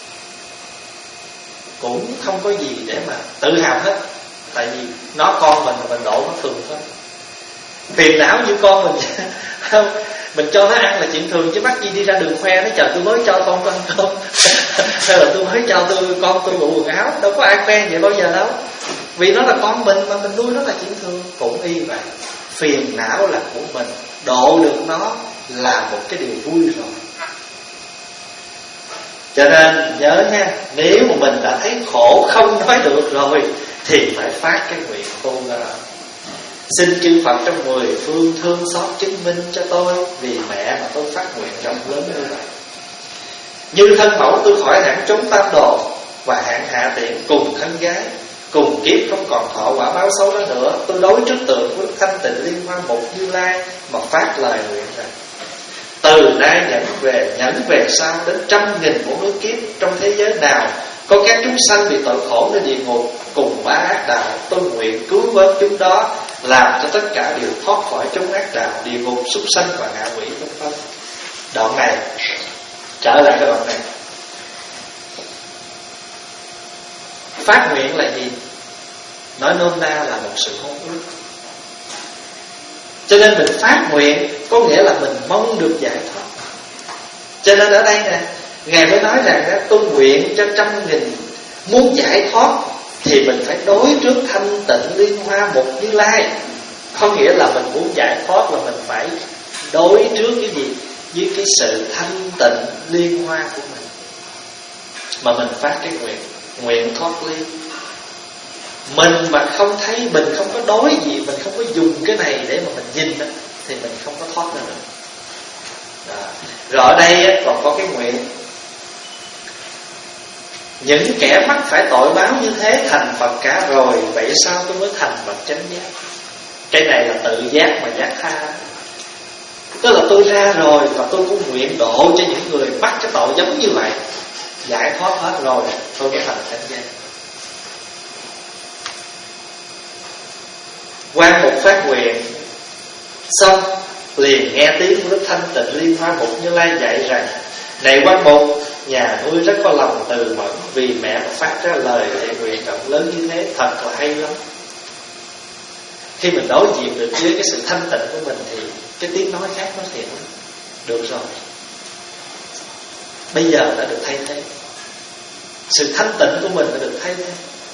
cũng không có gì để mà tự hào hết. Tại vì nó con mình mà mình độ nó thường thôi. Phiền não như con mình không, mình cho nó ăn là chuyện thường, chứ mắc gì đi ra đường khoe nó chờ tôi mới cho con con ăn cơm hay là tôi mới cho tôi con tôi bộ quần áo. Đâu có ai khoe vậy bao giờ đâu. Vì nó là con mình mà mình nuôi nó là chuyện thường. Cũng y vậy, phiền não là của mình, độ được nó là một cái điều vui rồi. Cho nên nhớ nha, nếu mà mình đã thấy khổ không nói được rồi thì phải phát cái nguyện tu ra. Xin chư Phật trong mười phương thương xót chứng minh cho tôi, vì mẹ mà tôi phát nguyện rộng lớn như vậy. Như thân mẫu tôi khỏi hẳn trốn tam đồ, và hạng hạ tiện cùng thân gái, cùng kiếp không còn thọ quả báo xấu đó nữa. Tôi đối trước tượng với thanh tịnh liên hoa một Như Lai mà phát lời nguyện rằng: từ nay nhẫn về nhẫn về sau đến trăm nghìn mỗi nước kiếp, trong thế giới nào có các chúng sanh bị tội khổ nơi địa ngục cùng ba ác đạo, tôi nguyện cứu vớt chúng đó, làm cho tất cả đều thoát khỏi chúng ác đạo, địa ngục, súc sanh và ngạ quỷ vân vân. Đoạn này trở lại cái đoạn này, phát nguyện là gì? Nói nôm na là một sự hôn ước. Cho nên mình phát nguyện có nghĩa là mình mong được giải thoát. Cho nên ở đây nè, Ngài mới nói rằng đó, tôi nguyện cho trăm nghìn. Muốn giải thoát thì mình phải đối trước thanh tịnh liên hoa một Như Lai. Có nghĩa là mình muốn giải thoát là mình phải đối trước cái gì? Với cái sự thanh tịnh liên hoa của mình. Mà mình phát cái nguyện, nguyện thoát ly. Mình mà không thấy, mình không có đối gì, mình không có dùng cái này để mà mình nhìn đó, thì mình không có thoát ra được. Đó. Rồi ở đây còn có cái nguyện: những kẻ mắc phải tội báo như thế thành Phật cả rồi, vậy sao tôi mới thành Phật chánh giác? Cái này là tự giác mà giác tha. Tức là tôi ra rồi và tôi cũng nguyện độ cho những người mắc cái tội giống như vậy, giải thoát hết rồi tôi mới thành chánh giác. Quan một phát nguyện xong liền nghe tiếng của Đức Thanh Tịnh Liên Hoa Mục Như Lai dạy rằng: này Quan Một, nhà nuôi rất có lòng từ mẫn, vì mẹ mà phát ra lời lệ nguyện rộng lớn như thế, thật là hay lắm. Khi mình đối diện được với cái sự thanh tịnh của mình thì cái tiếng nói khác nó thiện được rồi. Bây giờ đã được thay thế, sự thanh tịnh của mình đã được thay thế.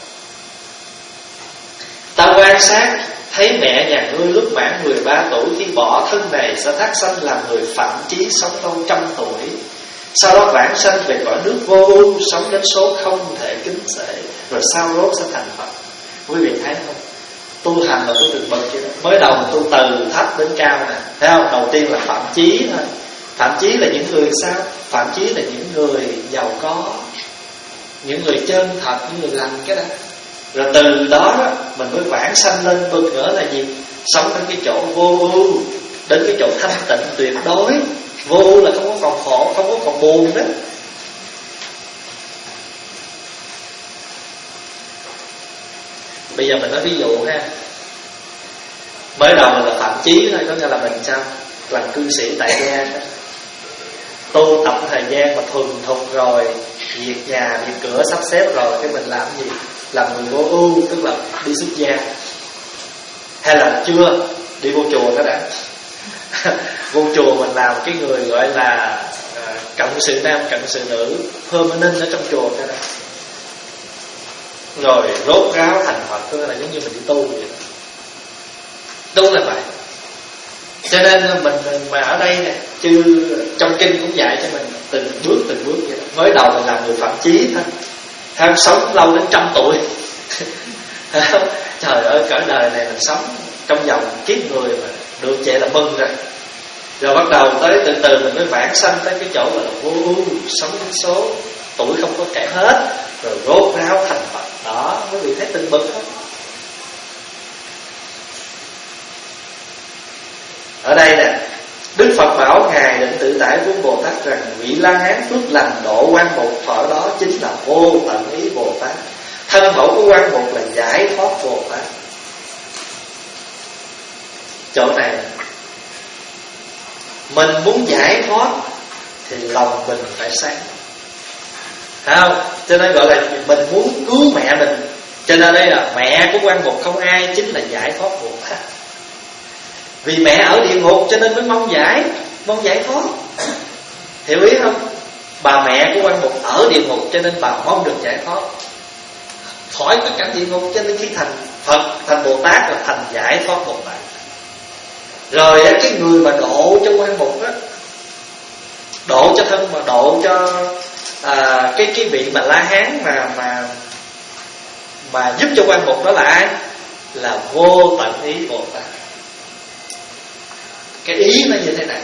Ta quan sát thấy mẹ nhà ngươi lúc mãn mười ba tuổi, khi bỏ thân này sẽ thác sanh làm người phạm chí, sống lâu trăm tuổi. sau đó vãng sanh về cõi nước vô ưu, sống đến số không thể kính xể, rồi sau rốt sẽ thành Phật. Quý vị thấy không? Tu hành là tu từng bậc vậy đó. Mới đầu tu từ thấp đến cao nè, thấy không? Đầu tiên là phạm chí thôi. Phạm chí là những người sao? Phạm chí là những người giàu có, những người chân thật, những người lành cái đó. Rồi từ đó, đó mình mới vãng sanh lên bậc nữa là gì? Sống đến cái chỗ vô ưu, đến cái chỗ thanh tịnh tuyệt đối. Vô ưu là không có còn khổ, không có còn buồn đó. Bây giờ mình nói ví dụ ha. Mới đầu mình là phạm chí thôi, có nghĩa là mình sao? Làm cư sĩ tại gia đó. Tu tập thời gian mà thuần thục rồi, việc nhà, việc cửa sắp xếp rồi, cái mình làm gì? Làm người vô ưu, tức là đi xuất gia. Hay là chưa, đi vô chùa đó đã. Vô chùa mình làm cái người gọi là uh, cộng sự nam, cộng sự nữ, permanent ở trong chùa cái đó. Rồi rốt ráo thành Phật, tức là giống như mình đi tu vậy. Đúng là vậy. Cho nên mình, mình mà ở đây nè, chứ trong kinh cũng dạy cho mình từng bước từng bước vậy đó. Mới đầu mình làm người phạm chí thôi, hay sống lâu đến trăm tuổi. Trời ơi, cõi đời này mình sống trong vòng kiếp người mà được vậy là mừng rồi. Rồi bắt đầu tới từ từ mình mới vãng sanh tới cái chỗ là vô ưu, sống đến số tuổi không có kể hết, rồi rốt ráo thành Phật. Đó, quý vị thấy từng bậc không? Ở đây nè, Đức Phật bảo Ngài Định Tự Tại Vương Bồ Tát rằng vị La Hán phước lành độ quan mục thọ đó chính là vô tận ý Bồ Tát. Thân mẫu của quan mục là giải thoát Bồ Tát. Chỗ này mình muốn giải thoát thì lòng mình phải sáng, phải không? Cho nên gọi là mình muốn cứu mẹ mình. Cho nên đây là mẹ của quan mục không ai, chính là giải thoát Bồ Tát. Vì mẹ ở địa ngục cho nên mới mong giải, mong giải thoát. Hiểu ý không? Bà mẹ của quan mục ở địa ngục cho nên bà mong được giải thoát khỏi cái cảnh địa ngục. Cho nên khi thành Phật, thành Bồ Tát là thành giải thoát Bồ Tát. Rồi cái người mà độ cho quan mục đó, độ cho thân mà độ cho à, cái cái vị mà La Hán mà mà mà giúp cho quan mục đó là ai? Là vô tận ý Bồ Tát. Cái ý nó như thế này: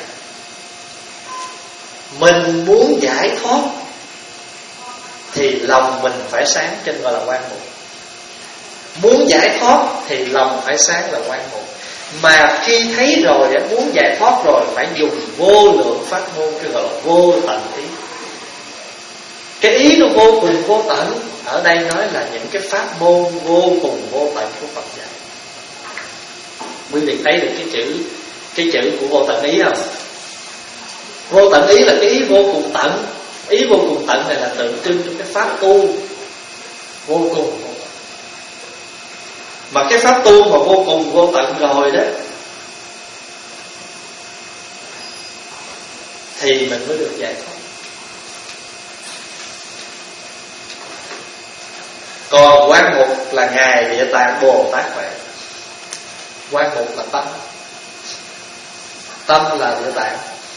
mình muốn giải thoát thì lòng mình phải sáng, trên gọi là quan mục. Muốn giải thoát thì lòng phải sáng là quan mục. Mà khi thấy rồi, muốn giải thoát rồi, phải dùng vô lượng pháp môn, cái gọi là vô tận ý. Cái ý nó vô cùng vô tận. Ở đây nói là những cái pháp môn vô cùng vô tận của Phật dạy. Quý vị thấy được cái chữ Cái chữ của vô tận ý không? Vô tận ý là cái ý vô cùng tận. Ý vô cùng tận này là tượng trưng cho cái pháp tu vô cùng vô tận. Mà cái pháp tu mà vô cùng vô tận rồi đó thì mình mới được giải thoát. Còn quan mục là Ngài Địa Tạng Bồ Tát vậy. Quan mục là tâm. Tâm là Địa Tạng.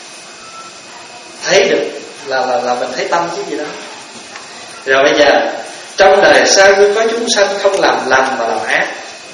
Thấy được là, là, là mình thấy tâm chứ gì đó. Rồi bây giờ trong đời sao có chúng sanh không làm lành mà làm ác.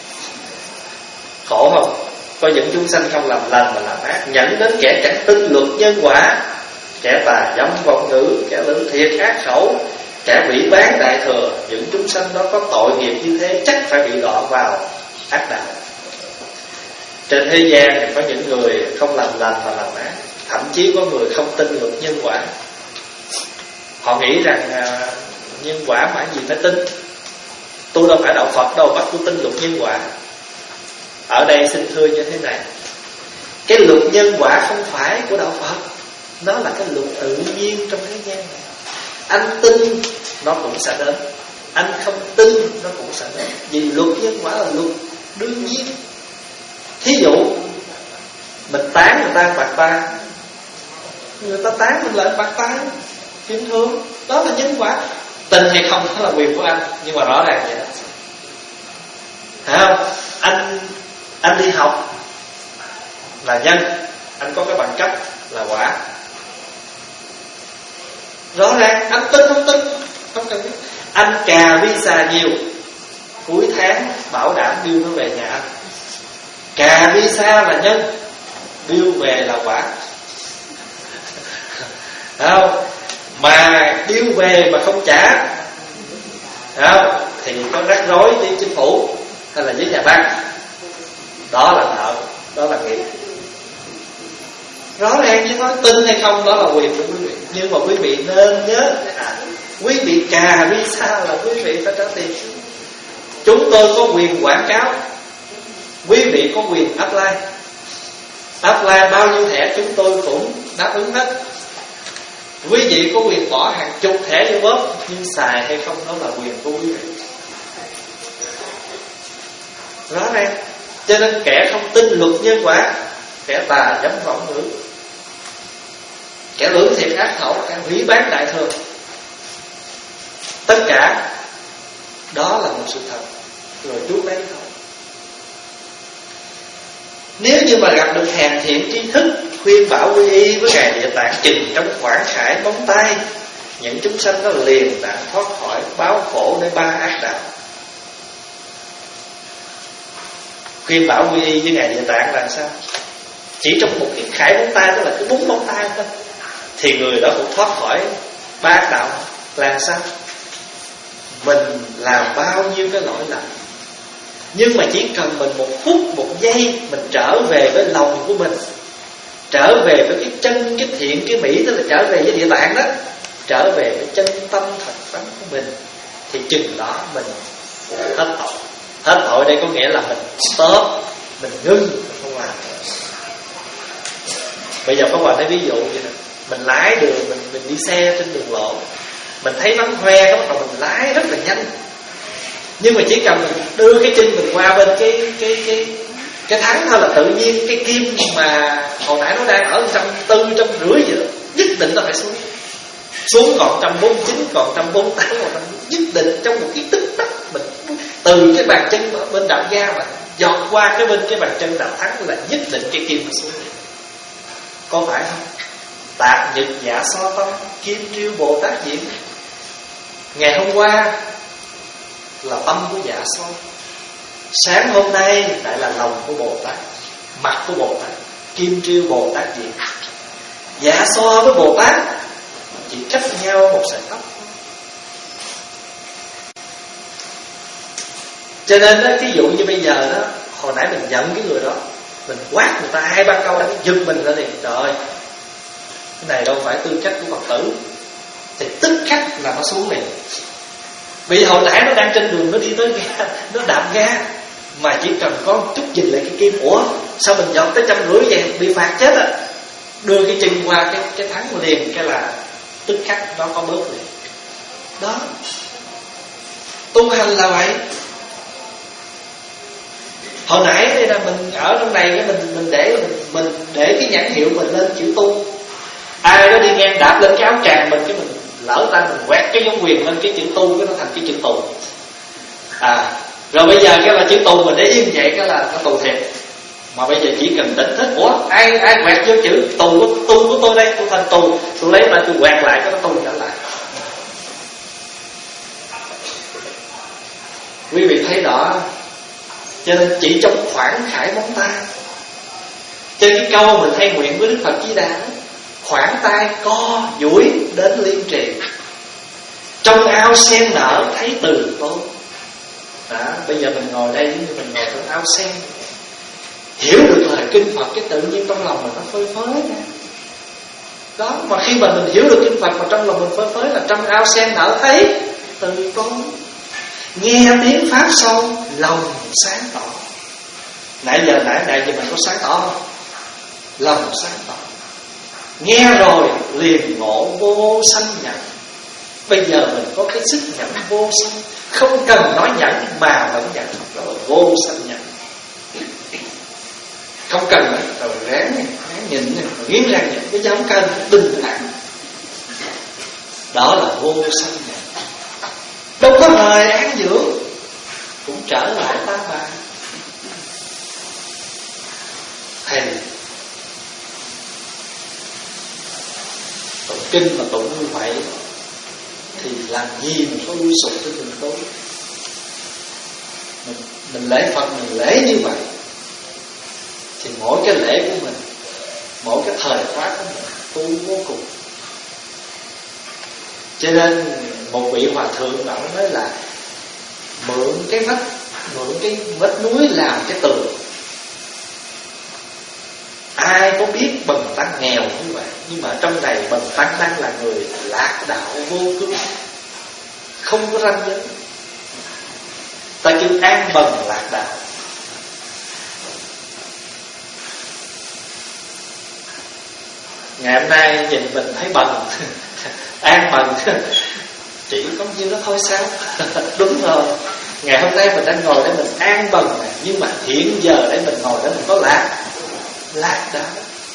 Khổ không? Có những chúng sanh không làm lành mà làm ác, dẫn đến kẻ chẳng tin luật nhân quả, kẻ tà dâm vọng ngữ, kẻ lưỡng thiệt ác khẩu, kẻ bị bán đại thừa. Những chúng sanh đó có tội nghiệp như thế chắc phải bị đọa vào ác đạo. Trên thế gian thì có những người không làm lành mà làm ác, thậm chí có người không tin luật nhân quả. Họ nghĩ rằng à, nhân quả mà gì phải tin. Tôi đâu phải đạo Phật đâu, bắt tôi tin luật nhân quả. Ở đây xin thưa như thế này: cái luật nhân quả không phải của đạo Phật, nó là cái luật tự nhiên trong thế gian này. Anh tin nó cũng sẽ đến, anh không tin nó cũng sẽ đến. Vì luật nhân quả là luật đương nhiên. Thí dụ mình tán người ta bạc tay, người ta tán mình lại bạc tay, bình thường. Đó là nhân quả. Tin hay không đó là quyền của anh, nhưng mà rõ ràng vậy đó. Thấy không? Anh Anh đi học là nhân, anh có cái bằng cấp là quả. Rõ ràng anh tin không tin không cần biết. Anh cà visa nhiều, cuối tháng bảo đảm bill nó về nhà anh. Cà visa là nhân, bill về là quả. Không? Mà bill về mà không trả, không? Thì có rắc rối với chính phủ hay là với nhà băng. Đó là nợ, đó là nghiệp. Rõ ràng chứ nói tin hay không đó là quyền của quý vị. Nhưng mà quý vị nên nhớ, quý vị cà visa là quý vị phải trả tiền. Chúng tôi có quyền quảng cáo, quý vị có quyền apply. Apply bao nhiêu thẻ chúng tôi cũng đáp ứng hết. Quý vị có quyền bỏ hàng chục thẻ vô bóp, nhưng xài hay không đó là quyền của quý vị. Rõ ràng. Cho nên kẻ không tin luật nhân quả, kẻ tà dám vọng ngữ, kẻ lưỡng thiệt ác khẩu, kẻ hủy bán đại thừa. Tất cả đó là một sự thật, rồi chuốc lấy thôi. Nếu như mà gặp được hàng thiện tri thức khuyên bảo quy y với Ngài Địa Tạng chừng trong khoảng khải móng tay, những chúng sanh đó liền đặng thoát khỏi báo khổ nơi ba ác đạo. Khuyên bảo quy y với Ngài Địa Tạng là sao? Chỉ trong một cái khải móng tay, tức là cái bốn móng tay thôi, thì người đó cũng thoát khỏi ba ác đạo. Làm sao? Mình làm bao nhiêu cái lỗi lầm, nhưng mà chỉ cần mình một phút, một giây, mình trở về với lòng của mình, trở về với cái chân, cái thiện, cái mỹ, tức là trở về với Địa Tạng đó, trở về với chân tâm thật tánh của mình, thì chừng đó mình hết tội. Hết tội đây có nghĩa là mình stop, mình ngưng, mình không làm nữa. Bây giờ có bạn thấy ví dụ vậy nè, mình lái đường, mình, mình đi xe trên đường lộ, mình thấy bánh hoe, bắt đầu mình lái rất là nhanh. Nhưng mà chỉ cần mình đưa cái chân mình qua bên cái cái cái cái thắng thôi là tự nhiên cái kim mà hồi nãy nó đang ở trăm tư, trăm rưỡi vậy đó, nhất định nó phải xuống. Xuống còn trăm bốn chín, còn trăm bốn tám, còn trăm nhất định trong một cái tích tắc mình từ cái bàn chân bên đạp ga mà giọt qua cái bên cái bàn chân đạp thắng là nhất định cái kim nó xuống. Có phải không? Tạc nhật dạ so tâm, kim triêu Bồ Tát diễn. Ngày hôm qua là tâm của dạ so, sáng hôm nay lại là lòng của Bồ Tát, mặt của Bồ Tát, kim triêu Bồ Tát diễn. Dạ so với Bồ Tát chỉ cách nhau một sợi tóc. Cho nên đó, ví dụ như bây giờ đó, hồi nãy mình giận cái người đó, mình quát người ta hai ba câu đã giật mình ra thì trời ơi, cái này đâu phải tư cách của Phật tử, thì tức khắc là nó xuống liền. Vì hồi nãy nó đang trên đường, nó đi tới ga, nó đạp ga, mà chỉ cần có một chút nhìn lại cái kim, ủa sao mình dọn tới trăm rưỡi vậy, bị phạt chết á. Đưa cái chân qua cái cái thắng liền, cái là tức khắc nó có bớt liền. Đó, tu hành là vậy. Hồi nãy đây là mình ở trong này, cái mình mình để mình, mình để cái nhãn hiệu mình lên chữ tu. Ai đó đi ngang đạp lên cái áo tràng mình, cái mình lỡ tay mình quét cái dấu quyền lên cái chữ tu, cái nó thành cái chữ tù. À, rồi bây giờ cái là chữ tù mình để yên vậy cái là nó tù thiệt. Mà bây giờ chỉ cần tỉnh thức, ủa ai ai quẹt vô chữ tù của tu của tôi đây, tôi thành tù, tôi lấy lại tôi quẹt lại cái nó tù trở lại. Quý vị thấy rõ. Cho nên chỉ trong khoảng khải móng tay. Trên cái câu mình hay nguyện với Đức Phật Di Đà, khoảng tay co duỗi đến liên trì, trong ao sen nở thấy từ tôn. Đó, bây giờ mình ngồi đây giống như mình ngồi trong ao sen, hiểu được lời kinh Phật, cái tự nhiên trong lòng mình nó phơi phới nè. Đó, mà khi mà mình hiểu được kinh Phật mà trong lòng mình phơi phới là trong ao sen nở thấy từ tôn. Nghe tiếng pháp sâu lòng sáng tỏ. Nãy giờ nãy nãy giờ mình có sáng tỏ không? Lòng sáng tỏ. Nghe rồi liền ngộ vô sanh nhận. Bây giờ mình có cái sức nhận vô sanh, không cần nói nhận mà vẫn nhận, đó là vô sanh nhận. Không cần nói rồi ráng ráng nhịn, nghiến răng nhịn, bây giờ không cần, bình thản. Đó là vô sanh nhận. Đâu có lời án dưỡng, cũng trở lại ta bà. Thầy tụng kinh mà tụng như vậy thì làm gì mình có lui sụp với mình tối. Mình, mình lễ Phật mình lễ như vậy thì mỗi cái lễ của mình, mỗi cái thời khóa của mình tu vô cùng. Cho nên một vị hòa thượng ông nói là mượn cái vách, mượn cái vách núi làm cái tường. Ai có biết Bần Tăng nghèo như vậy, nhưng mà trong này Bần Tăng đang là người lạc đạo vô cứu, không có ranh giới. Ta kêu an bần lạc đạo. Ngày hôm nay nhìn mình thấy bần an bần chỉ có nhiêu đó thôi sao? Đúng rồi. Ngày hôm nay mình đang ngồi đây mình an bần này, nhưng mà hiện giờ đây mình ngồi đây mình có lạc lạc đạo.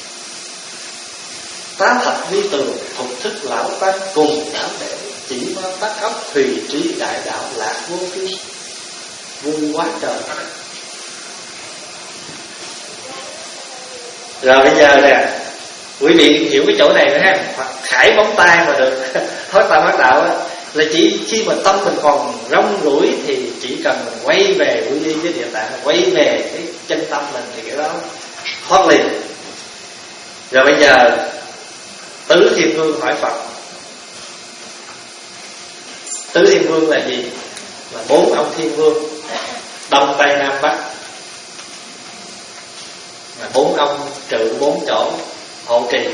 Tá thạch vi tường, thục thức lão tăng cùng đảm đệ, chỉ mang tắt ấp thùy trí đại đạo lạc vô cứu. Vui quá trời. Rồi bây giờ nè, quý vị hiểu cái chỗ này nữa ha. Khải móng tay mà được thoát tam ác đạo á, là chỉ khi mà tâm mình còn rong ruổi thì chỉ cần mình quay về quy ly với địa tạng, quay về cái chân tâm mình thì cái đó thoát liền. Rồi bây giờ Tứ Thiên Vương hỏi Phật. Tứ Thiên Vương là gì? Là bốn ông Thiên Vương, Đông Tây Nam Bắc, là bốn ông trụ bốn chỗ hộ trì.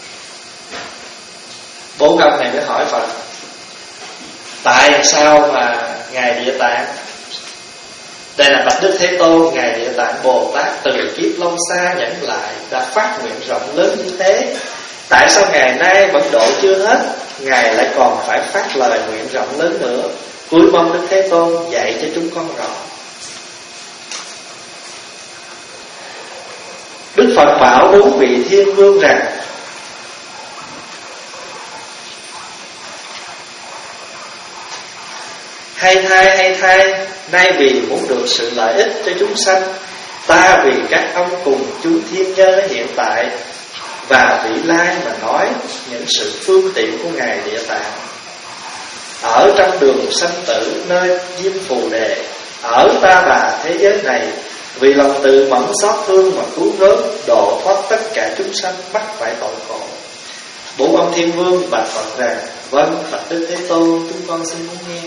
Bốn ông này mới hỏi Phật: tại sao mà Ngài Địa Tạng, đây là bạch Đức Thế Tôn, Ngài Địa Tạng Bồ Tát từ kiếp lâu xa nhẫn lại đã phát nguyện rộng lớn như thế, tại sao ngày nay vẫn độ chưa hết, Ngài lại còn phải phát lời nguyện rộng lớn nữa? Cuối mong Đức Thế Tôn dạy cho chúng con rõ. Đức Phật bảo bốn vị Thiên Vương rằng: hay thay hay thay, nay vì muốn được sự lợi ích cho chúng sanh, ta vì các ông cùng chúng thiên nhân ở hiện tại và vị lai mà nói những sự phương tiện của Ngài Địa Tạng. Ở trong đường sanh tử nơi diêm phù đề, ở ta bà thế giới này, vì lòng từ mẫn xót thương mà cứu vớt, độ thoát tất cả chúng sanh mắc phải tội khổ. Bốn ông Thiên Vương bạch Phật rằng: vâng, Phật Đức Thế Tôn, chúng con xin muốn nghe.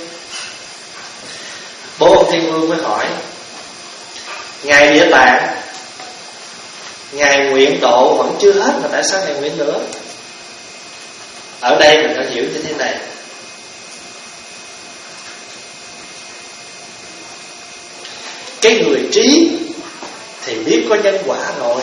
Bốn ông Thiên Vương mới hỏi: Ngài Địa Tạng, Ngài nguyện độ vẫn chưa hết mà tại sao Ngài nguyện nữa? Ở đây mình phải hiểu như thế này. Cái người trí thì biết có nhân quả rồi,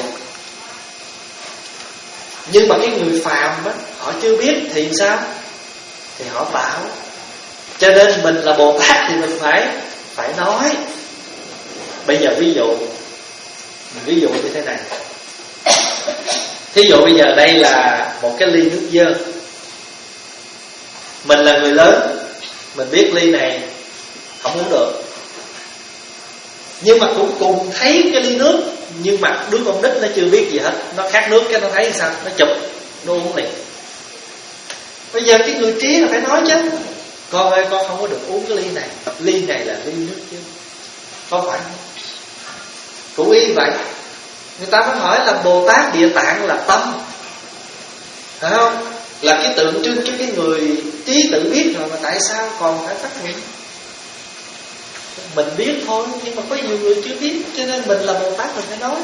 nhưng mà cái người phàm á, họ chưa biết thì sao? Thì họ tạo. Cho nên mình là Bồ Tát thì mình phải phải nói. Bây giờ ví dụ, mình ví dụ như thế này. Thí dụ bây giờ đây là một cái ly nước dơ. Mình là người lớn, mình biết ly này không uống được, nhưng mà cũng cùng thấy cái ly nước, nhưng mà đứa con nít nó chưa biết gì hết, nó khát nước cái nó thấy sao, nó chụp, nó uống liền. Bây giờ cái người trí là phải nói chứ: con ơi, con không có được uống cái ly này, ly này là ly nước chứ, có phải không? Cũng y vậy. Người ta mới hỏi là Bồ Tát Địa Tạng là tâm, phải không? Là cái tượng trưng cho cái người trí tự biết rồi, mà tại sao còn phải phát nguyện? Mình biết thôi, nhưng mà có nhiều người chưa biết, cho nên mình là Bồ Tát mình phải nói.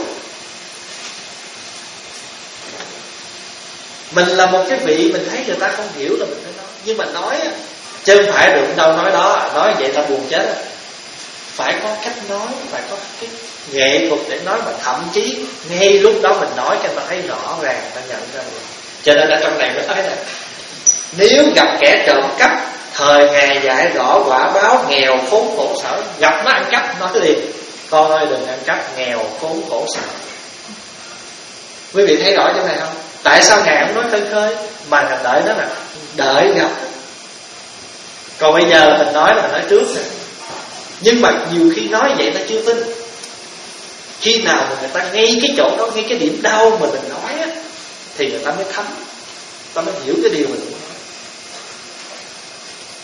Mình là một cái vị, mình thấy người ta không hiểu là mình phải nói. Nhưng mà nói chứ không phải đụng đâu nói đó, nói vậy ta buồn chết. Phải có cách nói, phải có cái nghệ thuật để nói, mà thậm chí ngay lúc đó mình nói cho người ta thấy rõ ràng, người ta nhận ra được. Cho nên ở trong này mới nói là nếu gặp kẻ trộm cắp, thời Ngài dạy rõ quả báo nghèo khốn khổ sở. Gặp nó ăn cắp nói liền: con ơi đừng ăn cắp, nghèo khốn khổ sở. Quý vị thấy rõ chỗ này không? Tại sao Ngài không nói khơi khơi mà Ngài đợi nó là đợi gặp? Còn bây giờ là mình nói là mình nói trước rồi. Nhưng mà nhiều khi nói vậy nó chưa tin. Khi nào mà người ta ngay cái chỗ đó, ngay cái điểm đau mà mình nói á, thì người ta mới thấm, người ta mới hiểu cái điều mình muốn nói.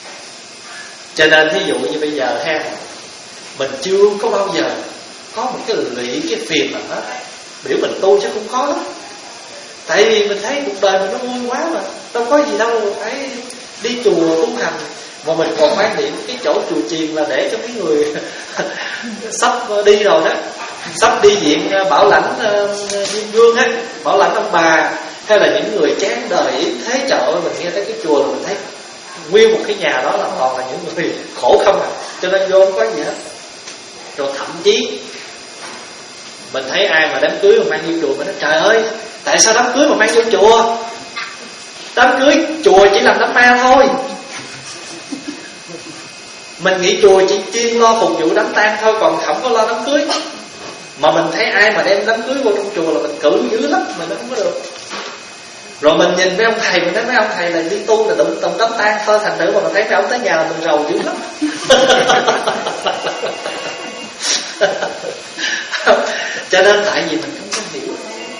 Cho nên thí dụ như bây giờ ha, mình chưa có bao giờ có một cái lụy, cái phiền nào hết. Biểu mình tu chứ không có lắm. Tại vì mình thấy cuộc đời mình nó vui quá mà, đâu có gì đâu phải đi chùa tu hành. Mà mình còn quan niệm cái chỗ chùa chiền là để cho mấy người sắp đi rồi đó, sắp đi viện bảo lãnh Diêm Vương á, bảo lãnh ông bà, hay là những người chán đời yếm thế. Trời ơi, mình nghe tới cái chùa là mình thấy nguyên một cái nhà đó là toàn là những người khổ không à. Cho nên vô không có gì hết. Rồi thậm chí mình thấy ai mà đám cưới mà mang vô chùa, mình nói trời ơi, tại sao đám cưới mà mang vô chùa? Đám cưới chùa chỉ làm đám ma thôi. Mình nghĩ chùa chỉ chuyên lo phục vụ đám tang thôi, còn không có lo đám cưới. Mà mình thấy ai mà đem đám cưới vô trong chùa là mình cử dữ lắm, mình nó không có được. Rồi mình nhìn mấy ông thầy, mình thấy mấy ông thầy là đi tu là đụng tụng đám tang thôi. Thành thử mà mình thấy mấy ông tới nhà là mình rầu dữ lắm. Cho nên tại vì mình không có hiểu.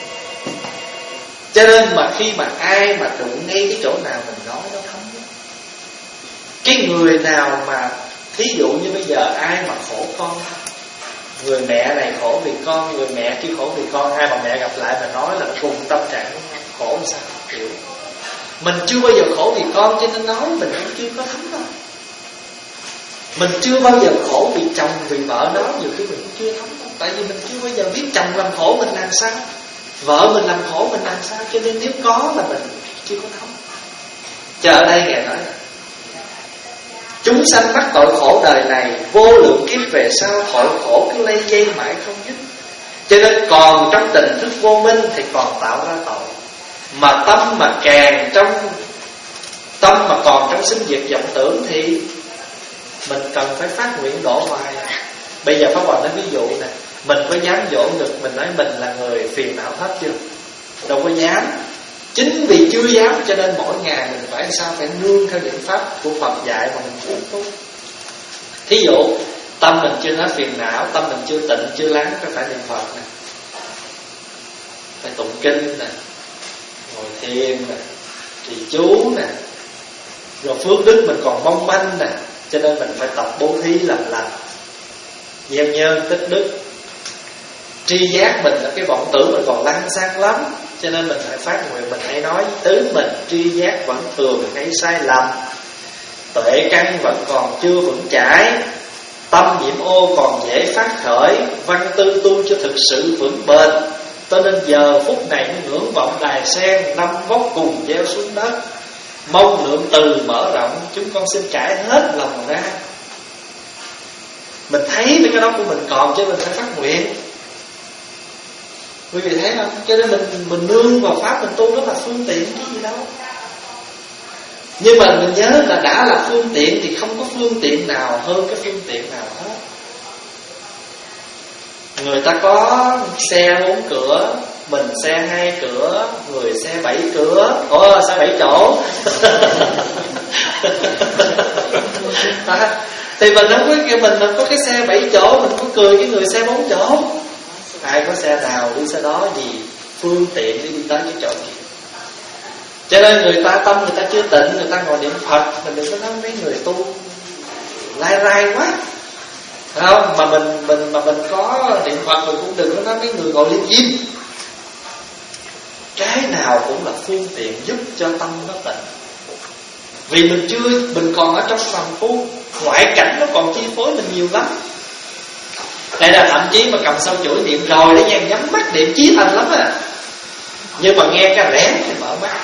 Cho nên mà khi mà ai mà đụng ngay cái chỗ nào mình nói nó không. Cái người nào mà thí dụ như bây giờ ai mà khổ con, người mẹ này khổ vì con, người mẹ kia khổ vì con, hai bà mẹ gặp lại mà nói là cùng tâm trạng khổ làm sao hiểu. Mình chưa bao giờ khổ vì con cho nên nói mình cũng chưa có thấm đâu. Mình chưa bao giờ khổ vì chồng, vì vợ nói nhiều khi mình cũng chưa thấm đâu. Tại vì mình chưa bao giờ biết chồng làm khổ mình làm sao, vợ mình làm khổ mình làm sao. Cho nên nếu có là mình chưa có thấm. Cho ở đây Ngài nói là chúng sanh mắc tội khổ đời này, vô lượng kiếp về sau tội khổ cứ lây dây mãi không dứt. Cho nên còn trong tình thức vô minh thì còn tạo ra tội. Mà tâm mà càng trong tâm mà còn trong sinh diệt vọng tưởng thì mình cần phải phát nguyện độ hoài. Bây giờ Pháp Hòa nói ví dụ nè, mình có dám dỗ ngực mình nói mình là người phiền não hết chưa? Đâu có dám. Chính vì chưa dám cho nên mỗi ngày mình phải sao phải nương theo niệm pháp của Phật dạy mà mình chưa tu. Thí dụ tâm mình chưa hết phiền não, tâm mình chưa tịnh, chưa lắng, phải phải niệm Phật nè, phải tụng kinh nè, ngồi thiền nè, trì chú nè. Rồi phước đức mình còn mong manh nè, cho nên mình phải tập bố thí làm lành, gieo nhân tích đức. Tri giác mình là cái vọng tưởng mình còn lăng xăng lắm, cho nên mình phải phát nguyện. Mình hãy nói tứ mình tri giác vẫn thường hay sai lầm, tuệ căn vẫn còn chưa vững chãi, tâm nhiễm ô còn dễ phát khởi, văn tư tu cho thực sự vững bền. Cho nên giờ phút này mới ngưỡng vọng đài sen, năm vóc cùng gieo xuống đất, mong lượng từ mở rộng, chúng con xin trải hết lòng ra. Mình thấy với cái đó của mình còn, chứ mình phải phát nguyện. Quý vị thấy không? Cho nên mình mình nương vào pháp mình tu, đó là phương tiện cái gì đâu. Nhưng mà mình nhớ là đã là phương tiện thì không có phương tiện nào hơn cái phương tiện nào hết. Người ta có xe bốn cửa, mình xe hai cửa, người xe bảy cửa, ồ xe bảy chỗ. À, thì mình không có cái mình có cái xe bảy chỗ, mình có cười cái người xe bốn chỗ. Ai có xe nào đi xe đó, gì phương tiện để đi tới cái chỗ kia. Cho nên người ta tâm người ta chưa tịnh, người ta ngồi niệm Phật, mình đừng có nói mấy người tu lai rai quá, không? Mà mình mình mà mình có niệm Phật, mình cũng đừng có nói mấy người ngồi liêm diêm. Cái nào cũng là phương tiện giúp cho tâm nó tịnh. Vì mình chưa, mình còn ở trong phàm phu, ngoại cảnh nó còn chi phối mình nhiều lắm. Đây là thậm chí mà cầm sâu chuỗi niệm rồi để nha, nhắm mắt niệm chí thành lắm à. Nhưng mà nghe cái rén thì mở mắt.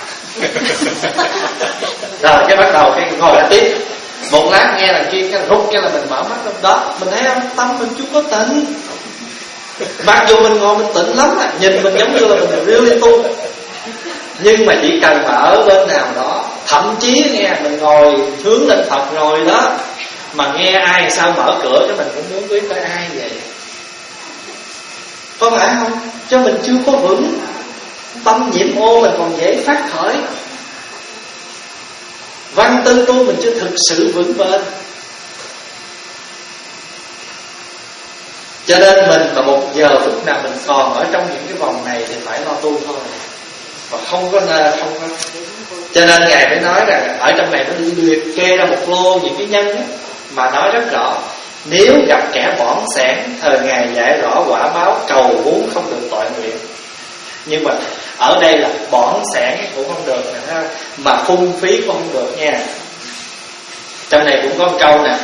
Rồi cái bắt đầu cái ngồi lại tiếp. Một lát nghe là kia cái rút cái là mình mở mắt lúc đó. Mình thấy không? Tâm mình chưa có tịnh. Mặc dù mình ngồi mình tịnh lắm à, nhìn mình giống như là mình riêu đi tu. Nhưng mà chỉ cần mà ở bên nào đó, thậm chí nghe mình ngồi hướng lên Phật rồi đó, mà nghe ai sao mở cửa cái mình cũng muốn biết tới ai vậy. Có phải không? Cho mình chưa có vững. Tâm nhiễm ô mình còn dễ phát khởi. Văn tư tu mình chưa thực sự vững bền. Cho nên mình mà một giờ phút nào mình còn ở trong những cái vòng này thì phải lo tu thôi. Và không có không có. Cho nên Ngài mới nói rằng ở trong này nó liệt kê ra một lô những cái nhân đó. mà nói rất rõ: nếu gặp kẻ bỏn sẻn, thời Ngài dạy rõ quả báo, cầu muốn không được tội nguyện. Nhưng mà ở đây là bỏn sẻn cũng không được nè, mà phung phí cũng không được nha. Trong này cũng có một câu nè: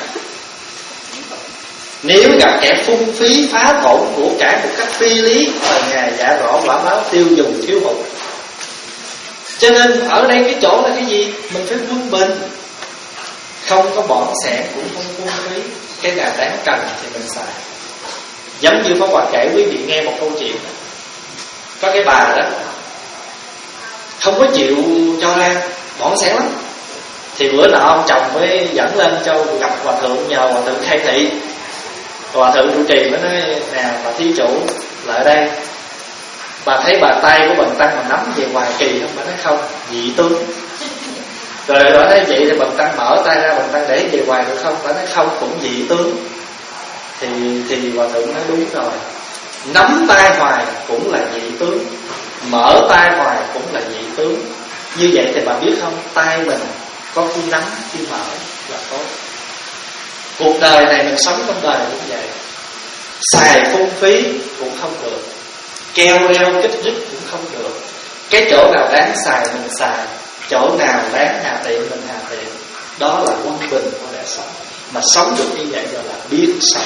nếu gặp kẻ phung phí phá tổn của cải một cách phi lý, thời Ngài dạy rõ quả báo tiêu dùng thiếu hụt. Cho nên ở đây cái chỗ là cái gì? Mình phải quân bình, không có bỏn sẻn cũng không phung phí. Cái nào đáng cần thì mình xài. Giống như Pháp Hòa kể quý vị nghe một câu chuyện. Có cái bà đó không có chịu cho ra, bỏn sẻn lắm. Thì bữa nọ ông chồng mới dẫn lên cho gặp hòa thượng, nhờ hòa thượng khai thị. Hòa thượng trụ trì mới nói: nè bà thí chủ, lại đây, bà thấy bà tay của Bần Tăng mà nắm về hoài kỳ không? Bà nói không, dị tướng. Rồi bà nói vậy thì Bần Tăng mở tay ra, Bần Tăng để về hoài được không? Bà nói không, cũng dị tướng. Thì thì hòa thượng nói đúng rồi, nắm tay hoài cũng là dị tướng, mở tay hoài cũng là dị tướng. Như vậy thì bà biết không, tay mình có khi nắm khi mở là tốt. Cuộc đời này mình sống trong đời cũng vậy, xài phung phí cũng không được, keo reo kích rít cũng không được. Cái chỗ nào đáng xài mình xài, chỗ nào đáng hạ tiện mình hạ tiện. Đó là quân bình của lẽ sống. Mà sống được như vậy rồi là biết sống.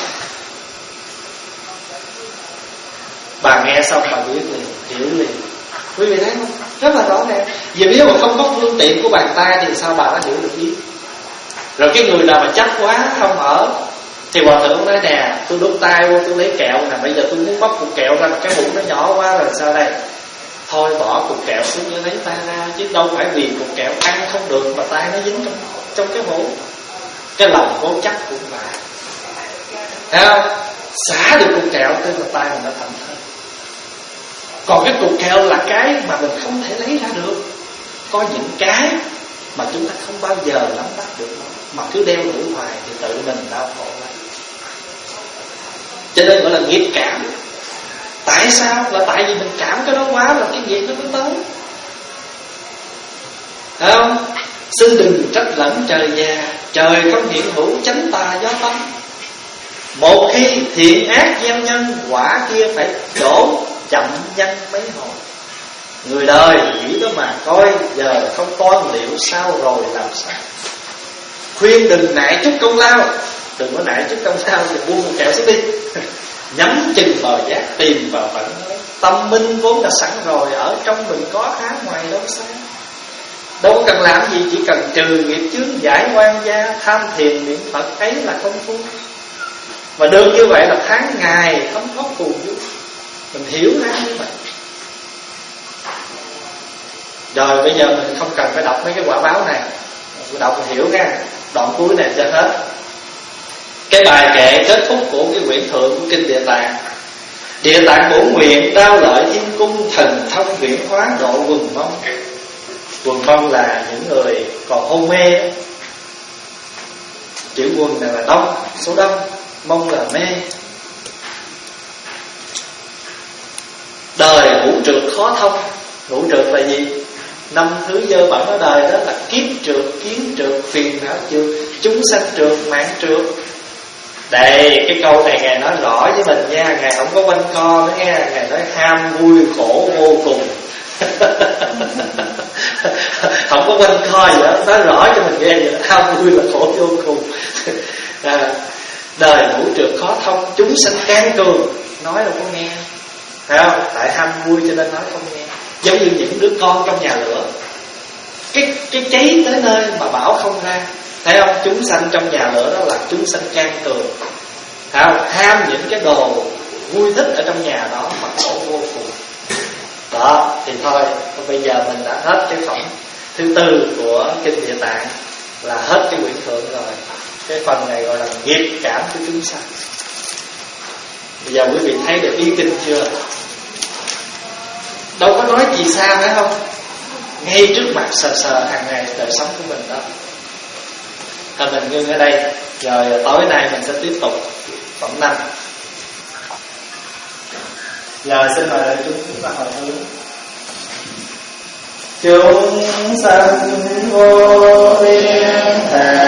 Bà nghe xong bà biết liền, hiểu liền. Quý vị thấy không? Rất là rõ ràng. Vì nếu mà không có phương tiện của bàn tay thì sao bà đã hiểu được biết. Rồi cái người nào mà chắc quá không ở thì hòa thượng nói: nè, tôi đút tay vô, tôi lấy kẹo nè, bây giờ tôi muốn bóc cục kẹo ra mà cái bụng nó nhỏ quá rồi sao đây? Thôi bỏ cục kẹo xuống để lấy tay ra, chứ đâu phải vì cục kẹo ăn không được mà tay nó dính trong trong cái hũ. Cái lòng cố chắc cũng vậy, thấy không? Xả được cục kẹo tức là tay mình nó thảnh thơi. Còn cái cục kẹo là cái mà mình không thể lấy ra được. Có những cái mà chúng ta không bao giờ nắm bắt được nó, mà cứ đeo đuổi hoài thì tự mình đau khổ lắm. Cho nên gọi là nghiệp cảm. Tại sao? Là tại vì mình cảm cái đó quá là cái nghiệp nó mới tới. Thấy không? Xin đừng trách lẫn trời già, trời không hiện hữu chánh tà gió tâm. Một khi thiện ác gieo nhân, quả kia phải đổ chậm nhân mấy hồi. Người đời chỉ đó mà coi, giờ không toan liệu sao rồi làm sao. Khuyên đừng nại chút công lao, đừng có nại chút công lao thì buông một kẹo xuống đi. Nhắm chừng bờ giác, tìm vào phận. Tâm minh vốn đã sẵn rồi, ở trong mình có khá ngoài đâu xa. Đâu có cần làm gì, chỉ cần trừ nghiệp chướng, giải oan gia, tham thiền niệm Phật, ấy là công phu. Mà được như vậy là tháng ngày thấm thoát phù du. Mình hiểu ra như vậy. Rồi bây giờ mình không cần phải đọc mấy cái quả báo này, mình đọc mình hiểu nha. Đoạn cuối này cho hết. Cái bài kệ kết thúc của cái quyển thượng của Kinh Địa Tạng. Địa Tạng bổn nguyện đao lợi thiên cung, thần thông viễn hóa độ quần mông. Quần mông là những người còn hôn mê. Chữ quần này là đông, số đông, mông là mê. Đời ngũ trượt khó thông. Ngũ trượt là gì? Năm thứ dơ bẩn ở đời đó là kiếp trượt, kiến trượt, phiền não trượt, chúng sanh trượt, mạng trượt. Đây, cái câu này Ngài nói rõ với mình nha. Ngài không có quanh co nữa nha. Ngài nói ham vui khổ vô cùng. Không có quanh co gì đó, nói rõ cho mình nghe vậy. Ham vui là khổ vô cùng. À, đời ngũ trượt khó thông, chúng sanh can cường, nói đâu có nghe. Phải không? Tại ham vui cho nên nói không nghe. Giống như những đứa con trong nhà lửa, Cái, cái cháy tới nơi mà bảo không ra. Thấy không? Chúng sanh trong nhà lửa đó là chúng sanh can cường. Thấy không? Ham những cái đồ vui thích ở trong nhà đó mà khổ vô cùng. Đó, thì thôi, bây giờ mình đã hết cái phẩm thứ tư của Kinh Địa Tạng, là hết cái quyển thượng rồi. Cái phần này gọi là nghiệp cảm của chúng sanh. Bây giờ quý vị thấy được ý kinh chưa? Đâu có nói gì xa phải không? Ngay trước mặt sờ sờ hàng ngày đời sống của mình đó. Thôi mình ngưng ở đây. Rồi tối nay mình sẽ tiếp tục phẩm năm. Giờ xin mời đại chúng chúng ta hồi hướng. Chúng sanh vô biên thể